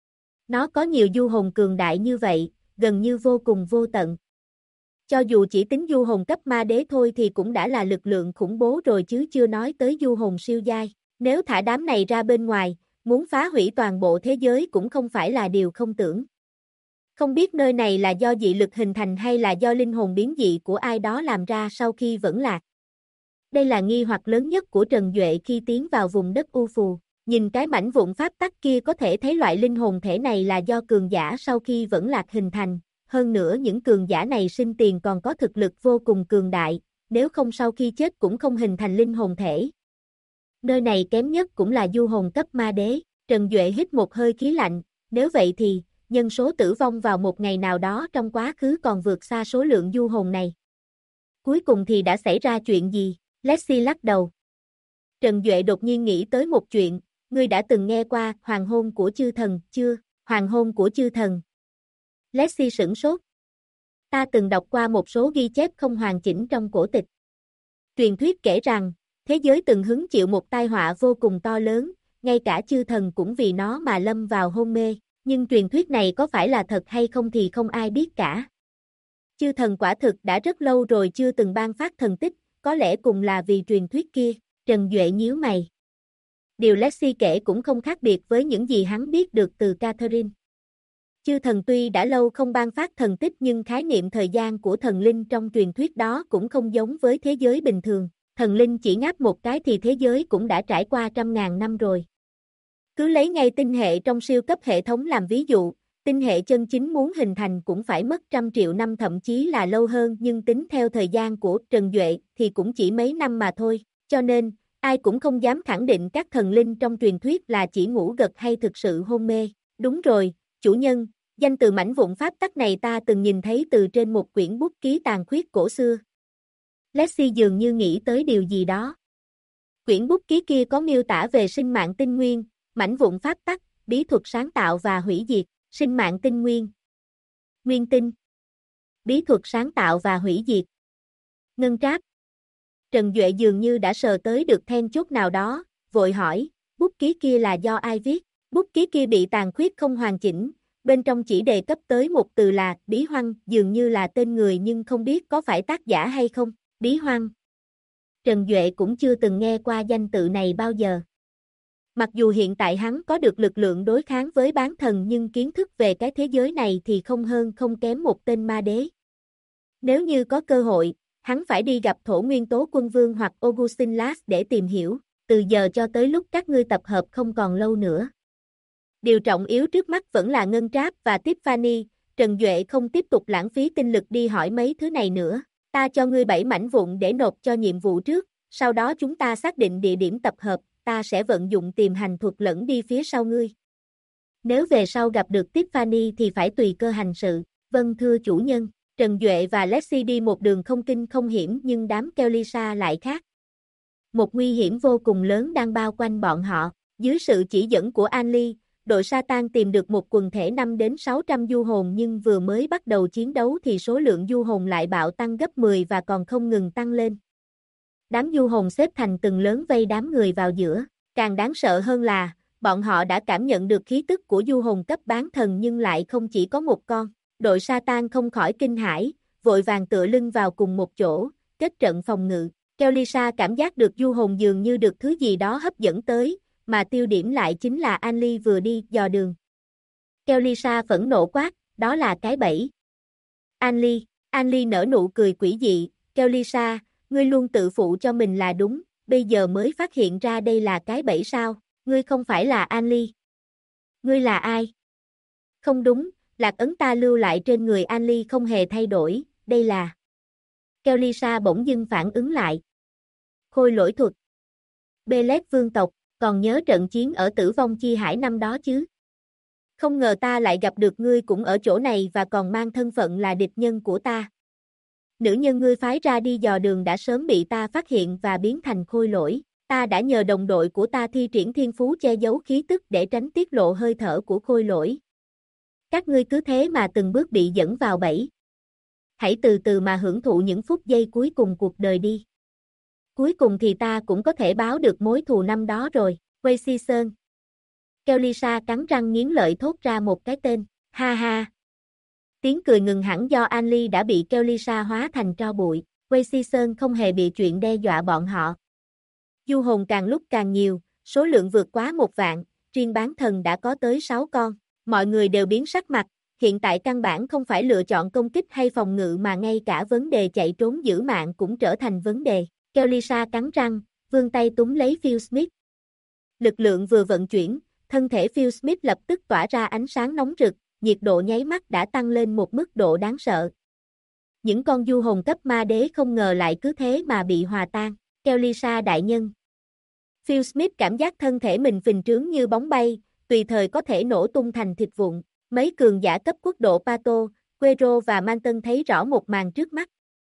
Nó có nhiều du hồn cường đại như vậy, gần như vô cùng vô tận. Cho dù chỉ tính du hồn cấp ma đế thôi thì cũng đã là lực lượng khủng bố rồi chứ chưa nói tới du hồn siêu giai. Nếu thả đám này ra bên ngoài, muốn phá hủy toàn bộ thế giới cũng không phải là điều không tưởng. Không biết nơi này là do dị lực hình thành hay là do linh hồn biến dị của ai đó làm ra sau khi vẫn lạc. Đây là nghi hoặc lớn nhất của Trần Duệ khi tiến vào vùng đất u phù. Nhìn cái mảnh vụn pháp tắc kia có thể thấy loại linh hồn thể này là do cường giả sau khi vẫn lạc hình thành. Hơn nữa những cường giả này sinh tiền còn có thực lực vô cùng cường đại, nếu không sau khi chết cũng không hình thành linh hồn thể. Nơi này kém nhất cũng là du hồn cấp ma đế. Trần Duệ hít một hơi khí lạnh, nếu vậy thì, nhân số tử vong vào một ngày nào đó trong quá khứ còn vượt xa số lượng du hồn này. Cuối cùng thì đã xảy ra chuyện gì? Lexi lắc đầu. Trần Duệ đột nhiên nghĩ tới một chuyện, ngươi đã từng nghe qua hoàng hôn của chư thần chưa? Hoàng hôn của chư thần. Lexi sửng sốt. Ta từng đọc qua một số ghi chép không hoàn chỉnh trong cổ tịch. Truyền thuyết kể rằng, thế giới từng hứng chịu một tai họa vô cùng to lớn, ngay cả chư thần cũng vì nó mà lâm vào hôn mê, nhưng truyền thuyết này có phải là thật hay không thì không ai biết cả. Chư thần quả thực đã rất lâu rồi chưa từng ban phát thần tích, có lẽ cùng là vì truyền thuyết kia. Trần Duệ nhíu mày. Điều Lexi kể cũng không khác biệt với những gì hắn biết được từ Catherine. Chư thần tuy đã lâu không ban phát thần tích nhưng khái niệm thời gian của thần linh trong truyền thuyết đó cũng không giống với thế giới bình thường. Thần linh chỉ ngáp một cái thì thế giới cũng đã trải qua trăm ngàn năm rồi. Cứ lấy ngay tinh hệ trong siêu cấp hệ thống làm ví dụ, tinh hệ chân chính muốn hình thành cũng phải mất trăm triệu năm thậm chí là lâu hơn, nhưng tính theo thời gian của Trần Duệ thì cũng chỉ mấy năm mà thôi, cho nên ai cũng không dám khẳng định các thần linh trong truyền thuyết là chỉ ngủ gật hay thực sự hôn mê. Đúng rồi, chủ nhân, danh từ mảnh vụn pháp tắc này ta từng nhìn thấy từ trên một quyển bút ký tàn khuyết cổ xưa. Lexi dường như nghĩ tới điều gì đó. Quyển bút ký kia có miêu tả về sinh mạng tinh nguyên, mảnh vụn pháp tắc, bí thuật sáng tạo và hủy diệt, sinh mạng tinh nguyên, nguyên tinh, bí thuật sáng tạo và hủy diệt, ngân tráp. Trần Duệ dường như đã sờ tới được then chốt nào đó, vội hỏi, bút ký kia là do ai viết? Bút ký kia bị tàn khuyết không hoàn chỉnh, bên trong chỉ đề cấp tới một từ là Bí Hoăng, dường như là tên người nhưng không biết có phải tác giả hay không. Bí Hoăng. Trần Duệ cũng chưa từng nghe qua danh tự này bao giờ. Mặc dù hiện tại hắn có được lực lượng đối kháng với bán thần nhưng kiến thức về cái thế giới này thì không hơn không kém một tên ma đế. Nếu như có cơ hội, hắn phải đi gặp Thổ Nguyên Tố Quân Vương hoặc Augustin Lass để tìm hiểu, từ giờ cho tới lúc các ngươi tập hợp không còn lâu nữa. Điều trọng yếu trước mắt vẫn là Ngân Tráp và Tiffany, Trần Duệ không tiếp tục lãng phí tinh lực đi hỏi mấy thứ này nữa. Ta cho ngươi 7 mảnh vụn để nộp cho nhiệm vụ trước, sau đó chúng ta xác định địa điểm tập hợp, ta sẽ vận dụng tìm hành thuật lẫn đi phía sau ngươi. Nếu về sau gặp được Tiffany thì phải tùy cơ hành sự. Vâng thưa chủ nhân. Trần Duệ và Lexi đi một đường không kinh không hiểm nhưng đám Kellysa lại khác. Một nguy hiểm vô cùng lớn đang bao quanh bọn họ. Dưới sự chỉ dẫn của Anli, đội Satan tìm được một quần thể 5 đến 600 du hồn nhưng vừa mới bắt đầu chiến đấu thì số lượng du hồn lại bạo tăng gấp 10 và còn không ngừng tăng lên. Đám du hồn xếp thành từng lớn vây đám người vào giữa. Càng đáng sợ hơn là, bọn họ đã cảm nhận được khí tức của du hồn cấp bán thần nhưng lại không chỉ có một con. Đội Satan không khỏi kinh hãi, vội vàng tựa lưng vào cùng một chỗ, kết trận phòng ngự. Kellysa cảm giác được du hồn dường như được thứ gì đó hấp dẫn tới, mà tiêu điểm lại chính là Anli vừa đi dò đường. Kellysa phẫn nộ quát, đó là cái bẫy. Anli nở nụ cười quỷ dị, Kellysa, ngươi luôn tự phụ cho mình là đúng, bây giờ mới phát hiện ra đây là cái bẫy sao, ngươi không phải là Anli. Ngươi là ai? Không đúng, lạc ấn ta lưu lại trên người Anli không hề thay đổi, đây là... Kellysa bỗng dưng phản ứng lại. Khôi lỗi thuật. Belet vương tộc, còn nhớ trận chiến ở Tử Vong Chi Hải năm đó chứ? Không ngờ ta lại gặp được ngươi cũng ở chỗ này và còn mang thân phận là địch nhân của ta. Nữ nhân ngươi phái ra đi dò đường đã sớm bị ta phát hiện và biến thành khôi lỗi. Ta đã nhờ đồng đội của ta thi triển thiên phú che giấu khí tức để tránh tiết lộ hơi thở của khôi lỗi. Các ngươi cứ thế mà từng bước bị dẫn vào bẫy. Hãy từ từ mà hưởng thụ những phút giây cuối cùng cuộc đời đi. Cuối cùng thì ta cũng có thể báo được mối thù năm đó rồi, Quay Sơn. Kellysa cắn răng nghiến lợi thốt ra một cái tên, ha ha. Tiếng cười ngừng hẳn do Anli đã bị Kellysa hóa thành tro bụi, Quay Sơn không hề bị chuyện đe dọa bọn họ. Du hồn càng lúc càng nhiều, số lượng vượt quá 1 vạn, riêng bán thần đã có tới 6 con. Mọi người đều biến sắc mặt, hiện tại căn bản không phải lựa chọn công kích hay phòng ngự mà ngay cả vấn đề chạy trốn giữ mạng cũng trở thành vấn đề. Kellysa cắn răng, vươn tay túm lấy Phil Smith. Lực lượng vừa vận chuyển, thân thể Phil Smith lập tức tỏa ra ánh sáng nóng rực, nhiệt độ nháy mắt đã tăng lên một mức độ đáng sợ. Những con du hồn cấp ma đế không ngờ lại cứ thế mà bị hòa tan. Kellysa đại nhân. Phil Smith cảm giác thân thể mình phình trướng như bóng bay, tùy thời có thể nổ tung thành thịt vụn. Mấy cường giả cấp quốc độ Pato, Quero và Manton thấy rõ một màn trước mắt.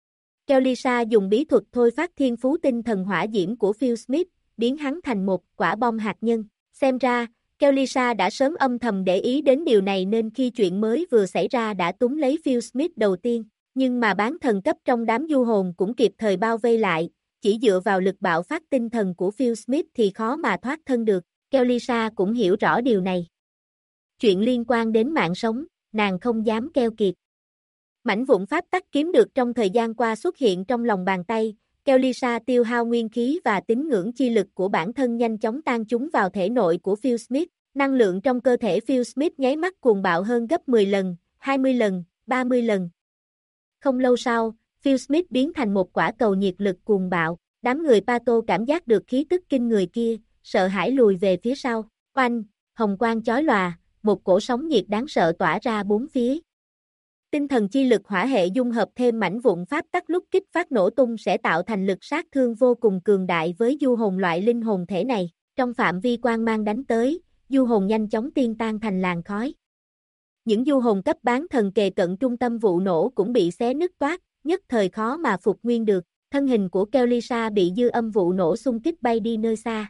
Kellysa dùng bí thuật thôi phát thiên phú tinh thần hỏa diễm của Phil Smith, biến hắn thành một quả bom hạt nhân. Xem ra, Kellysa đã sớm âm thầm để ý đến điều này nên khi chuyện mới vừa xảy ra đã túm lấy Phil Smith đầu tiên. Nhưng mà bán thần cấp trong đám du hồn cũng kịp thời bao vây lại, chỉ dựa vào lực bạo phát tinh thần của Phil Smith thì khó mà thoát thân được. Kellysa cũng hiểu rõ điều này. Chuyện liên quan đến mạng sống, nàng không dám keo kiệt. Mảnh vụn pháp tắc kiếm được trong thời gian qua xuất hiện trong lòng bàn tay, Kellysa tiêu hao nguyên khí và tín ngưỡng chi lực của bản thân nhanh chóng tan chúng vào thể nội của Phil Smith. Năng lượng trong cơ thể Phil Smith nháy mắt cuồng bạo hơn gấp 10 lần, 20 lần, 30 lần. Không lâu sau, Phil Smith biến thành một quả cầu nhiệt lực cuồng bạo. Đám người Pato cảm giác được khí tức kinh người kia, sợ hãi lùi về phía sau. Oanh, hồng quang chói lòa, một cổ sóng nhiệt đáng sợ tỏa ra bốn phía. Tinh thần chi lực hỏa hệ dung hợp thêm mảnh vụn pháp tắc lúc kích phát nổ tung sẽ tạo thành lực sát thương vô cùng cường đại với du hồn loại linh hồn thể này. Trong phạm vi quang mang đánh tới, du hồn nhanh chóng tiên tan thành làn khói. Những du hồn cấp bán thần kề cận trung tâm vụ nổ cũng bị xé nứt toát, nhất thời khó mà phục nguyên được. Thân hình của Kellysa bị dư âm vụ nổ xung kích bay đi nơi xa.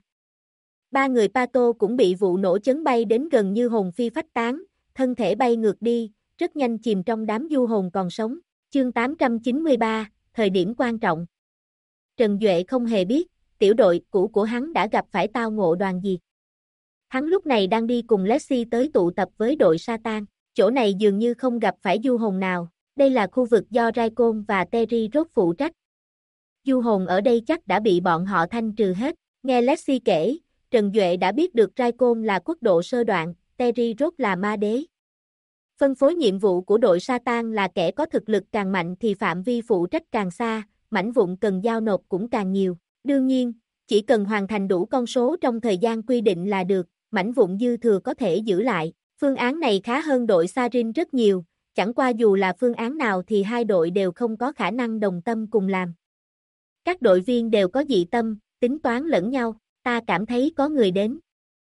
Ba người Pato cũng bị vụ nổ chấn bay đến gần như hồn phi phách tán, thân thể bay ngược đi, rất nhanh chìm trong đám du hồn còn sống. Chương 893, thời điểm quan trọng. Trần Duệ không hề biết, tiểu đội cũ của hắn đã gặp phải tao ngộ đoàn diệt. Hắn lúc này đang đi cùng Lexi tới tụ tập với đội Satan, chỗ này dường như không gặp phải du hồn nào, đây là khu vực do Raikon và Terry Rốt phụ trách. Du hồn ở đây chắc đã bị bọn họ thanh trừ hết, nghe Lexi kể, Trần Duệ đã biết được Raikon là quốc độ sơ đoạn, Terry Rốt là ma đế. Phân phối nhiệm vụ của đội Satan là kẻ có thực lực càng mạnh thì phạm vi phụ trách càng xa, mảnh vụn cần giao nộp cũng càng nhiều. Đương nhiên, chỉ cần hoàn thành đủ con số trong thời gian quy định là được, mảnh vụn dư thừa có thể giữ lại. Phương án này khá hơn đội Sarin rất nhiều, chẳng qua dù là phương án nào thì hai đội đều không có khả năng đồng tâm cùng làm. Các đội viên đều có dị tâm, tính toán lẫn nhau, ta cảm thấy có người đến.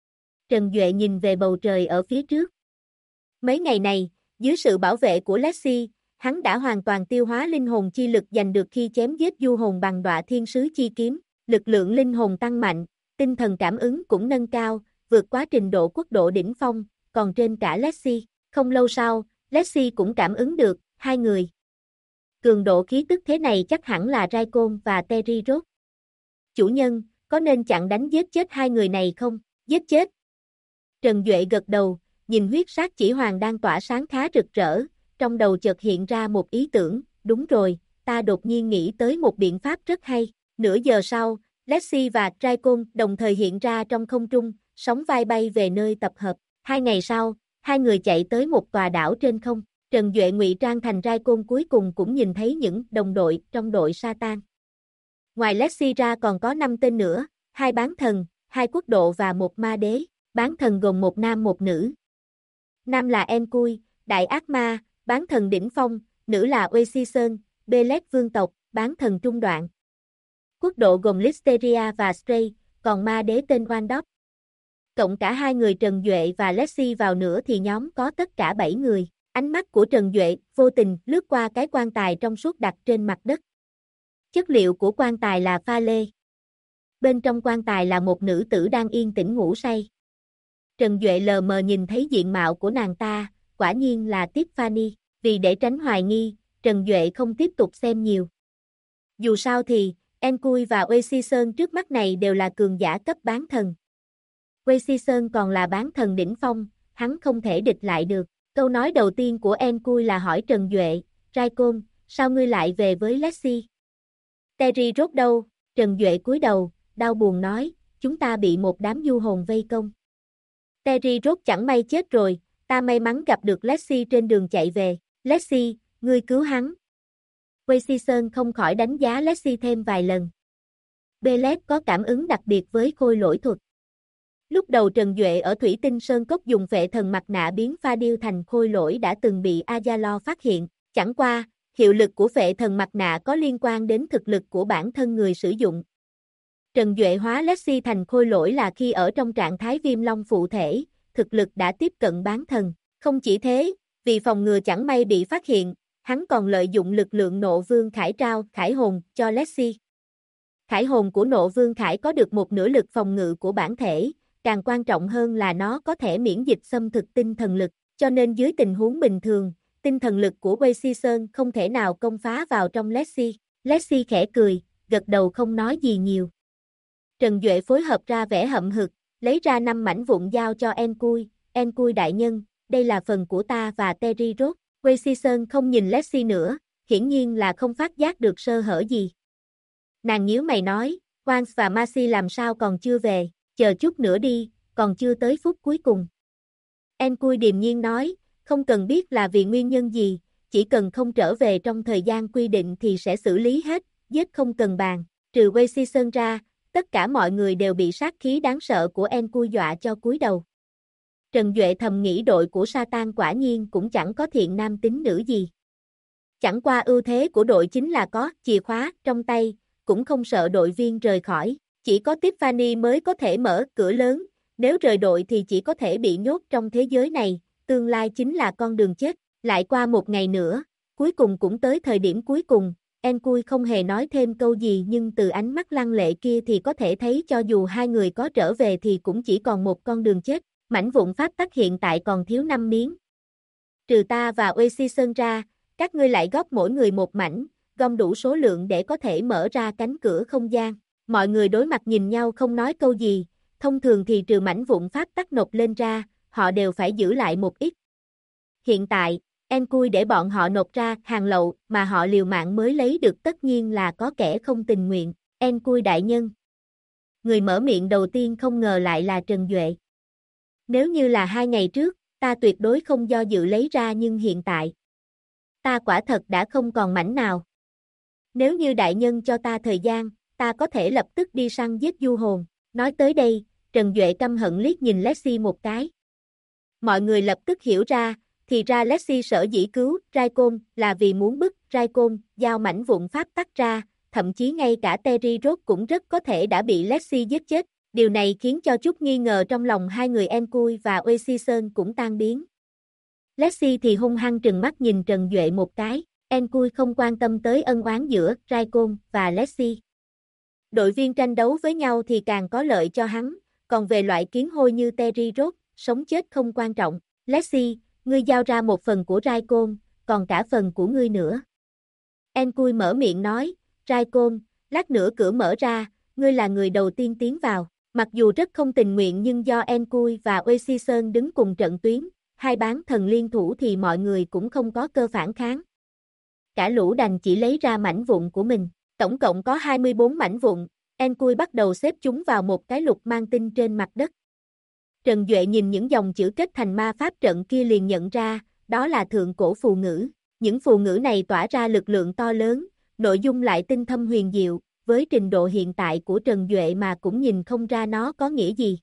Trần Duệ nhìn về bầu trời ở phía trước. Mấy ngày này, dưới sự bảo vệ của Lexi, hắn đã hoàn toàn tiêu hóa linh hồn chi lực giành được khi chém giết du hồn bằng Đọa Thiên Sứ chi kiếm, lực lượng linh hồn tăng mạnh, tinh thần cảm ứng cũng nâng cao, vượt quá trình độ quốc độ đỉnh phong, còn trên cả Lexi. Không lâu sau, Lexi cũng cảm ứng được, hai người. Cường độ khí tức thế này chắc hẳn là Raikon và Terry Rốt. Chủ nhân, có nên chặn đánh giết chết hai người này không? Giết chết. Trần Duệ gật đầu, nhìn huyết sát chỉ hoàng đang tỏa sáng khá rực rỡ, trong đầu chợt hiện ra một ý tưởng, đúng rồi, ta đột nhiên nghĩ tới một biện pháp rất hay. Nửa giờ sau, Lexi và Raikon đồng thời hiện ra trong không trung, sóng vai bay về nơi tập hợp. 2 ngày sau, hai người chạy tới một tòa đảo trên không. Trần Duệ ngụy trang thành Raikon cuối cùng cũng nhìn thấy những đồng đội trong đội Satan. Ngoài Lexi ra còn có 5 tên nữa, 2 bán thần, 2 quốc độ và 1 ma đế. Bán thần gồm 1 nam 1 nữ. Nam là Enkui, đại ác ma, bán thần đỉnh phong, nữ là Uesison, Belet vương tộc, bán thần trung đoạn. Quốc độ gồm Listeria và Stray, còn ma đế tên Wandop. Cộng cả hai người Trần Duệ và Lexi vào nữa thì nhóm có tất cả 7 người. Ánh mắt của Trần Duệ vô tình lướt qua cái quan tài trong suốt đặt trên mặt đất. Chất liệu của quan tài là pha lê. Bên trong quan tài là một nữ tử đang yên tĩnh ngủ say. Trần Duệ lờ mờ nhìn thấy diện mạo của nàng ta, quả nhiên là Tiffany. Vì để tránh hoài nghi, Trần Duệ không tiếp tục xem nhiều. Dù sao thì, Enkui và Uesison trước mắt này đều là cường giả cấp bán thần. Uesison còn là bán thần đỉnh phong, hắn không thể địch lại được. Câu nói đầu tiên của Enkui là hỏi Trần Duệ, Raikon, sao ngươi lại về với Lexi? Terry Rốt đâu? Trần Duệ cúi đầu, đau buồn nói, chúng ta bị một đám du hồn vây công. Terry Rốt chẳng may chết rồi, ta may mắn gặp được Lexi trên đường chạy về. Lexi, ngươi cứu hắn. Uesison không khỏi đánh giá Lexi thêm vài lần. Belet có cảm ứng đặc biệt với khôi lỗi thuật. Lúc đầu Trần Duệ ở Thủy Tinh Sơn Cốc dùng phệ thần mặt nạ biến pha điêu thành khôi lỗi đã từng bị Azalo phát hiện. Chẳng qua, hiệu lực của phệ thần mặt nạ có liên quan đến thực lực của bản thân người sử dụng. Trần Duệ hóa Lexi thành khôi lỗi là khi ở trong trạng thái viêm long phụ thể, thực lực đã tiếp cận bán thần. Không chỉ thế, vì phòng ngừa chẳng may bị phát hiện, hắn còn lợi dụng lực lượng Nộ Vương Khải trao Khải hồn cho Lexi. Khải hồn của Nộ Vương Khải có được một nửa lực phòng ngự của bản thể, càng quan trọng hơn là nó có thể miễn dịch xâm thực tinh thần lực, cho nên dưới tình huống bình thường, tinh thần lực của Uesison không thể nào công phá vào trong Lexi. Lexi khẽ cười, gật đầu không nói gì nhiều. Trần Duệ phối hợp ra vẻ hậm hực, lấy ra 5 mảnh vụn giao cho Enkui. Enkui đại nhân, đây là phần của ta và Terry Rốt. Wei Season không nhìn Lexi nữa, hiển nhiên là không phát giác được sơ hở gì. Nàng nhíu mày nói, Wang và Marcy làm sao còn chưa về, chờ chút nữa đi, còn chưa tới phút cuối cùng. Enkui điềm nhiên nói, không cần biết là vì nguyên nhân gì, chỉ cần không trở về trong thời gian quy định thì sẽ xử lý hết, giết không cần bàn. Trừ Wei Season ra, tất cả mọi người đều bị sát khí đáng sợ của Enkui dọa cho cúi đầu. Trần Duệ thầm nghĩ đội của Satan quả nhiên cũng chẳng có thiện nam tín nữ gì. Chẳng qua ưu thế của đội chính là có chìa khóa trong tay, cũng không sợ đội viên rời khỏi. Chỉ có Tiffany mới có thể mở cửa lớn, nếu rời đội thì chỉ có thể bị nhốt trong thế giới này, tương lai chính là con đường chết. Lại qua một ngày nữa, cuối cùng cũng tới thời điểm cuối cùng, Enkui không hề nói thêm câu gì nhưng từ ánh mắt lăng lệ kia thì có thể thấy cho dù hai người có trở về thì cũng chỉ còn một con đường chết. Mảnh vụn pháp tắc hiện tại còn thiếu 5 miếng. Trừ ta và Wei Season ra, các ngươi lại góp mỗi người một mảnh, gom đủ số lượng để có thể mở ra cánh cửa không gian. Mọi người đối mặt nhìn nhau không nói câu gì, thông thường thì trừ mảnh vụn pháp tắc nộp lên ra, họ đều phải giữ lại một ít. Hiện tại, Enkui để bọn họ nộp ra hàng lậu mà họ liều mạng mới lấy được, tất nhiên là có kẻ không tình nguyện. Enkui đại nhân. Người mở miệng đầu tiên không ngờ lại là Trần Duệ. Nếu như là 2 ngày trước, ta tuyệt đối không do dự lấy ra, nhưng hiện tại, ta quả thật đã không còn mảnh nào. Nếu như đại nhân cho ta thời gian, ta có thể lập tức đi săn giết du hồn. Nói tới đây, Trần Duệ căm hận liếc nhìn Lexi một cái. Mọi người lập tức hiểu ra, thì ra Lexi sở dĩ cứu Raikon là vì muốn bức Raikon giao mảnh vụn pháp tắc ra, thậm chí ngay cả Terry Rốt cũng rất có thể đã bị Lexi giết chết. Điều này khiến cho chút nghi ngờ trong lòng hai người Enkui và Wei Season cũng tan biến. Lexi thì hung hăng trừng mắt nhìn Trần Duệ một cái, Enkui không quan tâm tới ân oán giữa Raikon và Lexi. Đội viên tranh đấu với nhau thì càng có lợi cho hắn, còn về loại kiến hôi như Terry Rốt, sống chết không quan trọng. Lexi, ngươi giao ra một phần của Raikon, còn cả phần của ngươi nữa. Enkui mở miệng nói, Raikon, lát nữa cửa mở ra, ngươi là người đầu tiên tiến vào. Mặc dù rất không tình nguyện nhưng do Enkui và Wei Season đứng cùng trận tuyến, hai bán thần liên thủ thì mọi người cũng không có cơ phản kháng. Cả lũ đành chỉ lấy ra mảnh vụn của mình. Tổng cộng có 24 mảnh vụn, Enkui bắt đầu xếp chúng vào một cái lục mang tinh trên mặt đất. Trần Duệ nhìn những dòng chữ kết thành ma pháp trận kia liền nhận ra, đó là thượng cổ phù ngữ. Những phù ngữ này tỏa ra lực lượng to lớn, nội dung lại tinh thâm huyền diệu, với trình độ hiện tại của Trần Duệ mà cũng nhìn không ra nó có nghĩa gì.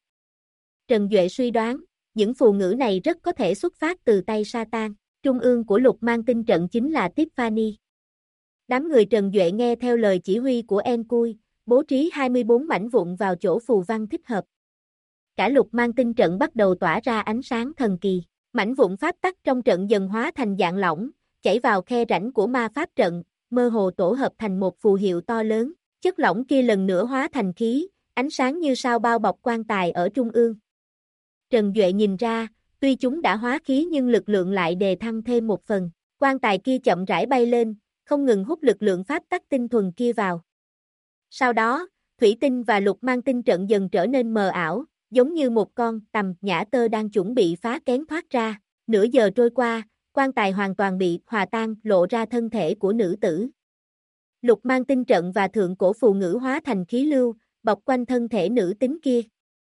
Trần Duệ suy đoán, những phù ngữ này rất có thể xuất phát từ tay Satan. Trung ương của lục mang tinh trận chính là Tiffany. Đám người Trần Duệ nghe theo lời chỉ huy của Enkui, bố trí 24 mảnh vụn vào chỗ phù văn thích hợp. Cả lục mang tinh trận bắt đầu tỏa ra ánh sáng thần kỳ. Mảnh vụn pháp tắc trong trận dần hóa thành dạng lỏng, chảy vào khe rãnh của ma pháp trận, mơ hồ tổ hợp thành một phù hiệu to lớn. Chất lỏng kia lần nữa hóa thành khí, ánh sáng như sao bao bọc quan tài ở trung ương. Trần Duệ nhìn ra, tuy chúng đã hóa khí nhưng lực lượng lại đề thăng thêm một phần. Quan tài kia chậm rãi bay lên, không ngừng hút lực lượng pháp tắc tinh thuần kia vào. Sau đó, thủy tinh và lục mang tinh trận dần trở nên mờ ảo, giống như một con tằm nhã tơ đang chuẩn bị phá kén thoát ra. Nửa giờ trôi qua, quan tài hoàn toàn bị hòa tan, lộ ra thân thể của nữ tử. Lục mang tinh trận và thượng cổ phù ngữ hóa thành khí lưu, bọc quanh thân thể nữ tính kia.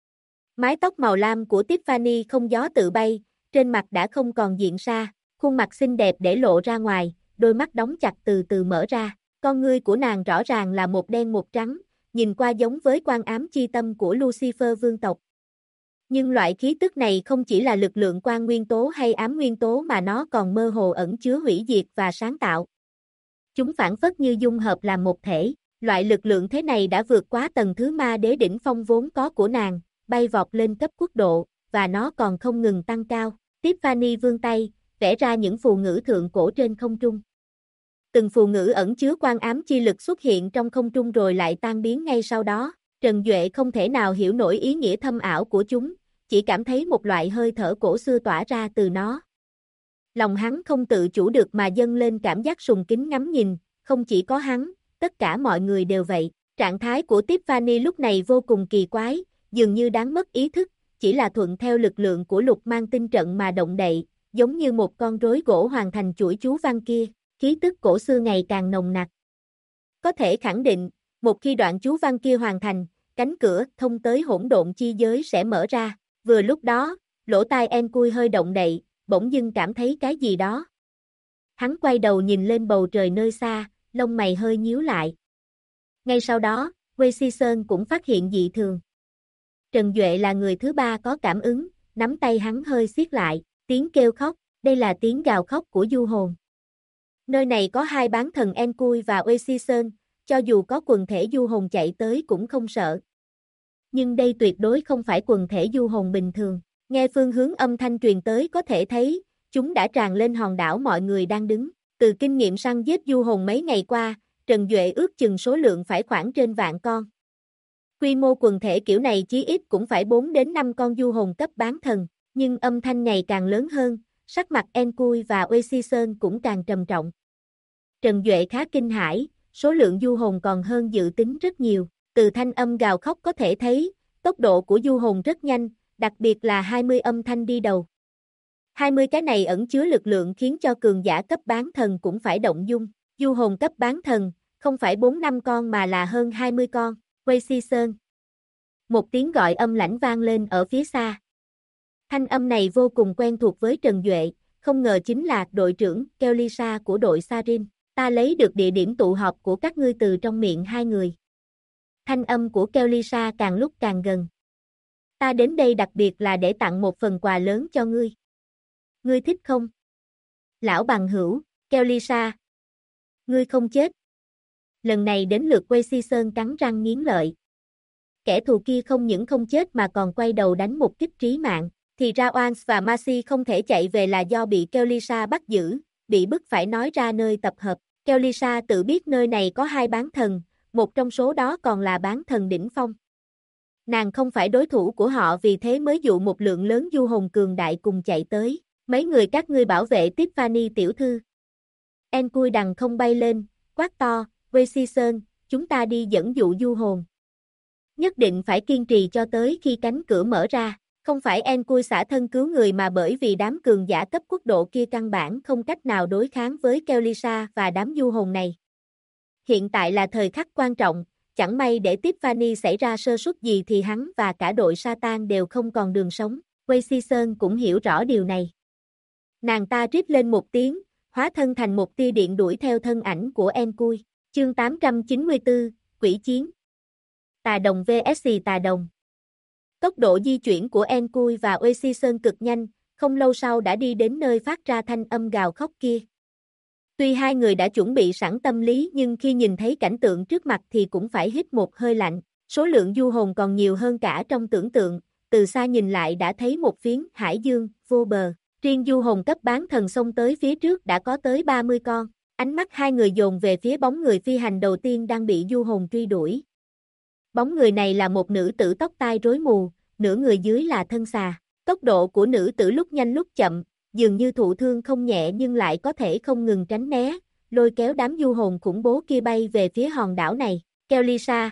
Mái tóc màu lam của Tiffany không gió tự bay, trên mặt đã không còn diện sa, khuôn mặt xinh đẹp để lộ ra ngoài, đôi mắt đóng chặt từ từ mở ra. Con ngươi của nàng rõ ràng là một đen một trắng, nhìn qua giống với quan ám chi tâm của Lucifer vương tộc. Nhưng loại khí tức này không chỉ là lực lượng quan nguyên tố hay ám nguyên tố mà nó còn mơ hồ ẩn chứa hủy diệt và sáng tạo. Chúng phản phất như dung hợp làm một thể, loại lực lượng thế này đã vượt quá tầng thứ ma đế đỉnh phong vốn có của nàng, bay vọt lên cấp quốc độ, và nó còn không ngừng tăng cao. Tiffany vươn tay, vẽ ra những phù ngữ thượng cổ trên không trung. Từng phù ngữ ẩn chứa quan ám chi lực xuất hiện trong không trung rồi lại tan biến ngay sau đó. Trần Duệ không thể nào hiểu nổi ý nghĩa thâm ảo của chúng, chỉ cảm thấy một loại hơi thở cổ xưa tỏa ra từ nó. Lòng hắn không tự chủ được mà dâng lên cảm giác sùng kính ngắm nhìn, không chỉ có hắn, tất cả mọi người đều vậy. Trạng thái của Tiffany lúc này vô cùng kỳ quái, dường như đáng mất ý thức, chỉ là thuận theo lực lượng của lục mang tinh trận mà động đậy, giống như một con rối gỗ hoàn thành chuỗi chú văn kia, khí tức cổ xưa ngày càng nồng nặc. Có thể khẳng định, một khi đoạn chú văn kia hoàn thành, cánh cửa thông tới hỗn độn chi giới sẽ mở ra. Vừa lúc đó, lỗ tai Enkui hơi động đậy, bỗng dưng cảm thấy cái gì đó. Hắn quay đầu nhìn lên bầu trời nơi xa, lông mày hơi nhíu lại. Ngay sau đó, Wei Si Sơn cũng phát hiện dị thường. Trần Duệ là người thứ ba có cảm ứng, nắm tay hắn hơi siết lại, tiếng kêu khóc, đây là tiếng gào khóc của du hồn. Nơi này có hai bán thần Enkui và Wei Si Sơn, cho dù có quần thể du hồn chạy tới cũng không sợ. Nhưng đây tuyệt đối không phải quần thể du hồn bình thường, nghe phương hướng âm thanh truyền tới có thể thấy, chúng đã tràn lên hòn đảo mọi người đang đứng. Từ kinh nghiệm săn giết du hồn mấy ngày qua, Trần Duệ ước chừng số lượng phải khoảng trên vạn con. Quy mô quần thể kiểu này chí ít cũng phải 4 đến 5 con du hồn cấp bán thần, nhưng âm thanh ngày càng lớn hơn, sắc mặt Enkui và Wei Si Sơn cũng càng trầm trọng. Trần Duệ khá kinh hãi, số lượng du hồn còn hơn dự tính rất nhiều, từ thanh âm gào khóc có thể thấy, tốc độ của du hồn rất nhanh, đặc biệt là 20 âm thanh đi đầu. 20 cái này ẩn chứa lực lượng khiến cho cường giả cấp bán thần cũng phải động dung, du hồn cấp bán thần, không phải 4-5 con mà là hơn 20 con, Wei Si Sơn. Một tiếng gọi âm lãnh vang lên ở phía xa. Thanh âm này vô cùng quen thuộc với Trần Duệ, không ngờ chính là đội trưởng Kellysa của đội Sarin. Ta lấy được địa điểm tụ họp của các ngươi từ trong miệng hai người. Thanh âm của Kellysa càng lúc càng gần. Ta đến đây đặc biệt là để tặng một phần quà lớn cho ngươi. Ngươi thích không? Lão bằng hữu, Kellysa. Ngươi không chết. Lần này đến lượt Wei Si Sơn cắn răng nghiến lợi. Kẻ thù kia không những không chết mà còn quay đầu đánh một kích trí mạng. Thì ra Oans và Masi không thể chạy về là do bị Kellysa bắt giữ, bị bức phải nói ra nơi tập hợp. Kellysa tự biết nơi này có hai bán thần, một trong số đó còn là bán thần đỉnh phong. Nàng không phải đối thủ của họ vì thế mới dụ một lượng lớn du hồn cường đại cùng chạy tới. Mấy người các ngươi bảo vệ Tiffany tiểu thư. Enkui đằng không bay lên, quát to, Wei Si Sơn, chúng ta đi dẫn dụ du hồn. Nhất định phải kiên trì cho tới khi cánh cửa mở ra. Không phải Enkui xả thân cứu người mà bởi vì đám cường giả cấp quốc độ kia căn bản không cách nào đối kháng với Kellysa và đám du hồn này. Hiện tại là thời khắc quan trọng, chẳng may để Tiffany xảy ra sơ suất gì thì hắn và cả đội Satan đều không còn đường sống. Wei Si Sơn cũng hiểu rõ điều này. Nàng ta rít lên một tiếng, hóa thân thành một tia điện đuổi theo thân ảnh của Enkui. Chương 894, Quỷ chiến. Tà đồng vs tà đồng. Tốc độ di chuyển của Enkui và Wei Si Sơn cực nhanh, không lâu sau đã đi đến nơi phát ra thanh âm gào khóc kia. Tuy hai người đã chuẩn bị sẵn tâm lý nhưng khi nhìn thấy cảnh tượng trước mặt thì cũng phải hít một hơi lạnh. Số lượng du hồn còn nhiều hơn cả trong tưởng tượng, từ xa nhìn lại đã thấy một phiến hải dương, vô bờ. Riêng du hồn cấp bán thần xông tới phía trước đã có tới 30 con. Ánh mắt hai người dồn về phía bóng người phi hành đầu tiên đang bị du hồn truy đuổi. Bóng người này là một nữ tử tóc tai rối mù, nửa người dưới là thân xà. Tốc độ của nữ tử lúc nhanh lúc chậm, dường như thụ thương không nhẹ nhưng lại có thể không ngừng tránh né, lôi kéo đám du hồn khủng bố kia bay về phía hòn đảo này. Kellysa.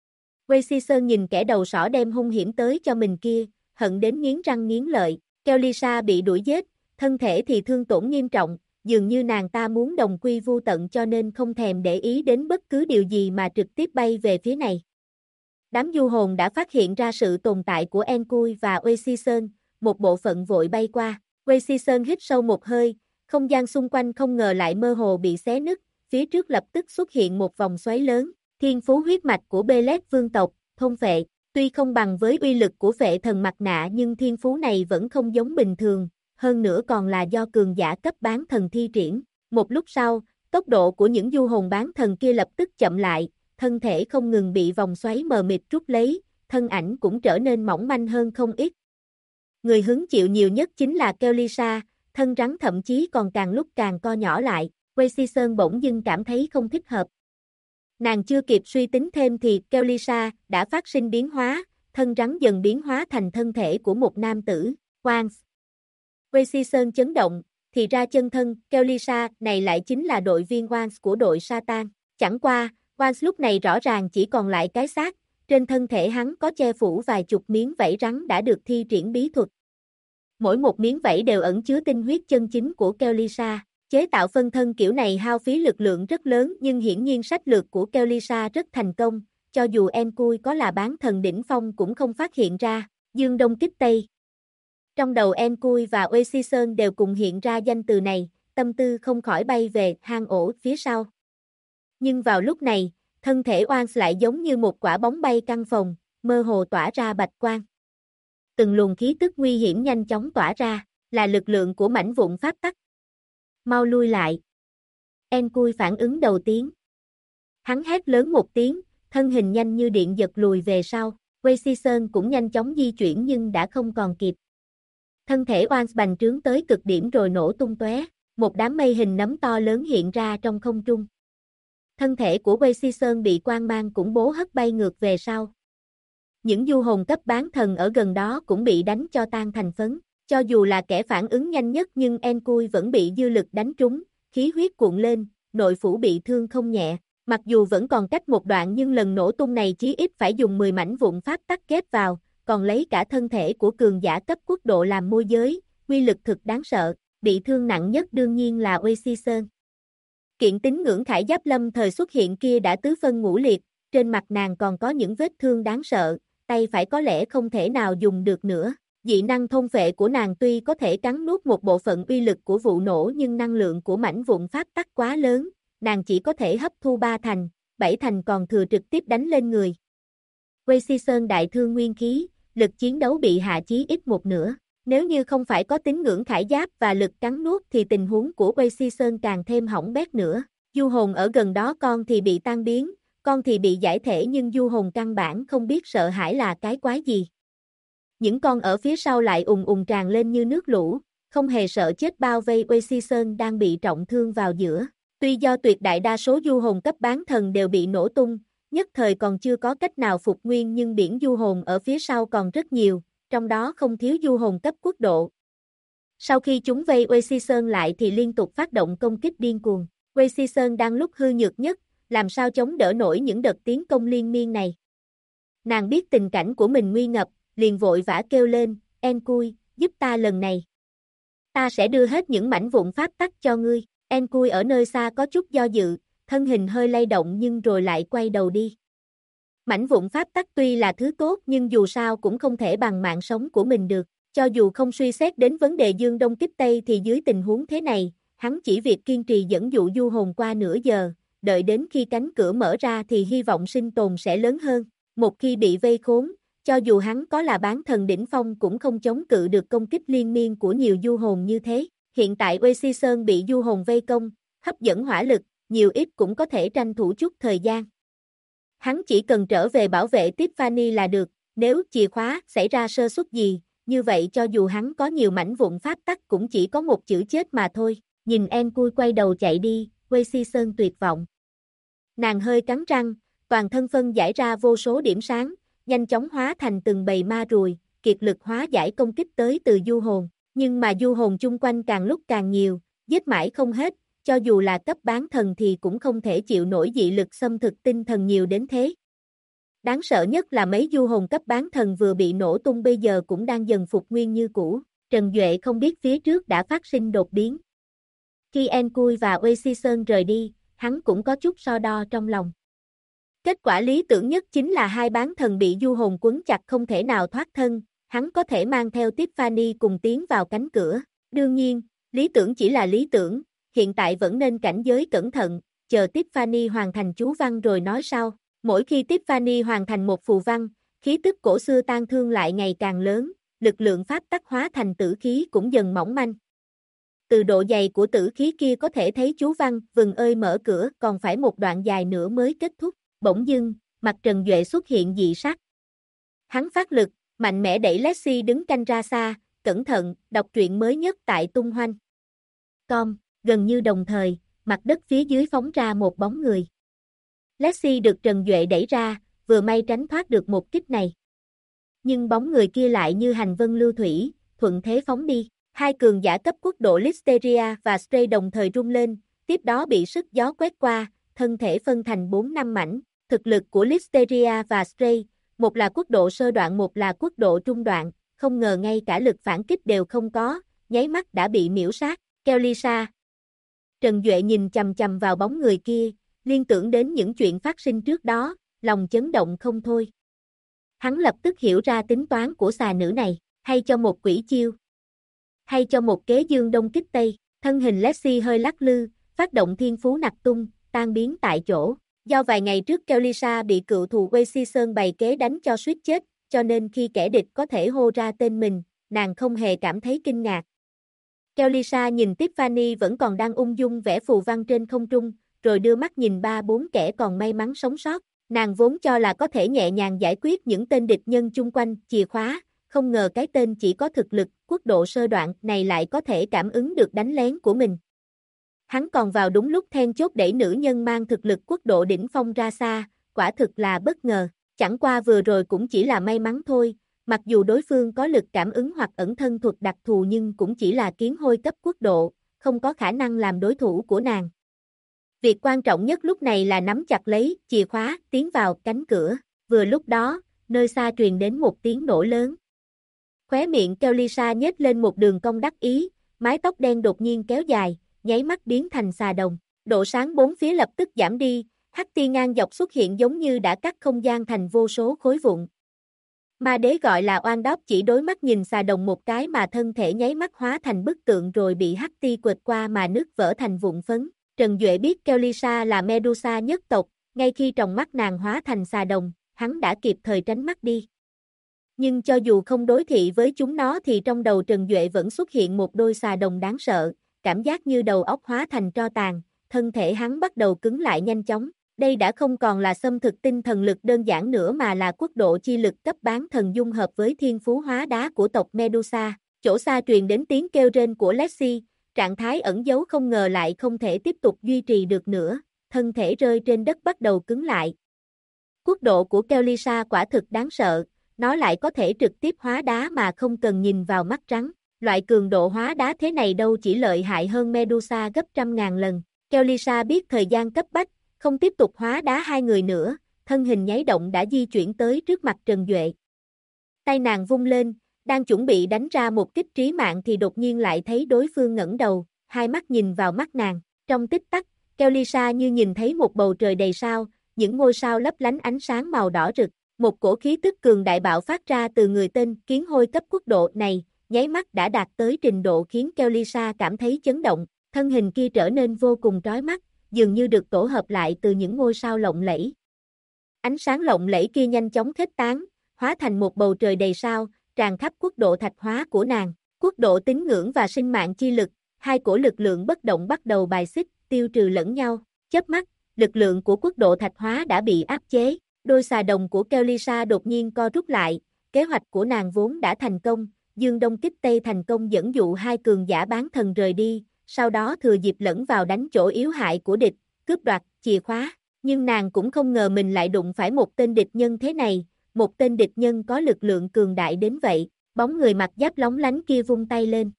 Wei Si Sơn nhìn kẻ đầu sỏ đem hung hiểm tới cho mình kia, hận đến nghiến răng nghiến lợi. Kellysa bị đuổi giết, thân thể thì thương tổn nghiêm trọng, dường như nàng ta muốn đồng quy vu tận cho nên không thèm để ý đến bất cứ điều gì mà trực tiếp bay về phía này. Đám du hồn đã phát hiện ra sự tồn tại của Enkui và Wei Si Sơn, một bộ phận vội bay qua. Wei Si Sơn hít sâu một hơi, không gian xung quanh không ngờ lại mơ hồ bị xé nứt, phía trước lập tức xuất hiện một vòng xoáy lớn. Thiên phú huyết mạch của Belet vương tộc, thôn phệ, tuy không bằng với uy lực của phệ thần mặt nạ nhưng thiên phú này vẫn không giống bình thường, hơn nữa còn là do cường giả cấp bán thần thi triển. Một lúc sau, tốc độ của những du hồn bán thần kia lập tức chậm lại, thân thể không ngừng bị vòng xoáy mờ mịt rút lấy, thân ảnh cũng trở nên mỏng manh hơn không ít. Người hứng chịu nhiều nhất chính là Kellysa, thân rắn thậm chí còn càng lúc càng co nhỏ lại. Wei Si Sơn bỗng dưng cảm thấy không thích hợp. Nàng chưa kịp suy tính thêm thì Kellysa đã phát sinh biến hóa, thân rắn dần biến hóa thành thân thể của một nam tử, Wans. Wei Si Sơn chấn động, thì ra chân thân Kellysa này lại chính là đội viên Wans của đội Satan. Chẳng qua, Wans lúc này rõ ràng chỉ còn lại cái xác, trên thân thể hắn có che phủ vài chục miếng vảy rắn đã được thi triển bí thuật. mỗi một miếng vảy đều ẩn chứa tinh huyết chân chính của Kellysa. Chế tạo phân thân kiểu này hao phí lực lượng rất lớn nhưng hiển nhiên sách lược của Kellysa rất thành công, cho dù Enkui có là bán thần đỉnh phong cũng không phát hiện ra. Dương Đông kích Tây. Trong đầu Enkui và Uesi Sơn đều cùng hiện ra danh từ này, tâm tư không khỏi bay về hang ổ phía sau. Nhưng vào lúc này, thân thể Oans lại giống như một quả bóng bay căng phồng, mơ hồ tỏa ra bạch quang. Từng luồng khí tức nguy hiểm nhanh chóng tỏa ra, là lực lượng của mảnh vụn pháp tắc. Mau lui lại. Enkui phản ứng đầu tiên. Hắn hét lớn một tiếng, thân hình nhanh như điện giật lùi về sau. Uesi Sơn cũng nhanh chóng di chuyển nhưng đã không còn kịp. Thân thể Oans bành trướng tới cực điểm rồi nổ tung tóe, một đám mây hình nấm to lớn hiện ra trong không trung. Thân thể của Uesi Sơn bị quang mang khủng bố hất bay ngược về sau. Những du hồn cấp bán thần ở gần đó cũng bị đánh cho tan thành phấn. Cho dù là kẻ phản ứng nhanh nhất nhưng Enkui vẫn bị dư lực đánh trúng, khí huyết cuộn lên, nội phủ bị thương không nhẹ. Mặc dù vẫn còn cách một đoạn nhưng lần nổ tung này chí ít phải dùng 10 mảnh vụn pháp tắc ghép vào, còn lấy cả thân thể của cường giả cấp quốc độ làm môi giới, uy lực thực đáng sợ, bị thương nặng nhất đương nhiên là Uesi Sơn. Kiện tín ngưỡng khải giáp lâm thời xuất hiện kia đã tứ phân ngũ liệt, trên mặt nàng còn có những vết thương đáng sợ, tay phải có lẽ không thể nào dùng được nữa. Dị năng thôn phệ của nàng tuy có thể cắn nuốt một bộ phận uy lực của vụ nổ nhưng năng lượng của mảnh vụn pháp tắc quá lớn, nàng chỉ có thể hấp thu 3 thành, 7 thành còn thừa trực tiếp đánh lên người. Uesi Sơn đại thương nguyên khí, lực chiến đấu bị hạ chí ít một nửa. Nếu như không phải có tín ngưỡng khải giáp và lực cắn nuốt thì tình huống của Uesi Sơn càng thêm hỏng bét nữa. Du hồn ở gần đó con thì bị tan biến, con thì bị giải thể nhưng du hồn căn bản không biết sợ hãi là cái quái gì. Những con ở phía sau lại tràn lên như nước lũ, không hề sợ chết bao vây Uesi Sơn đang bị trọng thương vào giữa. Tuy do tuyệt đại đa số du hồn cấp bán thần đều bị nổ tung, nhất thời còn chưa có cách nào phục nguyên nhưng biển du hồn ở phía sau còn rất nhiều, trong đó không thiếu du hồn cấp quốc độ. Sau khi chúng vây Uesi Sơn lại thì liên tục phát động công kích điên cuồng. Uesi Sơn đang lúc hư nhược nhất, làm sao chống đỡ nổi những đợt tiến công liên miên này. Nàng biết tình cảnh của mình nguy ngập, liền vội vã kêu lên, Enkui, giúp ta lần này. Ta sẽ đưa hết những mảnh vụn pháp tắc cho ngươi. Enkui ở nơi xa có chút do dự, thân hình hơi lay động nhưng rồi lại quay đầu đi. Mảnh vụn pháp tắc tuy là thứ tốt nhưng dù sao cũng không thể bằng mạng sống của mình được. Cho dù không suy xét đến vấn đề dương đông kích tây thì dưới tình huống thế này, hắn chỉ việc kiên trì dẫn dụ du hồn qua nửa giờ, đợi đến khi cánh cửa mở ra thì hy vọng sinh tồn sẽ lớn hơn. Một khi bị vây khốn, cho dù hắn có là bán thần đỉnh phong cũng không chống cự được công kích liên miên của nhiều du hồn như thế. Hiện tại Uesi Sơn bị du hồn vây công, hấp dẫn hỏa lực, nhiều ít cũng có thể tranh thủ chút thời gian. Hắn chỉ cần trở về bảo vệ Tiffany là được, nếu chìa khóa xảy ra sơ suất gì, như vậy cho dù hắn có nhiều mảnh vụn pháp tắc cũng chỉ có một chữ chết mà thôi. Nhìn Enkui quay đầu chạy đi, Uesi Sơn tuyệt vọng. Nàng hơi cắn răng, toàn thân phân giải ra vô số điểm sáng, nhanh chóng hóa thành từng bầy ma ruồi, kiệt lực hóa giải công kích tới từ du hồn. Nhưng mà du hồn chung quanh càng lúc càng nhiều, giết mãi không hết, cho dù là cấp bán thần thì cũng không thể chịu nổi dị lực xâm thực tinh thần nhiều đến thế. Đáng sợ nhất là mấy du hồn cấp bán thần vừa bị nổ tung bây giờ cũng đang dần phục nguyên như cũ. Trần Duệ không biết phía trước đã phát sinh đột biến. Khi Enkui và Uesi Sơn rời đi, hắn cũng có chút so đo trong lòng. Kết quả lý tưởng nhất chính là hai bán thần bị du hồn quấn chặt không thể nào thoát thân, hắn có thể mang theo Tiffany cùng tiến vào cánh cửa. Đương nhiên, lý tưởng chỉ là lý tưởng, hiện tại vẫn nên cảnh giới cẩn thận, chờ Tiffany hoàn thành chú văn rồi nói sau. Mỗi khi Tiffany hoàn thành một phù văn, khí tức cổ xưa tan thương lại ngày càng lớn, lực lượng pháp tắc hóa thành tử khí cũng dần mỏng manh. Từ độ dày của tử khí kia có thể thấy chú văn, vừng ơi mở cửa, còn phải một đoạn dài nữa mới kết thúc. Bỗng dưng, mặt Trần Duệ xuất hiện dị sắc. Hắn phát lực, mạnh mẽ đẩy Lexi đứng canh ra xa, cẩn thận, đọc truyện mới nhất tại Tung Hoanh. Gần như đồng thời, mặt đất phía dưới phóng ra một bóng người. Lexi được Trần Duệ đẩy ra, vừa may tránh thoát được một kích này. Nhưng bóng người kia lại như hành vân lưu thủy, thuận thế phóng đi. Hai cường giả cấp quốc độ Listeria và Stray đồng thời rung lên, tiếp đó bị sức gió quét qua, thân thể phân thành 4-5 mảnh. Thực lực của Listeria và Stray, một là quốc độ sơ đoạn một là quốc độ trung đoạn, không ngờ ngay cả lực phản kích đều không có, nháy mắt đã bị miễu sát. Kellysa. Trần Duệ nhìn chằm chằm vào bóng người kia, liên tưởng đến những chuyện phát sinh trước đó, lòng chấn động không thôi. Hắn lập tức hiểu ra tính toán của xà nữ này, hay cho một quỷ chiêu, hay cho một kế dương đông kích tây. Thân hình Lexi hơi lắc lư, phát động thiên phú nặc tung, tan biến tại chỗ. Do vài ngày trước Kellysa bị cựu thù Wei Si Sơn bày kế đánh cho suýt chết, cho nên khi kẻ địch có thể hô ra tên mình, nàng không hề cảm thấy kinh ngạc. Kellysa nhìn Tiffany vẫn còn đang ung dung vẽ phù văn trên không trung, rồi đưa mắt nhìn 3-4 kẻ còn may mắn sống sót. Nàng vốn cho là có thể nhẹ nhàng giải quyết những tên địch nhân chung quanh, chìa khóa, không ngờ cái tên chỉ có thực lực quốc độ sơ đoạn này lại có thể cảm ứng được đánh lén của mình. Hắn còn vào đúng lúc then chốt đẩy nữ nhân mang thực lực quốc độ đỉnh phong ra xa, quả thực là bất ngờ. Chẳng qua vừa rồi cũng chỉ là may mắn thôi, mặc dù đối phương có lực cảm ứng hoặc ẩn thân thuật đặc thù nhưng cũng chỉ là kiến hôi cấp quốc độ, không có khả năng làm đối thủ của nàng. Việc quan trọng nhất lúc này là nắm chặt lấy chìa khóa, tiến vào cánh cửa. Vừa lúc đó, nơi xa truyền đến một tiếng nổ lớn. Khóe miệng Kellysa nhếch lên một đường cong đắc ý, mái tóc đen đột nhiên kéo dài, nháy mắt biến thành xà đồng. Độ sáng bốn phía lập tức giảm đi, hắc tia ngang dọc xuất hiện giống như đã cắt không gian thành vô số khối vụn. Ma đế gọi là oan đóp chỉ đối mắt nhìn xà đồng một cái mà thân thể nháy mắt hóa thành bức tượng rồi bị hắc tia quệt qua mà nứt vỡ thành vụn phấn. Trần Duệ biết Kellysa là Medusa nhất tộc, ngay khi trong mắt nàng hóa thành xà đồng, hắn đã kịp thời tránh mắt đi. Nhưng cho dù không đối thị với chúng nó thì trong đầu Trần Duệ vẫn xuất hiện một đôi xà đồng đáng sợ, cảm giác như đầu óc hóa thành tro tàn, thân thể hắn bắt đầu cứng lại nhanh chóng. Đây đã không còn là xâm thực tinh thần lực đơn giản nữa mà là quốc độ chi lực cấp bán thần dung hợp với thiên phú hóa đá của tộc Medusa. Chỗ xa truyền đến tiếng kêu rên của Lexi, trạng thái ẩn giấu không ngờ lại không thể tiếp tục duy trì được nữa, thân thể rơi trên đất bắt đầu cứng lại. Quốc độ của Kellysa quả thực đáng sợ, nó lại có thể trực tiếp hóa đá mà không cần nhìn vào mắt trắng. Loại cường độ hóa đá thế này đâu chỉ lợi hại hơn Medusa gấp 100.000 lần. Kellysa biết thời gian cấp bách, không tiếp tục hóa đá hai người nữa, thân hình nháy động đã di chuyển tới trước mặt Trần Duệ. Tay nàng vung lên, đang chuẩn bị đánh ra một kích trí mạng thì đột nhiên lại thấy đối phương ngẩng đầu, hai mắt nhìn vào mắt nàng. Trong tích tắc, Kellysa như nhìn thấy một bầu trời đầy sao, những ngôi sao lấp lánh ánh sáng màu đỏ rực. Một cổ khí tức cường đại bạo phát ra từ người tên kiến hôi cấp quốc độ này, nháy mắt đã đạt tới trình độ khiến Kellysa cảm thấy chấn động. Thân hình kia trở nên vô cùng trói mắt, dường như được tổ hợp lại từ những ngôi sao lộng lẫy. Ánh sáng lộng lẫy kia nhanh chóng khuếch tán, hóa thành một bầu trời đầy sao, tràn khắp quốc độ thạch hóa của nàng. Quốc độ tín ngưỡng và sinh mạng chi lực, hai cổ lực lượng bất động bắt đầu bài xích, tiêu trừ lẫn nhau. Chớp mắt, lực lượng của quốc độ thạch hóa đã bị áp chế. Đôi xà đồng của Kellysa đột nhiên co rút lại, kế hoạch của nàng vốn đã thành công, dương đông kích tây thành công dẫn dụ hai cường giả bán thần rời đi, sau đó thừa dịp lẫn vào đánh chỗ yếu hại của địch, cướp đoạt chìa khóa. Nhưng nàng cũng không ngờ mình lại đụng phải một tên địch nhân thế này, một tên địch nhân có lực lượng cường đại đến vậy. Bóng người mặc giáp lóng lánh kia vung tay lên.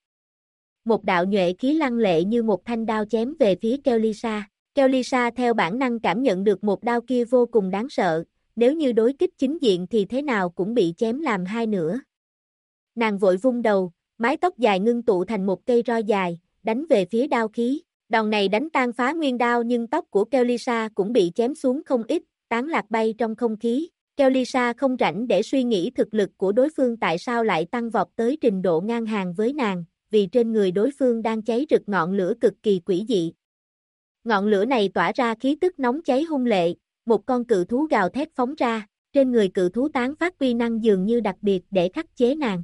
Một đạo nhuệ khí lăng lệ như một thanh đao chém về phía Kellysa. Kellysa theo bản năng cảm nhận được một đao kia vô cùng đáng sợ, nếu như đối kích chính diện thì thế nào cũng bị chém làm hai nửa. Nàng vội vung đầu, mái tóc dài ngưng tụ thành một cây roi dài, đánh về phía đao khí. Đòn này đánh tan phá nguyên đao nhưng tóc của Kellysa cũng bị chém xuống không ít, tán lạc bay trong không khí. Kellysa không rảnh để suy nghĩ thực lực của đối phương tại sao lại tăng vọt tới trình độ ngang hàng với nàng, vì trên người đối phương đang cháy rực ngọn lửa cực kỳ quỷ dị. Ngọn lửa này tỏa ra khí tức nóng cháy hung lệ, một con cự thú gào thét phóng ra, trên người cự thú tán phát uy năng dường như đặc biệt để khắc chế nàng.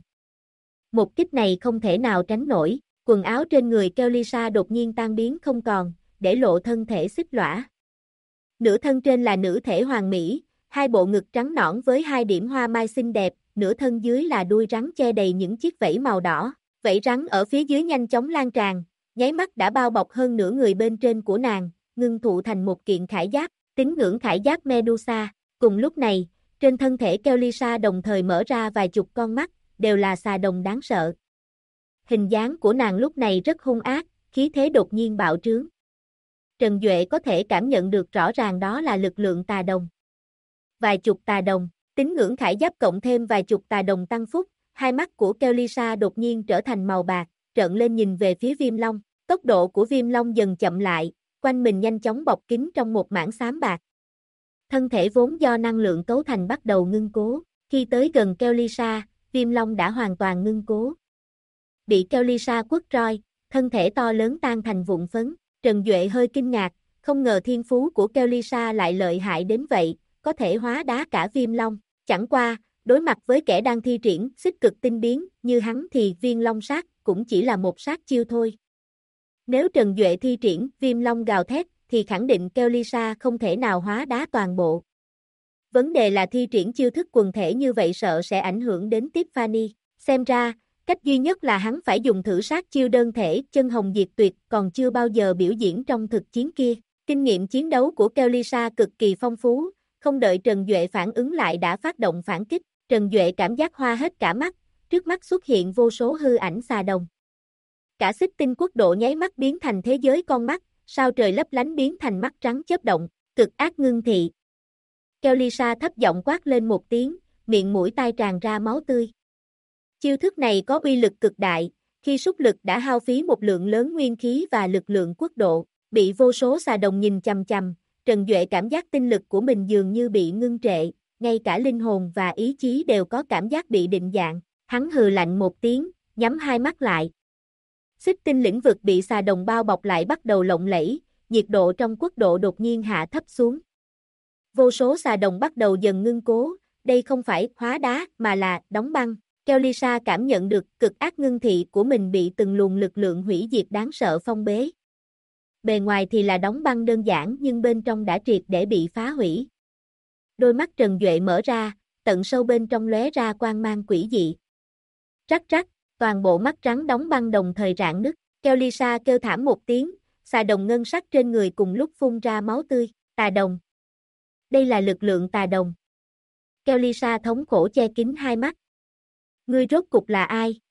Một kích này không thể nào tránh nổi, quần áo trên người Kellysa đột nhiên tan biến không còn, để lộ thân thể xích lõa. Nửa thân trên là nữ thể hoàn mỹ, hai bộ ngực trắng nõn với hai điểm hoa mai xinh đẹp, nửa thân dưới là đuôi rắn che đầy những chiếc vảy màu đỏ. Vảy rắn ở phía dưới nhanh chóng lan tràn, nháy mắt đã bao bọc hơn nửa người bên trên của nàng, ngưng tụ thành một kiện khải giáp, tín ngưỡng khải giáp Medusa. Cùng lúc này, trên thân thể Kellysa đồng thời mở ra vài chục con mắt, đều là xà đồng đáng sợ. Hình dáng của nàng lúc này rất hung ác, khí thế đột nhiên bạo trướng. Trần Duệ có thể cảm nhận được rõ ràng đó là lực lượng tà đồng. Vài chục tà đồng, tín ngưỡng khải giáp cộng thêm vài chục tà đồng tăng phúc, hai mắt của Kellysa đột nhiên trở thành màu bạc, trợn lên nhìn về phía Viêm Long. Tốc độ của Viêm Long dần chậm lại, quanh mình nhanh chóng bọc kín trong một mảng xám bạc. Thân thể vốn do năng lượng cấu thành bắt đầu ngưng cố. Khi tới gần Kellysa, Viêm Long đã hoàn toàn ngưng cố. Bị Kellysa quất roi, thân thể to lớn tan thành vụn phấn. Trần Duệ hơi kinh ngạc, không ngờ thiên phú của Kellysa lại lợi hại đến vậy, có thể hóa đá cả Viêm Long. Chẳng qua, đối mặt với kẻ đang thi triển xích cực tinh biến như hắn thì Viêm Long sát cũng chỉ là một sát chiêu thôi. Nếu Trần Duệ thi triển Viêm Long gào thét thì khẳng định Kellysa không thể nào hóa đá toàn bộ. Vấn đề là thi triển chiêu thức quần thể như vậy sợ sẽ ảnh hưởng đến Tiffany. Xem ra, cách duy nhất là hắn phải dùng thử sát chiêu đơn thể chân hồng diệt tuyệt còn chưa bao giờ biểu diễn trong thực chiến kia. Kinh nghiệm chiến đấu của Kellysa cực kỳ phong phú, không đợi Trần Duệ phản ứng lại đã phát động phản kích. Trần Duệ cảm giác hoa hết cả mắt, trước mắt xuất hiện vô số hư ảnh xà đồng. Cả xích tinh quốc độ nháy mắt biến thành thế giới con mắt, sao trời lấp lánh biến thành mắt trắng chớp động, cực ác ngưng thị. Kellysa thấp giọng quát lên một tiếng, miệng mũi tai tràn ra máu tươi. Chiêu thức này có uy lực cực đại, khi xúc lực đã hao phí một lượng lớn nguyên khí và lực lượng quốc độ, bị vô số xà đồng nhìn chằm chằm, Trần Duệ cảm giác tinh lực của mình dường như bị ngưng trệ, ngay cả linh hồn và ý chí đều có cảm giác bị định dạng. Hắn hừ lạnh một tiếng, nhắm hai mắt lại. Xích tinh lĩnh vực bị xà đồng bao bọc lại bắt đầu lộng lẫy, nhiệt độ trong quốc độ đột nhiên hạ thấp xuống. Vô số xà đồng bắt đầu dần ngưng cố, đây không phải hóa đá mà là đóng băng. Kellysa cảm nhận được cực ác ngưng thị của mình bị từng luồng lực lượng hủy diệt đáng sợ phong bế. Bề ngoài thì là đóng băng đơn giản nhưng bên trong đã triệt để bị phá hủy. Đôi mắt Trần Duệ mở ra, tận sâu bên trong lóe ra quang mang quỷ dị. Rắc rắc, toàn bộ mắt trắng đóng băng đồng thời rạn nứt. Kellysa kêu thảm một tiếng, xà đồng ngân sắc trên người cùng lúc phun ra máu tươi. Tà đồng. Đây là lực lượng tà đồng. Kellysa thống khổ che kín hai mắt. Ngươi rốt cục là ai?